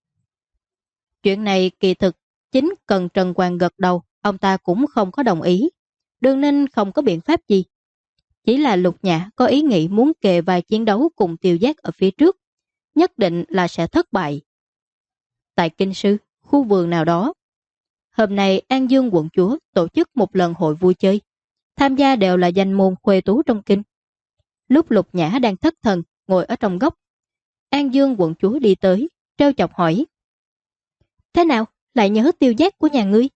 Chuyện này kỳ thực chính cần Trần Hoàng gật đầu, ông ta cũng không có đồng ý. Đường Ninh không có biện pháp gì. Chỉ là Lục Nhã có ý nghĩ muốn kề vai chiến đấu cùng Tiêu Giác ở phía trước, nhất định là sẽ thất bại. Tại kinh sư, khu vườn nào đó, Hôm nay An Dương quận chúa tổ chức một lần hội vui chơi. Tham gia đều là danh môn khuê tú trong kinh. Lúc Lục Nhã đang thất thần, ngồi ở trong góc, An Dương quận chúa đi tới, trêu chọc hỏi. Thế nào, lại nhớ Tiêu Giác của nhà ngươi?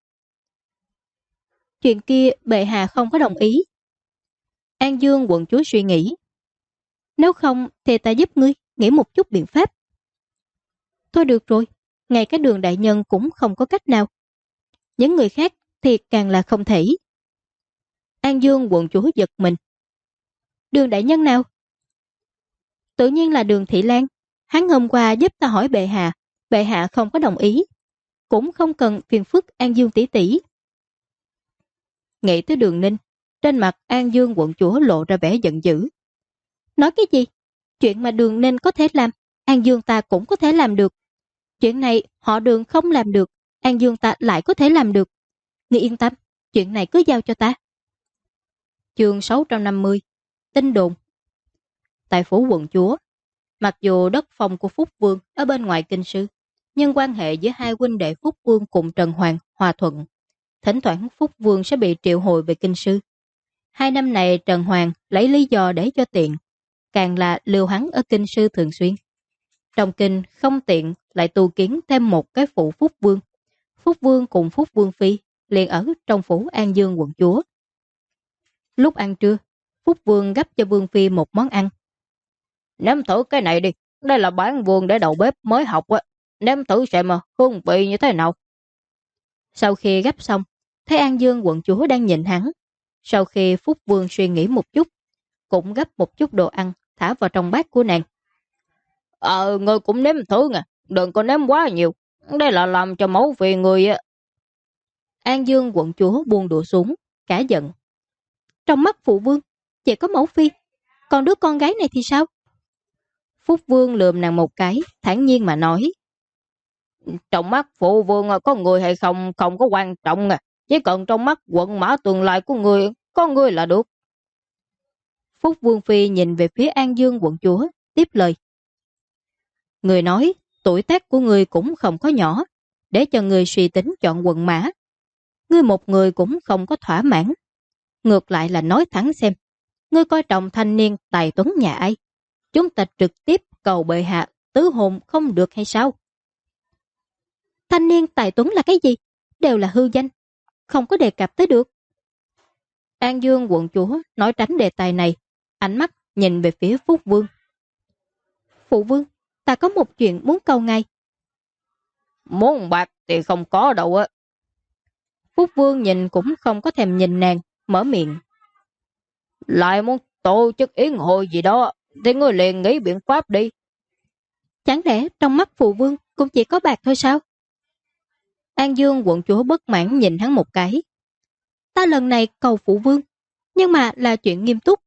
Chuyện kia bệ hạ không có đồng ý. An Dương quận chúa suy nghĩ. Nếu không thì ta giúp ngươi nghĩ một chút biện pháp. Thôi được rồi, ngay cái Đường đại nhân cũng không có cách nào. Những người khác thì càng là không thể. An Dương quận chúa giật mình. Đường đại nhân nào? Tự nhiên là Đường Thị Lan. Hắn hôm qua giúp ta hỏi bệ hạ không có đồng ý. Cũng không cần phiền phức An Dương tỷ tỷ. Nghĩ tới Đường Ninh, trên mặt An Dương quận chúa lộ ra vẻ giận dữ. Nói cái gì? Chuyện mà Đường Ninh có thể làm, An Dương ta cũng có thể làm được. Chuyện này họ Đường không làm được, An Dương ta lại có thể làm được. Ngươi yên tâm, chuyện này cứ giao cho ta. Chương 650. Tin đồn. Tại phủ quận chúa, mặc dù đất phong của Phúc Vương ở bên ngoài kinh sư, nhưng quan hệ giữa hai huynh đệ Phúc Vương cùng Trần Hoàng hòa thuận. Thỉnh thoảng Phúc Vương sẽ bị triệu hồi về kinh sư. 2 năm này Trần Hoàng lấy lý do để cho tiện, càng là lưu hắn ở kinh sư thường xuyên. Trong kinh không tiện lại tu kiến thêm một cái phủ Phúc Vương. Phúc Vương cùng Phúc Vương Phi liền ở trong phủ An Dương quận chúa. Lúc ăn trưa, Phúc Vương gấp cho Vương Phi một món ăn. Nếm thử cái này đi, đây là bản Vương để đầu bếp mới học á. Nếm thử xem mà hương vị như thế nào. Sau khi gấp xong, thấy An Dương quận chúa đang nhìn hắn. Sau khi Phúc Vương suy nghĩ một chút, cũng gấp một chút đồ ăn thả vào trong bát của nàng. Ngươi cũng nếm thử nè, đừng có nếm quá nhiều. Đây là làm cho mẫu vị người á. An Dương quận chúa buông đũa xuống, cả giận. Trong mắt phụ vương, chỉ có mẫu phi, còn đứa con gái này thì sao? Phúc Vương lườm nàng một cái, thản nhiên mà nói. Trong mắt phụ vương có người hay không không có quan trọng à. Chỉ cần trong mắt quận mã tương lai của người, có người là được. Phúc Vương Phi nhìn về phía An Dương quận chúa, tiếp lời. Người nói, tuổi tác của người cũng không có nhỏ, để cho người suy tính chọn quận mã. Ngươi một người cũng không có thỏa mãn. Ngược lại là nói thẳng xem, ngươi coi trọng thanh niên tài tuấn nhà ai? Chúng ta trực tiếp cầu bệ hạ tứ hôn không được hay sao? Thanh niên tài tuấn là cái gì? Đều là hư danh, không có đề cập tới được. An Dương quận chúa nói tránh đề tài này, ánh mắt nhìn về phía Phúc Vương. Phụ vương, ta có một chuyện muốn cầu ngài. Muốn bạc thì không có đâu á. Phúc Vương nhìn cũng không có thèm nhìn nàng, mở miệng. Lại muốn tổ chức yến hội gì đó, thì ngươi liền nghĩ biện pháp đi. Chẳng lẽ trong mắt phụ vương cũng chỉ có bạc thôi sao? An Dương quận chúa bất mãn nhìn hắn một cái. Ta lần này cầu phụ vương, nhưng mà là chuyện nghiêm túc.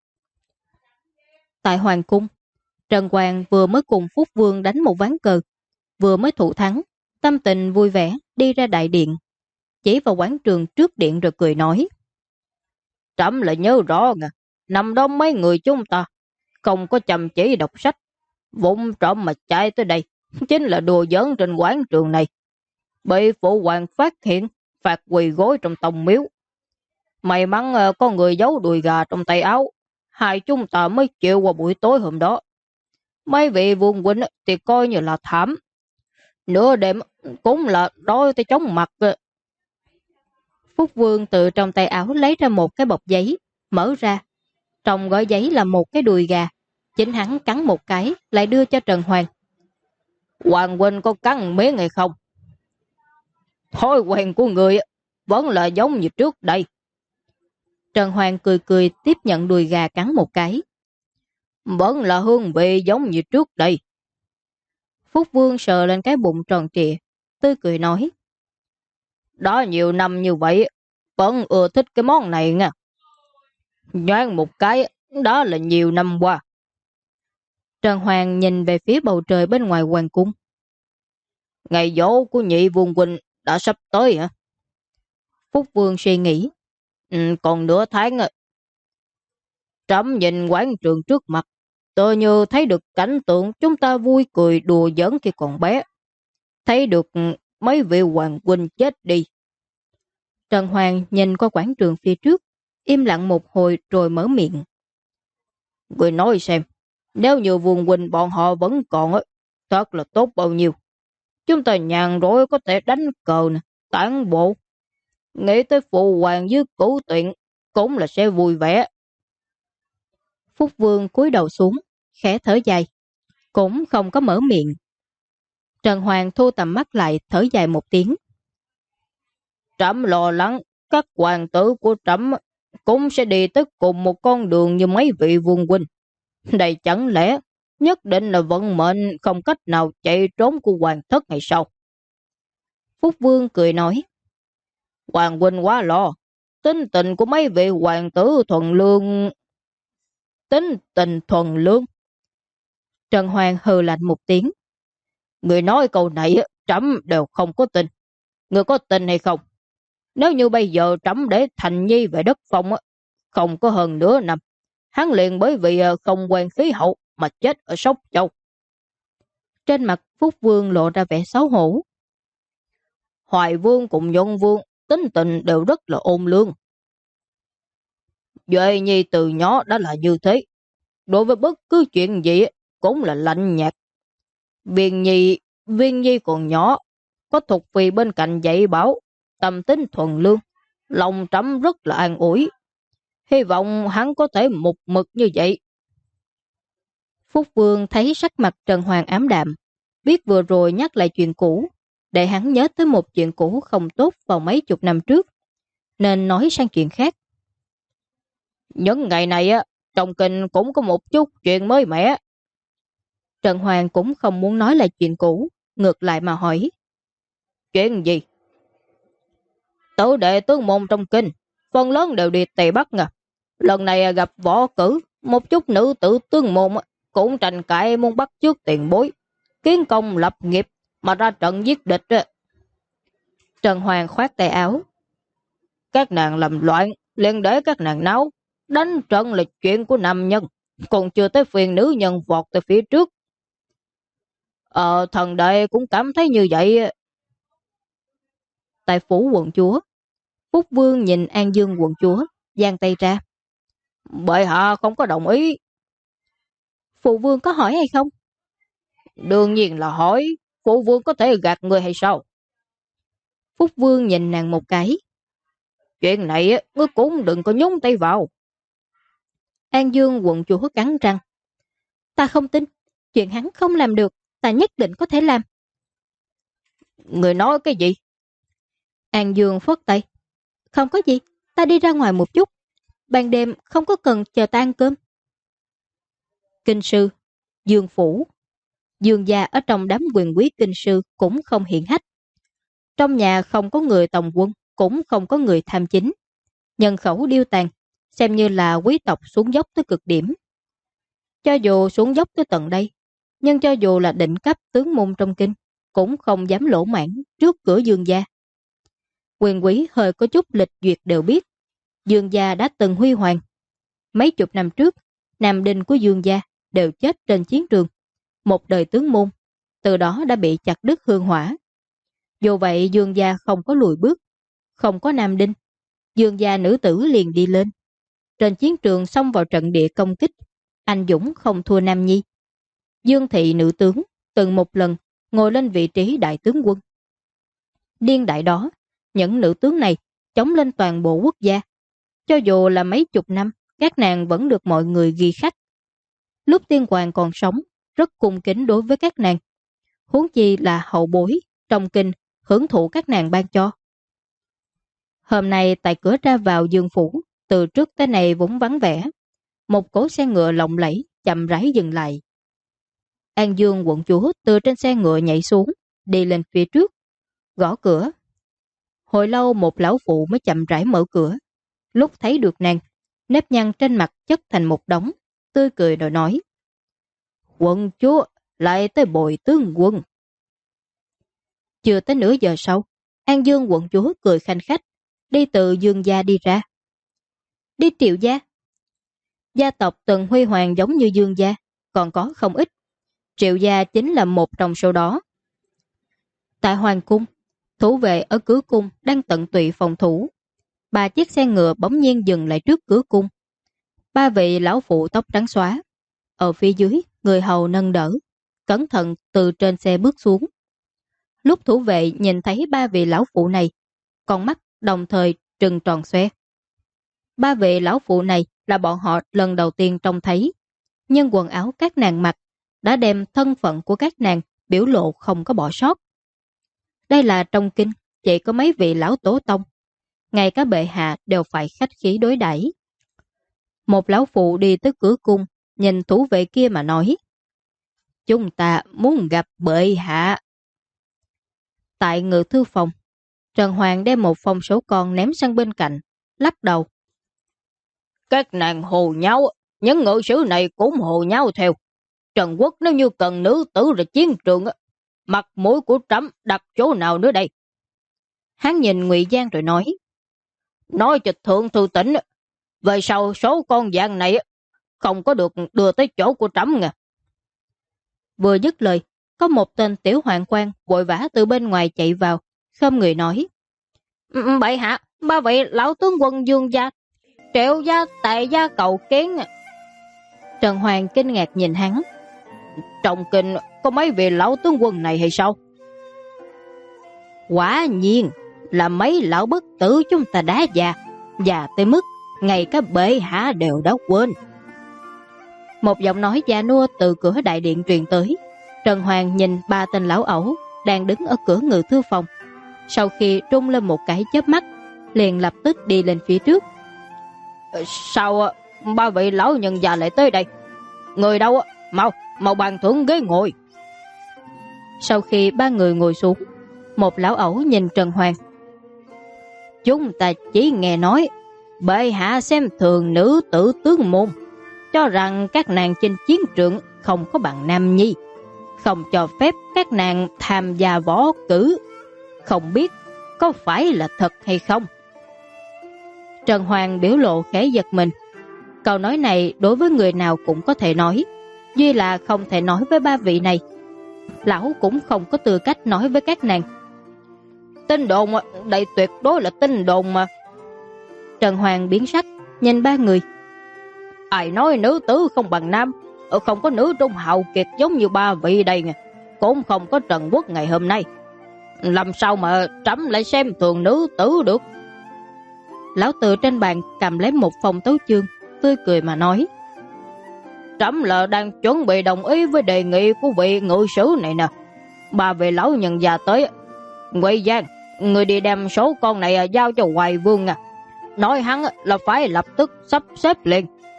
Tại Hoàng cung, Trần Hoàng vừa mới cùng Phúc Vương đánh một ván cờ, vừa mới thủ thắng, tâm tình vui vẻ đi ra đại điện, chỉ vào quán trường trước điện rồi cười nói. Trẫm lại nhớ rõ nè, năm đó mấy người chúng ta không có chăm chỉ đọc sách, vụng trộm mà chạy tới đây, chính là đùa giỡn trên quán trường này. Bị phụ hoàng phát hiện, phạt quỳ gối trong tông miếu. May mắn có người giấu đùi gà trong tay áo, hai chúng ta mới chịu qua buổi tối hôm đó. Mấy vị vương huynh thì coi như là thảm. Nửa đêm cũng là đói tới chóng mặt. Phúc Vương từ trong tay áo lấy ra một cái bọc giấy, mở ra. Trong gói giấy là một cái đùi gà. Chính hắn cắn một cái, lại đưa cho Trần Hoàng. Hoàng huynh có cắn miếng hay không? Thói quen của người vẫn là giống như trước đây. Trần Hoàng cười cười tiếp nhận đùi gà cắn một cái. Vẫn là hương vị giống như trước đây. Phúc Vương sờ lên cái bụng tròn trịa, tươi cười nói. Đó nhiều năm như vậy, vẫn ưa thích cái món này nha. Nhoáng một cái, đó là nhiều năm qua. Trần Hoàng nhìn về phía bầu trời bên ngoài hoàng cung. Ngày dỗ của nhị vương huynh đã sắp tới hả? Phúc Vương suy nghĩ. Còn nửa tháng à. Trẫm nhìn quán trường trước mặt, tự như thấy được cảnh tượng chúng ta vui cười đùa giỡn khi còn bé. Thấy được mấy vị hoàng huynh chết đi, Trần Hoàng nhìn qua quảng trường phía trước, im lặng một hồi rồi mở miệng. Người nói xem, nếu như Vương huynh bọn họ vẫn còn á, thật là tốt bao nhiêu. Chúng ta nhàn rỗi có thể đánh cờ nè, tản bộ. Nghĩ tới phụ hoàng với cửu tuyển cũng là sẽ vui vẻ. Phúc Vương cúi đầu xuống, khẽ thở dài, cũng không có mở miệng. Trần Hoàng thu tầm mắt lại thở dài một tiếng. Trẫm lo lắng các hoàng tử của trẫm cũng sẽ đi tới cùng một con đường như mấy vị vương huynh. Đây chẳng lẽ nhất định là vận mệnh không cách nào chạy trốn của hoàng thất hay sao? Phúc Vương cười nói. Hoàng huynh quá lo. Tính tình của mấy vị hoàng tử thuần lương. Tính tình thuần lương. Trần Hoàng hừ lạnh một tiếng. Người nói câu này trẫm đều không có tin. Người có tin hay không? Nếu như bây giờ trẫm để Thành Nhi về đất Phong không có hơn nửa năm, hắn liền bởi vì không quen khí hậu mà chết ở Sóc Châu. Trên mặt Phúc Vương lộ ra vẻ xấu hổ. Hoài Vương cùng Nhuận Vương tính tình đều rất là ôn lương. Duệ Nhi từ nhỏ đã là như thế. Đối với bất cứ chuyện gì cũng là lạnh nhạt. Viên Nhi còn nhỏ, có Thục Phi bên cạnh dạy bảo, tâm tính thuần lương, lòng trẫm rất là an ủi. Hy vọng hắn có thể mục mực như vậy. Phúc Vương thấy sắc mặt Trần Hoàng ám đạm, biết vừa rồi nhắc lại chuyện cũ, để hắn nhớ tới một chuyện cũ không tốt vào mấy chục năm trước, nên nói sang chuyện khác. Những ngày này trong kinh cũng có một chút chuyện mới mẻ. Trần Hoàng cũng không muốn nói lại chuyện cũ, ngược lại mà hỏi. Chuyện gì? Tử đệ tướng môn trong kinh, phần lớn đều đi Tây Bắc ngà. Lần này gặp võ cử, một chút nữ tử tướng môn cũng tranh cãi muốn bắt chước tiền bối, kiến công lập nghiệp mà ra trận giết địch. Trần Hoàng khoát tay áo. Các nàng làm loạn, liền để các nàng náo. Đánh trận là chuyện của nam nhân, còn chưa tới phiền nữ nhân vọt tới phía trước. Thần đệ cũng cảm thấy như vậy. Tại phủ quận chúa, Phúc Vương nhìn An Dương quận chúa, giang tay ra. Bệ hạ không có đồng ý. Phụ vương có hỏi hay không? Đương nhiên là hỏi. Phụ vương có thể gạt người hay sao? Phúc Vương nhìn nàng một cái. Chuyện này ngươi cũng đừng có nhúng tay vào. An Dương quận chúa cắn răng. Ta không tin. Chuyện hắn không làm được, ta nhất định có thể làm. Người nói cái gì? An Dương phất tay. Không có gì, ta đi ra ngoài một chút. Ban đêm không có cần chờ ta ăn cơm. Kinh sư, Dương phủ. Dương gia ở trong đám quyền quý kinh sư cũng không hiển hách. Trong nhà không có người tòng quân, cũng không có người tham chính. Nhân khẩu điêu tàn, xem như là quý tộc xuống dốc tới cực điểm. Cho dù xuống dốc tới tận đây, nhưng cho dù là đỉnh cấp tướng môn trong kinh, cũng không dám lỗ mãn trước cửa Dương gia. Quyền quý hơi có chút lịch duyệt đều biết, Dương gia đã từng huy hoàng. Mấy chục năm trước, nam đinh của Dương gia đều chết trên chiến trường. Một đời tướng môn, từ đó đã bị chặt đứt hương hỏa. Dù vậy Dương gia không có lùi bước, không có nam đinh. Dương gia nữ tử liền đi lên. Trên chiến trường xông vào trận địa công kích, anh dũng không thua nam nhi. Dương thị nữ tướng từng một lần ngồi lên vị trí đại tướng quân. Niên đại đó, những nữ tướng này chống lên toàn bộ quốc gia. Cho dù là mấy chục năm, các nàng vẫn được mọi người ghi khắc. Lúc tiên hoàng còn sống, rất cung kính đối với các nàng. Huống chi là hậu bối, trong kinh, hưởng thụ các nàng ban cho. Hôm nay tại cửa ra vào Dương phủ, từ trước tới nay vốn vắng vẻ. Một cỗ xe ngựa lộng lẫy chậm rãi dừng lại. An Dương quận chúa từ trên xe ngựa nhảy xuống, đi lên phía trước, gõ cửa. Hồi lâu một lão phụ mới chậm rãi mở cửa. Lúc thấy được nàng, nếp nhăn trên mặt chất thành một đống, tươi cười rồi nói. Quận chúa lại tới bồi tướng quân. Chưa tới nửa giờ sau, An Dương quận chúa cười khanh khách, đi từ Dương gia đi ra. Đi Triệu gia. Gia tộc từng huy hoàng giống như Dương gia, còn có không ít. Triệu gia chính là một trong số đó. Tại Hoàng cung, thủ vệ ở cửa cung đang tận tụy phòng thủ, Ba chiếc xe ngựa bỗng nhiên dừng lại trước cửa cung. Ba vị lão phụ tóc trắng xóa. Ở phía dưới, người hầu nâng đỡ, cẩn thận từ trên xe bước xuống. Lúc thủ vệ nhìn thấy ba vị lão phụ này, con mắt đồng thời trừng tròn xoe. Ba vị lão phụ này là bọn họ lần đầu tiên trông thấy, nhưng quần áo các nàng mặc đã đem thân phận của các nàng biểu lộ không có bỏ sót. Đây là trong kinh, chỉ có mấy vị lão tổ tông, ngay cả bệ hạ đều phải khách khí đối đãi. Một lão phụ đi tới cửa cung, nhìn thủ vệ kia mà nói: "Chúng ta muốn gặp bệ hạ." Tại ngự thư phòng, Trần Hoàng đem một phong số con ném sang bên cạnh, lắc đầu: "Các nàng hồ nháo, những ngự sử này cũng hồ nháo theo. Trần Quốc nếu như cần nữ tử ra chiến trường, mặt mũi của trẫm đặt chỗ nào nữa đây?" Hắn nhìn Ngụy Giang rồi nói cho thượng thư tỉnh, về sau số con dạng này không có được đưa tới chỗ của trẫm nha. Vừa dứt lời, có một tên tiểu hoàng quan vội vã từ bên ngoài chạy vào, khom người nói: "Bệ hạ, ba vị lão tướng quân Dương gia, Triệu gia, Tề gia cầu kiến." Trần Hoàng kinh ngạc nhìn hắn: "Trong kinh có mấy vị lão tướng quân này hay sao?" "Quả nhiên là mấy lão bất tử chúng ta đã già tới mức ngay cả bệ hạ đều đã quên." Một giọng nói già nua từ cửa đại điện truyền tới. Trần Hoàng nhìn ba tên lão ẩu đang đứng ở cửa ngự thư phòng, sau khi trung lên một cái chớp mắt, liền lập tức đi lên phía trước. "Sao ba vị lão nhân già lại tới đây? Người đâu? Mau bàn thưởng ghế ngồi." Sau khi ba người ngồi xuống, một lão ẩu nhìn Trần Hoàng: "Chúng ta chỉ nghe nói bệ hạ xem thường nữ tử tướng môn, cho rằng các nàng trên chiến trường không có bằng nam nhi, không cho phép các nàng tham gia võ cử. Không biết có phải là thật hay không?" Trần Hoàng biểu lộ khẽ giật mình. Câu nói này đối với người nào cũng có thể nói, duy là không thể nói với ba vị này. Lão cũng không có tư cách nói với các nàng. "Tin đồn, đây tuyệt đối là tin đồn mà." Trần Hoàng biến sắc, nhìn ba người: "Ai nói nữ tử không bằng nam? Không có nữ trung hào kiệt giống như ba vị đây nha, cũng không có Trần Quốc ngày hôm nay. Làm sao mà trẫm lại xem thường nữ tử được?" Lão từ trên bàn cầm lấy một phong tấu chương, tươi cười mà nói: "Trẫm là đang chuẩn bị đồng ý với đề nghị của vị ngự sử này nè. Ba vị lão nhân già tới. Ngụy Giang, người đi đem số con này giao cho Hoài Vương nha. Nói hắn là phải lập tức sắp xếp liền,